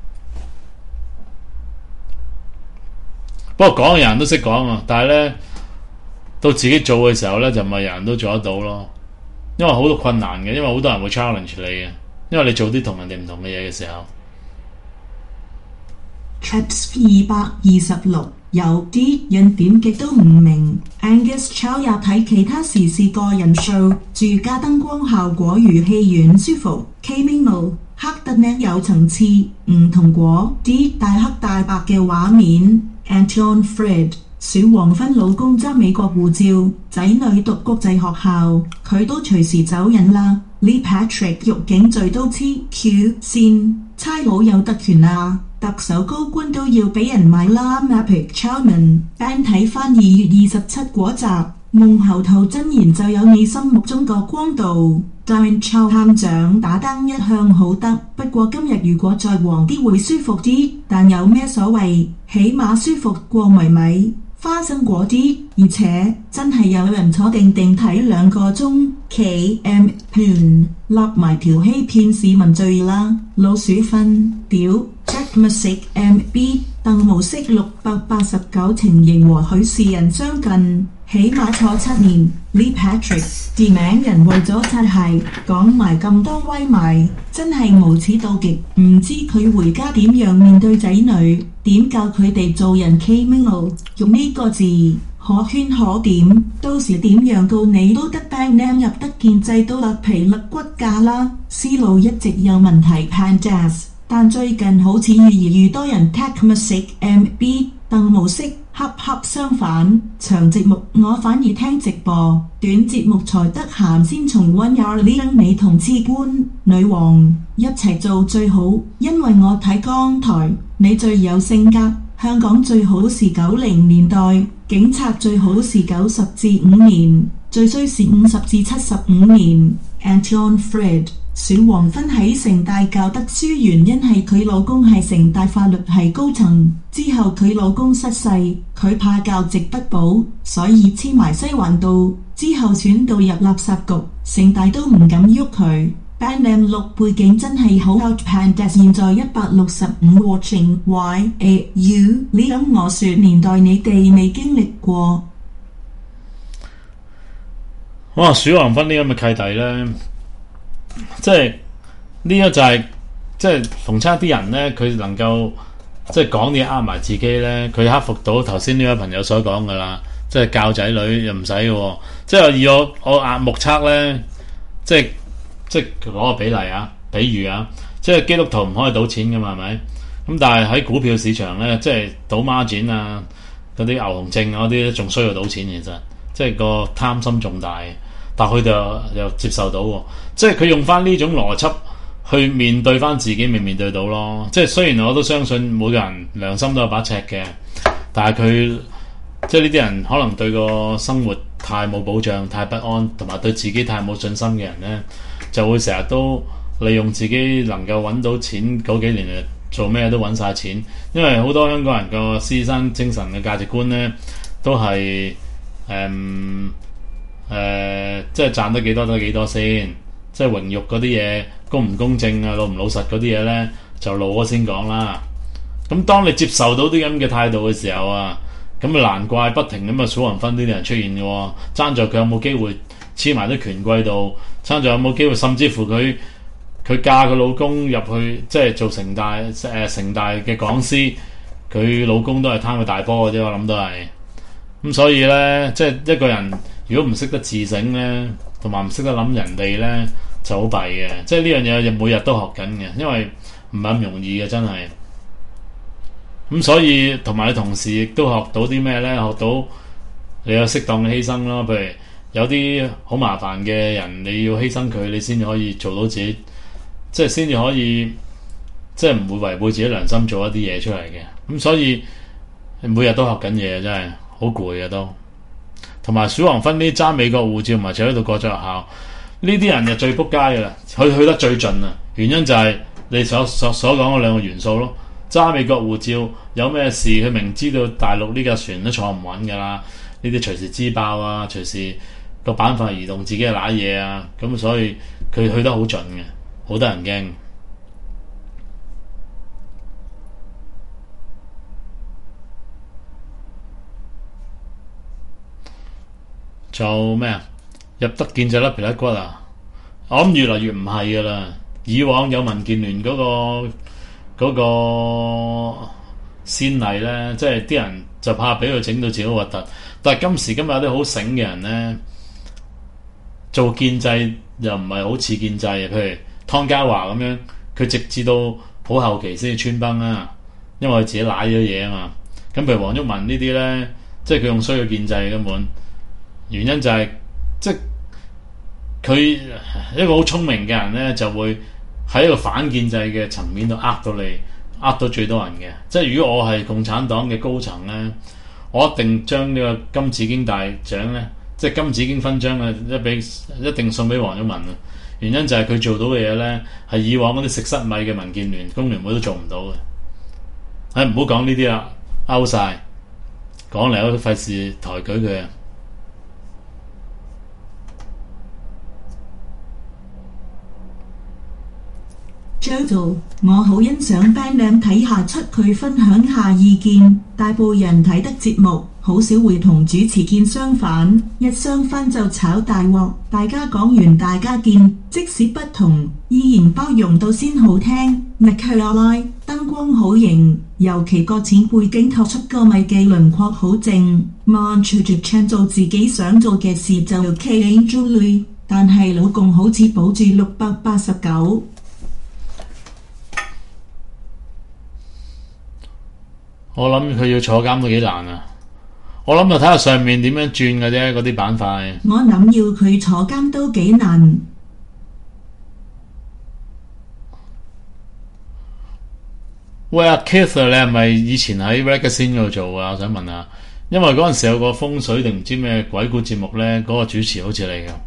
Speaker 1: 不過講人人都識講啊，但係咧到自己做嘅時候咧，就唔係人人都做得到咯。因為好多困難嘅，因為好多人會 challenge 你嘅。因為你做啲同人哋唔同嘅嘢嘅時候
Speaker 2: ，Traps 二百二十六有啲人點極都唔明 ，Angus Chow 也睇其他時事個人 show， 住家燈光效果如戲院舒服 ，K minimal 黑得呢有層次，唔同嗰啲大黑大白嘅畫面。Anton Fred 小黃芬老公揸美國護照，仔女讀國際學校，佢都隨時走人啦。Lee Patrick 獄警罪都黐 Q 線，差佬有特權啊！特首高官都要俾人買啦。Mapic Chowman 班睇翻二月二十七嗰集，夢後頭真言就有你心目中個光度。Darren Chow 探長打燈一向好得，不過今日如果再黃啲會舒服啲，但有咩所謂？起碼舒服過迷米花生果啲，而且真係有人坐定定睇兩個鐘。K M 盤立埋條欺騙市民罪啦，老鼠糞屌 Jack Music M B 鄧模式六百八十九情形和許仕仁相近，起碼坐七年。Lee Patrick 電名人為咗擦鞋講埋咁多威埋，真係無恥到極。唔知佢回家點樣面對仔女，點教佢哋做人 K-Milo 用呢個字可圈可點，到時點樣告你都得 bang name 入得建制都甩皮甩骨架啦。思路一直有問題 Pandas， 但最近好似越嚟越多人 Tech Music M B 鄧模式。恰恰相反，長節目我反而聽直播，短節目才得閒先重溫。Yarling 你同次官女王一齊做最好，因為我睇港台你最有性格。香港最好是九零年代，警察最好是九十至五年，最衰是五十至七十五年。Anton Fred 小黃芬喺城大教得書，原因係佢老公係城大法律系高層，之後佢老公失勢，佢怕教職不保，所以黐埋西環道，之後選到入垃圾局，城大都唔敢喐佢。Band M 六背景真係好 out Pandas 現在一百六十五 watching Y A U 呢咁我說年代你哋未經歷過。
Speaker 1: 哇！小黃芬呢咁嘅契弟咧，即係呢一就係、是、即係逢親啲人咧，佢能夠即係講嘢呃埋自己咧，佢克服到頭先呢位朋友所講噶啦，即係教仔女又唔使嘅，即係以我我眼目測咧，即係即係攞個比例啊，比喻啊，即係基督徒唔可以賭錢噶嘛，係咪？咁但係喺股票市場咧，即係賭孖展啊，嗰啲牛熊證嗰啲仲需要賭錢，其實即係個貪心重大。但佢哋又，又接受到喎，即係佢用翻呢種邏輯去面對翻自己，咪面對到咯。即係雖然我都相信每個人良心都有把尺嘅，但係佢即係呢啲人可能對個生活太冇保障、太不安，同埋對自己太冇信心嘅人呢，就會成日都利用自己能夠揾到錢嗰幾年嚟做咩都揾晒錢。因為好多香港人個師生精神嘅價值觀呢，都係誒。嗯誒、呃，即係賺得幾多得幾多先，即係榮辱嗰啲嘢公唔公正啊，老唔老實嗰啲嘢呢，就老咗先講啦。咁當你接受到啲咁嘅態度嘅時候啊，咁啊難怪不停咁啊小黃芬呢啲人出現嘅喎。爭在佢有冇機會黐埋啲權貴度，爭在有冇機會，甚至乎佢佢嫁個老公入去，即係做城大誒、呃、城大嘅講師，佢老公都係貪佢大波嘅啫。我諗都係咁，所以呢，即係一個人。如果唔識得自省咧，同埋唔識得諗人哋咧，就好弊嘅。即係呢樣嘢，就每日都學緊嘅，因為唔係咁容易嘅，真係。咁所以同埋你同事亦都學到啲咩咧？學到你有適當嘅犧牲咯。譬如有啲好麻煩嘅人，你要犧牲佢，你先至可以做到自己，即係先至可以，即係唔會違背自己良心做一啲嘢出嚟嘅。咁所以每日都學緊嘢，真係好攰啊都。同埋小黃芬呢揸美國護照，唔係就喺度國際學校，呢啲人就最仆街噶啦，佢去得最盡啊！原因就係你所所所講嘅兩個元素咯。揸美國護照有咩事，佢明知道大陸呢架船都坐唔穩噶啦，呢啲隨時支爆啊，隨時個板塊移動，自己係揦嘢啊，咁所以佢去得好盡嘅，好得人驚。做咩啊？入得建制甩皮甩骨啊！我諗越嚟越唔係噶啦。以往有民建聯嗰、嗰個嗰、嗰個先例咧，即係啲人就怕俾佢整到自己好核突。但係今時今日有啲好醒嘅人咧，做建制又唔係好似建制，譬如湯家驊咁樣， 佢直至到好後期先至穿崩啊，因為佢自己舐咗嘢啊嘛。咁譬如黃毓民呢啲咧，即係佢用衰嘅建制根本，原因就係、是、即係佢一個好聰明嘅人咧，就會喺一個反建制嘅層面度呃到你，呃到最多人嘅。即係如果我係共產黨嘅高層咧，我一定將呢個金紫荊大獎咧，即係金紫荊勳章啊，一俾一定送俾黃毓民啊。原因就係佢做到嘅嘢咧，係以往嗰啲食塞米嘅民建聯、工聯會都做唔到嘅。唉，唔好講呢啲啦，勾晒講嚟都費事抬舉佢啊！
Speaker 2: Jojo， 我好欣賞 band 靚睇下出佢分享下意見，大部分人睇得節目，好少會同主持見相反，一相反就炒大鑊。大家講完大家見，即使不同，依然包容到先好聽。Nicola 燈光好型，尤其個淺背景突出個米嘅輪廓好正。望住住唱做自己想做嘅事就 OK Julie， 但係老公好似保住六百八十九。
Speaker 1: 我諗佢要坐監都幾難啊！我諗就睇下上面點樣轉嘅啫，嗰啲板塊。
Speaker 2: 我諗要佢坐監都幾難。
Speaker 1: 喂，阿 Keith， 你係咪以前喺 Ragazine 嗰度做啊？我想問下，因為嗰陣時有個風水定唔知咩鬼故節目咧，嗰、嗰個主持好似你㗎。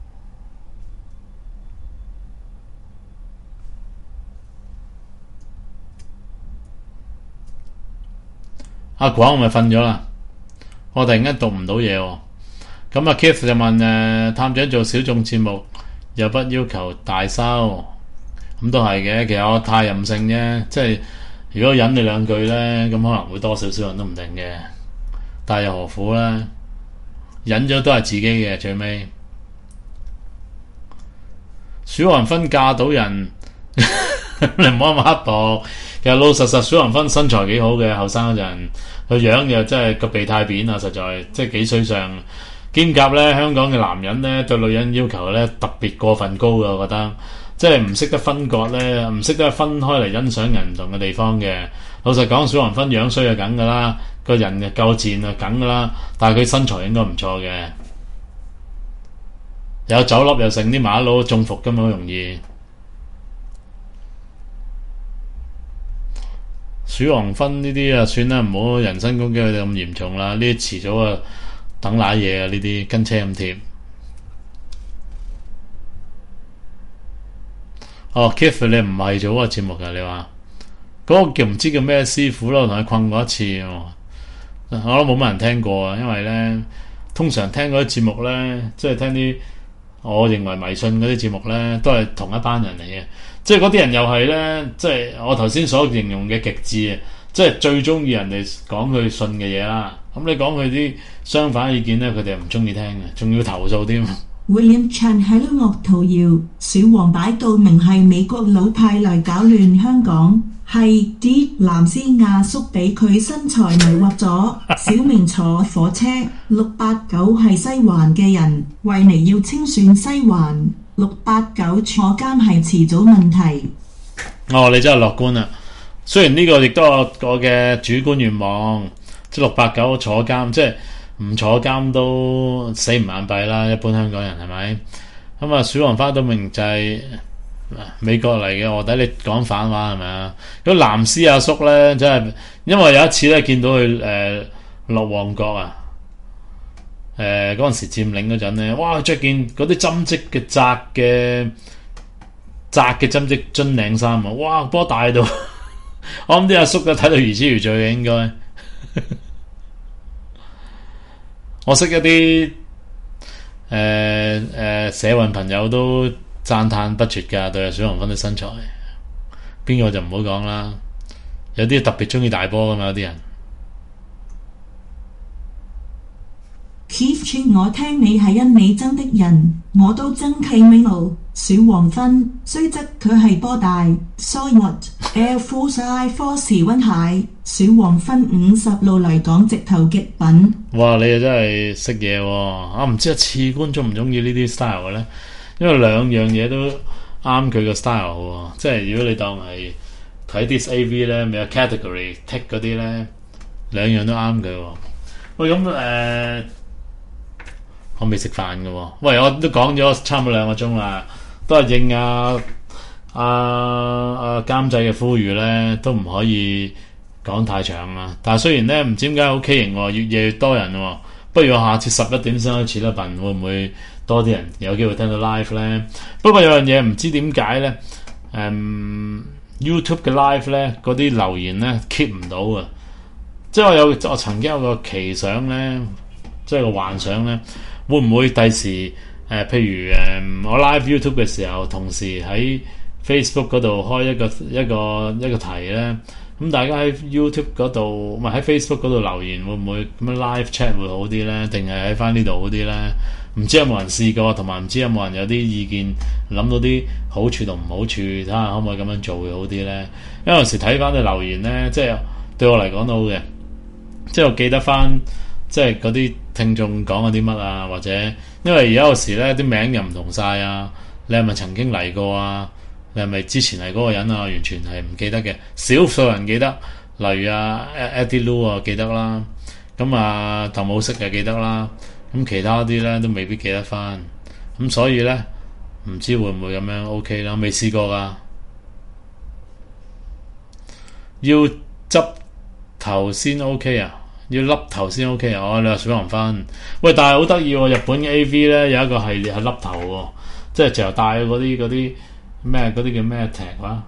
Speaker 1: 阿廣咪瞓咗啦，我突然間讀唔到嘢喎。咁阿 Keith 就問誒、呃，探長做小眾節目又不要求大收，咁都係嘅。其實我太任性啫，即係如果忍你兩句咧，咁可能會多少少人都唔定嘅，但又何苦咧？忍咗都係自己嘅，最尾小黃芬嫁到人，你唔好咁刻薄。其實老實實，小黃芬身材幾好嘅，後生嗰陣，個樣又真係個鼻太扁啊，實在即係幾衰相。兼夾咧，香港嘅男人咧對女人要求咧特別過分高嘅，我覺得即係唔識得分割咧，唔識得分開嚟欣賞人唔同嘅地方嘅。老實講，小黃芬樣衰就梗噶啦，個人就夠賤啊梗噶啦，但係佢身材應該唔錯嘅，有酒粒又剩啲馬佬中伏咁好容易。小黃芬呢啲啊，算啦，唔好人身攻擊佢哋咁嚴重啦。呢啲遲早啊，等瀨嘢啊，呢啲跟車咁貼。哦 Keith 你唔係做嗰個節目㗎？你話嗰、嗰個叫唔知叫咩師傅咯，同佢困過一次。我都冇乜人聽過啊，因為咧，通常聽嗰啲節目咧，即係聽啲我認為迷信嗰啲節目咧，都係同一班人嚟嘅。即係嗰啲人又係咧，即係我頭先所形容嘅極致啊！即係最中意人哋講佢信嘅嘢啦。咁你講佢啲相反意見咧，佢哋唔中意聽嘅，仲要投訴添。
Speaker 2: William Chan 喺度惡圖謠，小黃擺到明係美國佬派嚟搞亂香港，係啲藍絲亞叔俾佢身材迷惑咗。小明坐火車，六八九係西環嘅人，維尼要清算西環。六八九坐監係遲早問題。
Speaker 1: 哦，你真係樂觀啊！雖然呢個亦都係我嘅主觀願望，即係六八九坐監，即係唔坐監都死唔眼閉啦。一般香港人係咪？咁啊，小黃花都明就係美國嚟嘅臥底，你講反話係咪啊？咁藍絲阿叔咧，真係因為有一次咧見到佢誒落旺角啊。誒嗰陣時佔領嗰陣咧，哇！着件嗰啲針織嘅窄嘅窄嘅針織樽領衫啊，哇！波大到我諗啲阿叔都睇到如痴如醉嘅應該。我識一啲誒誒社運朋友都讚歎不絕㗎，對小黃芬啲身材，邊個就唔好講啦。有啲特別中意大波㗎嘛，有啲人。
Speaker 2: Keith Chin， 我聽你係因你憎的人，我都憎 Kmino 小黃芬，雖則佢係波大 ，So what Air Force Air Force 溫蟹，小黃芬五十路嚟講直頭極品。
Speaker 1: 哇！你又真係識嘢喎，啊唔知啊次官中唔中意呢啲 style 嘅咧？因為兩樣嘢都啱佢個 style 喎。即係如果你當係睇啲 A V 咧，咪有 category tick 嗰啲咧，兩樣都啱佢喎。喂，咁誒、呃，我未食飯嘅喎。喂，我都講咗差唔多兩個鐘啦，都係應啊啊啊監製嘅呼籲咧，都唔可以講太長啦。但係雖然咧唔知點解好畸形喎，越夜越多人喎。不如我下次十一點先開始啦，笨會唔會多啲人有機會聽到 live 咧？不過有樣嘢唔知點解咧，誒、嗯、YouTube 嘅 live 咧嗰啲留言咧 keep 唔到啊！即係我有我曾經有個奇想咧，即係個幻想咧，會唔會第時誒、呃、譬如誒、呃、我 live YouTube 嘅時候，同時喺 Facebook 嗰度開一個一個一個題咧？咁大家喺 YouTube 嗰度，唔係喺 Facebook 嗰度留言，會唔會咁樣 live chat 會好啲呢？定係喺翻呢度好啲呢？唔知有冇人試過，同埋唔知有冇人有啲意見，諗到啲好處同唔好處，睇下可唔可以咁樣做會好啲呢？因為有時睇翻啲留言呢，即係對我嚟講都好嘅，即係我記得翻，即係嗰啲聽眾講嗰啲乜啊，或者因為而家有時呢啲名又唔同晒啊，你係咪曾經嚟過啊？你係咪之前係嗰個人啊？完全係唔記得嘅，少數人記得，例如啊 Eddie Lu 啊記得啦，咁啊頭冇識嘅記得啦，咁其他啲咧都未必記得翻，咁所以咧唔知會唔會咁樣 OK 啦，未試過噶，要執頭先 OK 啊，要笠頭先 OK 啊，哦你話水黃分，喂但係好得意喎，日本嘅 A V 咧有一個系列係笠頭喎，即係就戴嗰啲嗰啲。咩嗰啲叫咩 tag 話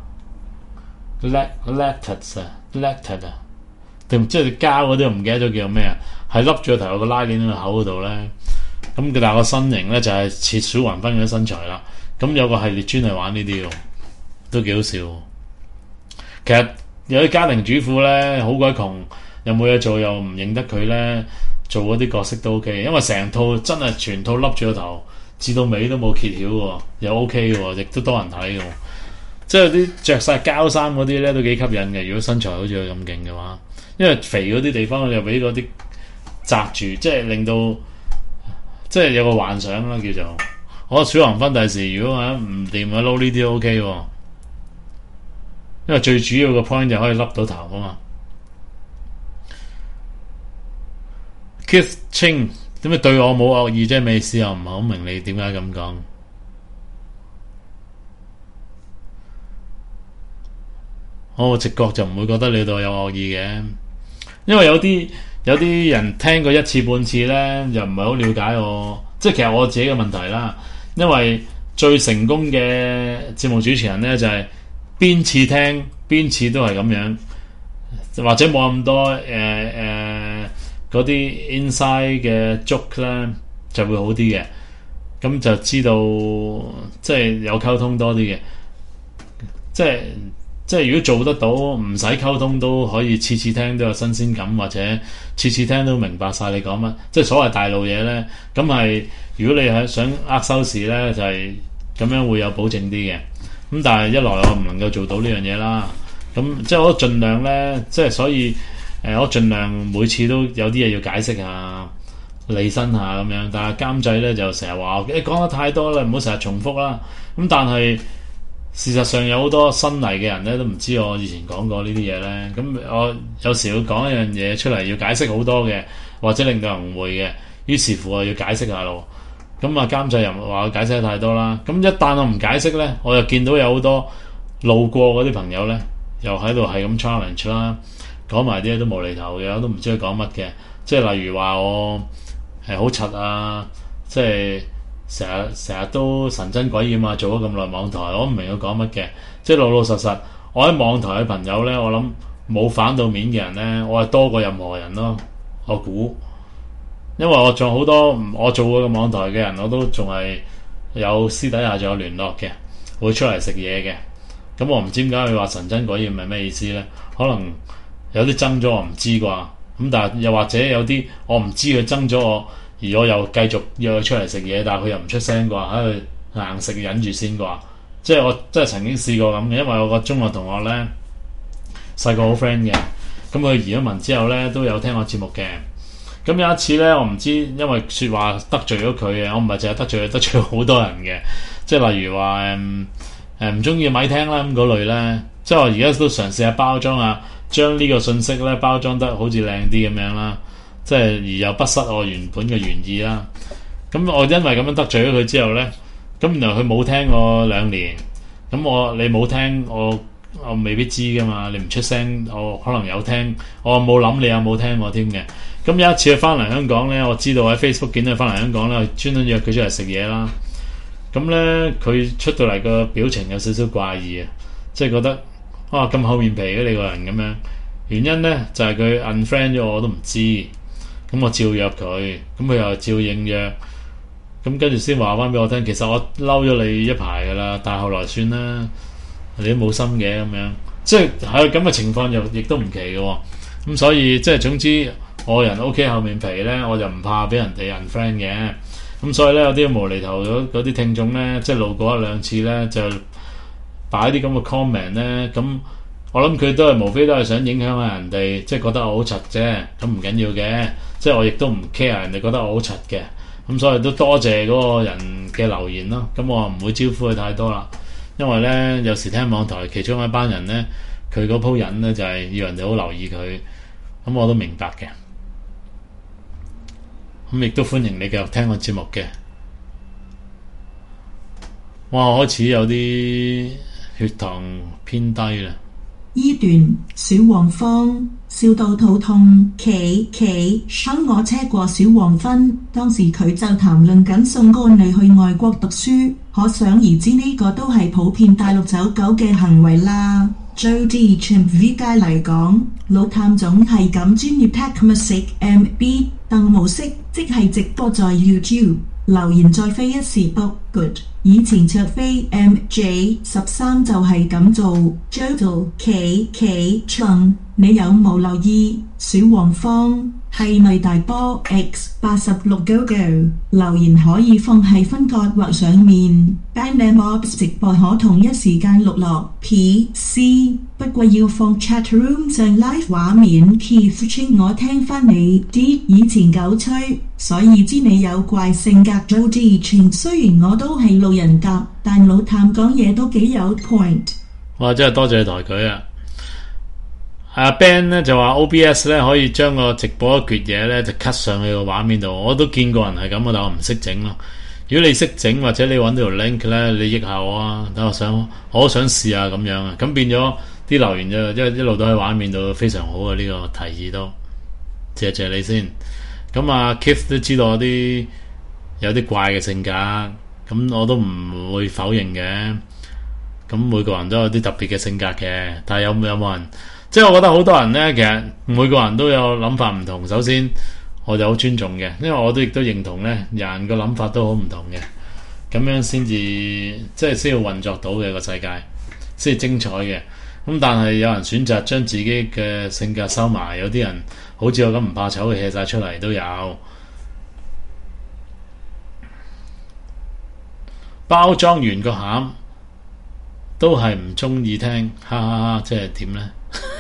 Speaker 1: lactase 啊 lactate 啊，定即係膠嗰啲，我唔記得咗叫咩啊，係笠住個頭有個拉鏈喺個口嗰度咧。咁佢但係個身形咧就係似小雲分嗰啲身材啦。咁有個系列專係玩呢啲喎，都幾好笑。其實有啲家庭主婦咧好鬼窮，又冇嘢做又唔認得佢咧，做嗰啲角色都 OK，因為成套真係全套笠住個頭。至到尾都冇揭曉喎，又 OK 嘅，亦都多人睇嘅。即係啲着晒膠衫嗰啲咧，都幾吸引嘅。如果身材好似佢咁勁嘅話，因為肥嗰啲地方又俾嗰啲紮住，即係令到即係有個幻想啦，叫做我小黃分第時如果話唔掂啊，撈呢啲 OK 喎。因為最主要個 point 就可以笠到頭啊嘛。Keith Ching。點解對我冇惡意啫？咩意思啊？唔係好明你點解咁講。我直覺就唔會覺得你對我有惡意嘅，因為有啲有啲人聽過一次半次咧，又唔係好了解我。即係其實我自己嘅問題啦。因為最成功嘅節目主持人咧，就係、是、邊次聽邊次都係咁樣，或者冇咁多誒誒。呃呃嗰啲 inside 嘅 joke 咧就會好啲嘅，咁就知道即係有溝通多啲嘅，即係即係如果做得到唔使溝通都可以次次聽都有新鮮感，或者次次聽都明白晒你講乜，即係所謂大路嘢咧，咁係如果你係想呃收視咧，就係、是、咁樣會有保證啲嘅。咁但係一來我唔能夠做到呢樣嘢啦，咁即係我盡量咧，即係所以。誒、呃，我盡量每次都有啲嘢要解釋下、理身下咁樣，但係監製咧就成日話：你講得太多啦，唔好成日重複啦。咁但係事實上有好多新嚟嘅人咧都唔知我以前講過呢啲嘢咧。咁我有時要講一樣嘢出嚟，要解釋好多嘅，或者令到人誤會嘅。於是乎我要解釋下咯。咁啊監製又話我解釋得太多啦。咁一旦我唔解釋咧，我又見到有好多路過嗰啲朋友咧，又喺度係咁 challenge 啦。講埋啲嘢都無厘頭嘅，我都唔知佢講乜嘅。即係例如話我係好柒啊，即係成日成日都神憎鬼厭啊，做咗咁耐網台，我唔明佢講乜嘅。即係老老實實，我喺網台嘅朋友咧，我諗冇反到面嘅人咧，我係多過任何人咯。我估，因為我仲好多我做過嘅網台嘅人，我都仲係有私底下仲有聯絡嘅，會出嚟食嘢嘅。咁我唔知點解佢話神憎鬼厭係咩意思咧？可能有啲憎咗我唔知啩，咁但係又或者有啲我唔知佢憎咗我，而我又繼續約佢出嚟食嘢，但係佢又唔出聲啩，喺度硬食忍住先啩。即係我真係曾經試過咁嘅，因為我個中學同學咧細個好 friend 嘅，咁佢移咗民之後咧都有聽我節目嘅。咁有一次咧，我唔知因為説話得罪咗佢嘅，我唔係淨係得罪佢，得罪好多人嘅。即係例如話誒誒唔中意咪聽啦咁嗰類咧，即係我而家都嘗試下包裝啊，將呢個信息咧包裝得好似靚啲咁樣啦，即係而又不失我原本嘅原意啦。咁我因為咁樣得罪咗佢之後咧，咁原來佢冇聽我兩年，咁我你冇聽我。我未必知噶嘛，你唔出聲，我可能有聽，我冇諗你有冇聽我添嘅。咁有一次佢翻嚟香港咧，我知道喺 Facebook 見到佢翻嚟香港咧，專登約佢出嚟食嘢啦。咁咧佢出到嚟個表情有少少怪異啊，即係覺得啊咁厚面皮嘅你個人咁樣。原因咧就係、是、佢 unfriend 咗我都唔知，咁我照約佢，咁佢又照應約，咁跟住先話翻俾我聽，其實我嬲咗你一排噶啦，但係後來算啦。你都冇心嘅咁樣，即係喺咁嘅情況又亦都唔奇嘅喎。咁所以即係總之我人 OK 厚面皮咧，我就唔怕俾人哋 unfriend 嘅。咁所以咧有啲無厘頭嗰嗰啲聽眾咧，即係路過一兩次咧就擺啲咁嘅 comment 咧，咁我諗佢都係無非都係想影響下人哋，即係覺得我好柒啫。咁唔緊要嘅，即係我亦都唔 care 人哋覺得我好柒嘅。咁所以都多謝嗰個人嘅留言咯。咁我唔會招呼佢太多啦。因為咧，有時聽網台其中一班人咧，佢嗰鋪人咧就係、是、要人哋好留意佢，咁我都明白嘅。咁亦都歡迎你繼續聽我節目嘅。哇，開始有啲血糖偏低啦。
Speaker 2: 依段小黃蜂笑到肚痛，企企坑我車過小黃昏，當時佢就談論緊送個女去外國讀書，可想而知呢個都係普遍大陸走狗嘅行為啦。Jody Chan V 界嚟講，老探總係咁專業 tech music M B 鄧模式，即係直播在 YouTube。留言再飛一時卜 good， 以前卓飛 M J 十三就係咁做。Jodo K K Chung， 你有冇留意小黃蜂係咪大波 X 八十六 Go Go？ 留言可以放喺分割或上面。Bandamobs 直播可同一時間錄落 P C， 不過要放 chat room 上 live 畫面。Keith Ching， 我聽翻你啲以前狗吹，所以知你有怪性格。Jody Ching， 雖然我都係路人甲，但老探講嘢都幾有 point。
Speaker 1: 哇！真係多謝你抬舉啊！阿 Ben 咧就話 O B S 咧可以將個直播一橛嘢咧就 cut 上去個畫面度，我都見過人係咁，但我唔識整咯。如果你識整或者你揾到條 link 咧，你益下我啊！等我想，我都想試下咁樣啊！咁變咗啲留言就一一路都喺畫面度，非常好啊！呢、這個提議都謝謝你先。咁啊 Keith 都知道我啲有啲怪嘅性格，咁我都唔會否認嘅。咁每個人都有啲特別嘅性格嘅，但係有冇有冇人？即係我覺得好多人呢，其實每個人都有諗法唔同。首先，我就好尊重嘅，因為我都亦都認同呢，人個諗法都好唔同嘅，咁樣先至即係先要運作到嘅個世界，先係精彩嘅。咁但係有人選擇將自己嘅性格收埋，有啲人好似我咁唔怕醜嘅 hea 晒出嚟都有。包裝完個餡都係唔中意聽，哈哈哈！即係點呢？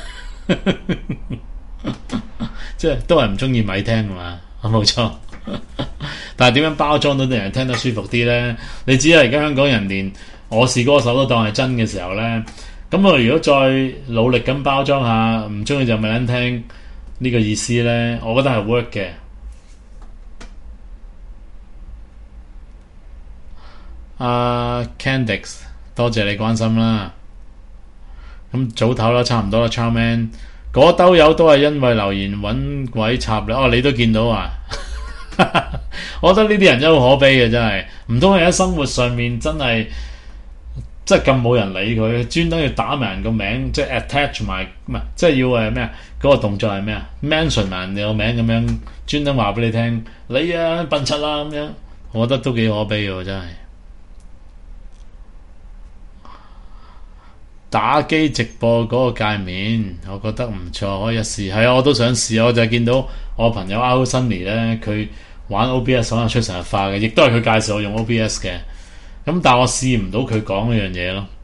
Speaker 1: 即係都係唔中意咪聽㗎嘛，冇錯。但係點樣包裝到啲人聽得舒服啲呢？你知啦，而家香港人連我是歌手都當係真嘅時候呢，咁我如果再努力咁包裝下，唔中意就咪撚聽呢個意思呢，我覺得係 work 嘅。阿、uh, Candix， 多謝你關心啦。咁早唞啦，差唔多啦 Charman。嗰兜友都係因為留言揾鬼插你，哦，你都見到啊？我覺得呢啲人真係好可悲嘅，真係。唔通係喺生活上面真係，即係咁冇人理佢，專登要打埋人個名，即係 attach 埋，唔係，即係要誒咩啊？嗰、嗰個動作係咩啊 ？mention 埋人哋個名咁樣，專登話俾你聽，你啊笨柒啦咁樣，我覺得都幾可悲嘅，真係。打機直播嗰個界面，我覺得唔錯，可以一試。係啊，我都想試。我就係見到我朋友 Out Sunny 咧，佢玩 O B S 可能出神入化嘅，亦都係佢介紹我用 O B S 嘅。咁但係我試唔到佢講嗰樣嘢咯。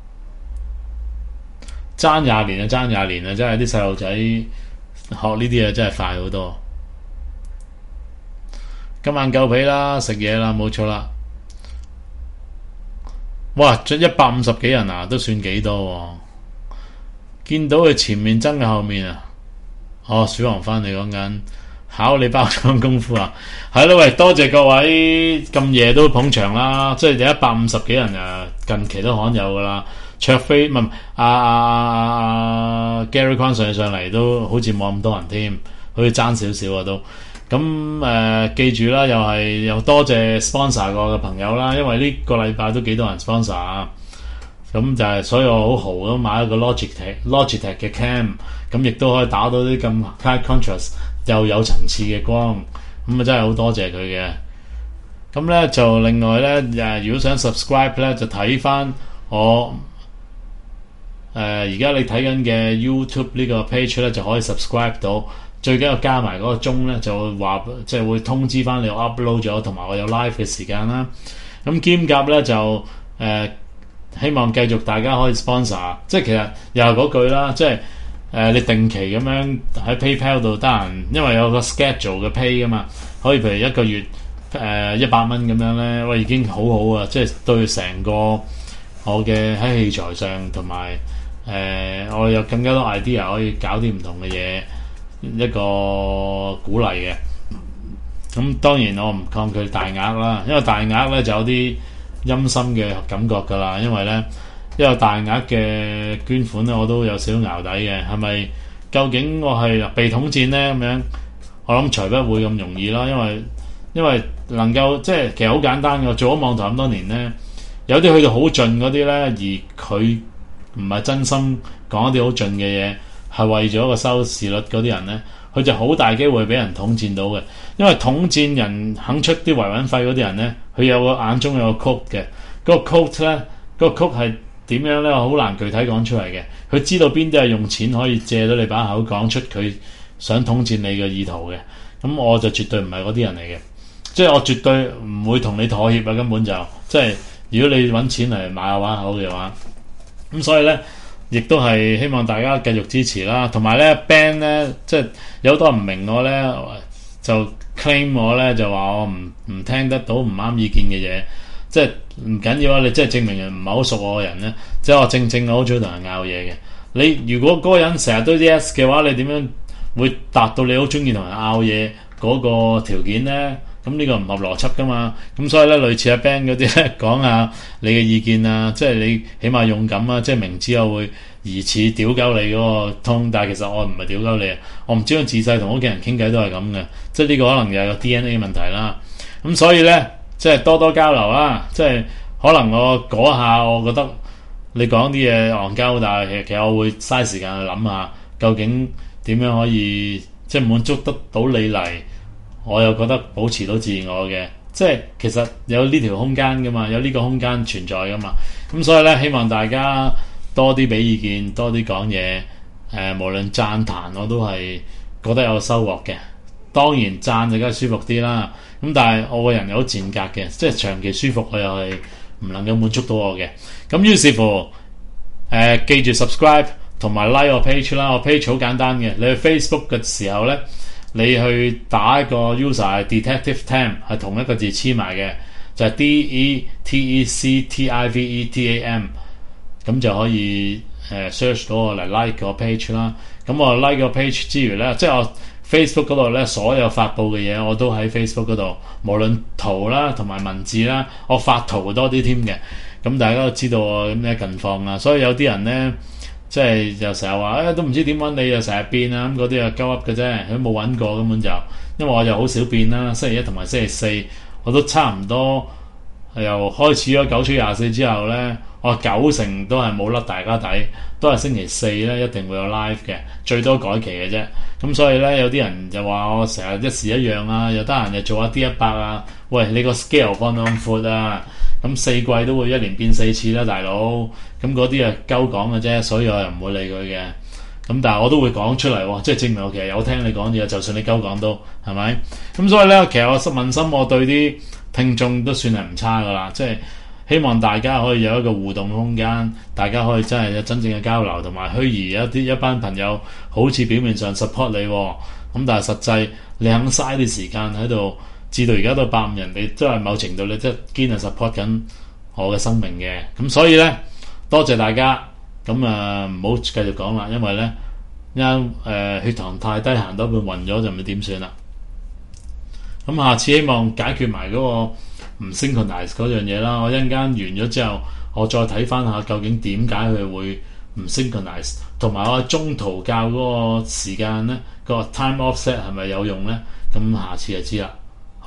Speaker 1: 爭廿年啊，爭廿年啊，真係啲細路仔學呢啲嘢真係快好多。今晚夠皮啦，食嘢啦，冇錯啦。 哇！一百五十幾人啊，都算幾多喎、啊？見到佢前面真嘅後面啊！哦，小黃翻嚟講緊考你包裝功夫啊！係咯，喂，多謝各位咁夜都捧場啦！即係有一百五十幾人啊，近期都罕有噶啦。卓飛唔係阿阿 Gary Kwan 上上嚟都好似冇咁多人添，好似爭少少啊都。咁誒、呃、記住啦，又係又多謝 sponsor 過嘅朋友啦，因為呢個禮拜都幾多人 sponsor 啊。咁就係，所以我好豪咁買一個 Logitech Logitech 嘅 cam， 咁亦都可以打到啲咁 high contrast 又有層次嘅光，咁啊真係好多謝佢嘅。咁咧就另外咧誒，如果想 subscribe 咧，就睇翻我誒而家你睇緊嘅 YouTube 呢個 page 咧，就可以 subscribe 到。最緊要加埋嗰個鐘咧，就會話即係會通知翻你我 upload 咗，同埋我有 live 嘅時間啦。咁兼夾咧就誒、呃、希望繼續大家可以 sponsor， 即係其實又係嗰句啦，即係誒、呃、你定期咁樣喺 PayPal 度得閒，因為有個 schedule 嘅 pay 噶嘛，可以譬如一個月誒一百蚊咁樣咧，喂已經好好啊！即係對成個我嘅喺器材上同埋誒我有更加多 idea 可以搞啲唔同嘅嘢。一個鼓勵嘅，咁當然我唔抗拒大額啦，因為大額咧就有啲陰森嘅感覺㗎啦，因為咧一有大額嘅捐款咧，我都有少少淆底嘅，係咪究竟我係被統戰咧咁樣？我諗隨不會咁容易啦，因為因為能夠即係其實好簡單嘅，做咗網台咁多年咧，有啲去到好盡嗰啲咧，而佢唔係真心講一啲好盡嘅嘢。係為咗個收視率嗰啲人呢，佢就好大機會俾人統戰到嘅。因為統戰人肯出啲維穩費嗰啲人呢，佢有個眼中有個 code 嘅，嗰、嗰個 code 呢，嗰、嗰個 code 係點樣呢？好難具體講出嚟嘅。佢知道邊啲係用錢可以借到你把口講出佢想統戰你嘅意圖嘅。咁我就絕對唔係嗰啲人嚟嘅，即係我絕對唔會同你妥協啊！根本就即係如果你揾錢嚟買下把口嘅話，咁所以呢。亦都係希望大家繼續支持啦，同埋咧 band 咧，即係有好多人唔明我咧，就 claim 我咧就話我唔唔聽得到唔啱意見嘅嘢，即係唔緊要啊！你即係證明人唔係好熟我嘅人咧，即係我正正我好中意同人拗嘢嘅。你如果嗰個人成日都 yes 嘅話，你點樣會達到你好中意同人拗嘢嗰個條件咧？咁呢個唔合邏輯噶嘛，咁所以咧類似阿 Ben 嗰啲咧講下你嘅意見啊，即係你起碼勇敢啊，即係明知我會疑似屌鳩你嗰個通，但係其實我唔係屌鳩你啊，我唔知我自細同屋企人傾偈都係咁嘅，即係呢個可能又係個 D N A 問題啦。咁所以咧即係多多交流啦，即係可能我嗰下我覺得你講啲嘢戇鳩，但係其實我會嘥時間去諗下究竟點樣可以即係滿足得到你嚟。我又覺得保持到自我嘅，即係其實有呢條空間噶嘛，有呢個空間存在噶嘛。咁所以咧，希望大家多啲俾意見，多啲講嘢。誒、呃，無論讚彈我都係覺得有收穫嘅。當然讚就梗係舒服啲啦。咁但係我個人有賤格嘅，即係長期舒服我又係唔能夠滿足到我嘅。咁於是乎，誒、呃、記住 subscribe 同埋 like 我 page 啦。我 page 好簡單嘅，你去 Facebook 嘅時候咧。你去打一個 user 係 Detective Tam 係同一個字黐埋嘅，就係、是、D E T E C T I V E T A M， 咁就可以誒 search 到我嚟 like 個 page 啦。咁我 like 個 page 之餘咧，即係我 Facebook 嗰度咧，所有發布嘅嘢我都喺 Facebook 嗰度，無論圖啦同埋文字啦，我發圖多啲添嘅。咁大家都知道我咩近況啊，所以有啲人咧。即係又成日話誒都唔知點揾你，又成日變啊，咁嗰啲啊鳩噏嘅啫，佢冇揾過根本就，因為我又好少變啦。星期一同埋星期四我都差唔多，由開始咗九出廿四之後咧，我九成都係冇甩大家底，都係星期四咧一定會有 live 嘅，最多改期嘅啫。咁所以咧有啲人就話我成日一時一樣啊，又得閒就做下 D 一百啊，喂你個 scale 放到咁闊啊！咁四季都會一年變四次啦，大佬。咁嗰啲啊鳩講嘅啫，所以我又唔會理佢嘅。咁但係我都會講出嚟喎，即係證明我其實有聽你講嘢，就算你鳩講都係咪？咁所以咧，其實我問心，我對啲聽眾都算係唔差噶啦。即係希望大家可以有一個互動空間，大家可以真係有真正嘅交流，同埋虛擬一啲一班朋友，好似表面上 support 你，咁但係實際你肯嘥啲時間喺度。至到而家都百五人，你都係某程度你即係堅係 support 緊我嘅生命嘅。咁所以咧，多謝大家。咁啊，唔好繼續講啦，因為咧，一誒、呃、血糖太低，行多半暈咗就唔知點算啦。咁下次希望解決埋嗰個唔 synchronize 嗰樣嘢啦。我一陣間完咗之後，我再睇翻下究竟點解佢會唔 synchronize，同埋我中途教嗰個時間咧，個 time offset 係咪有用咧？咁下次就知啦。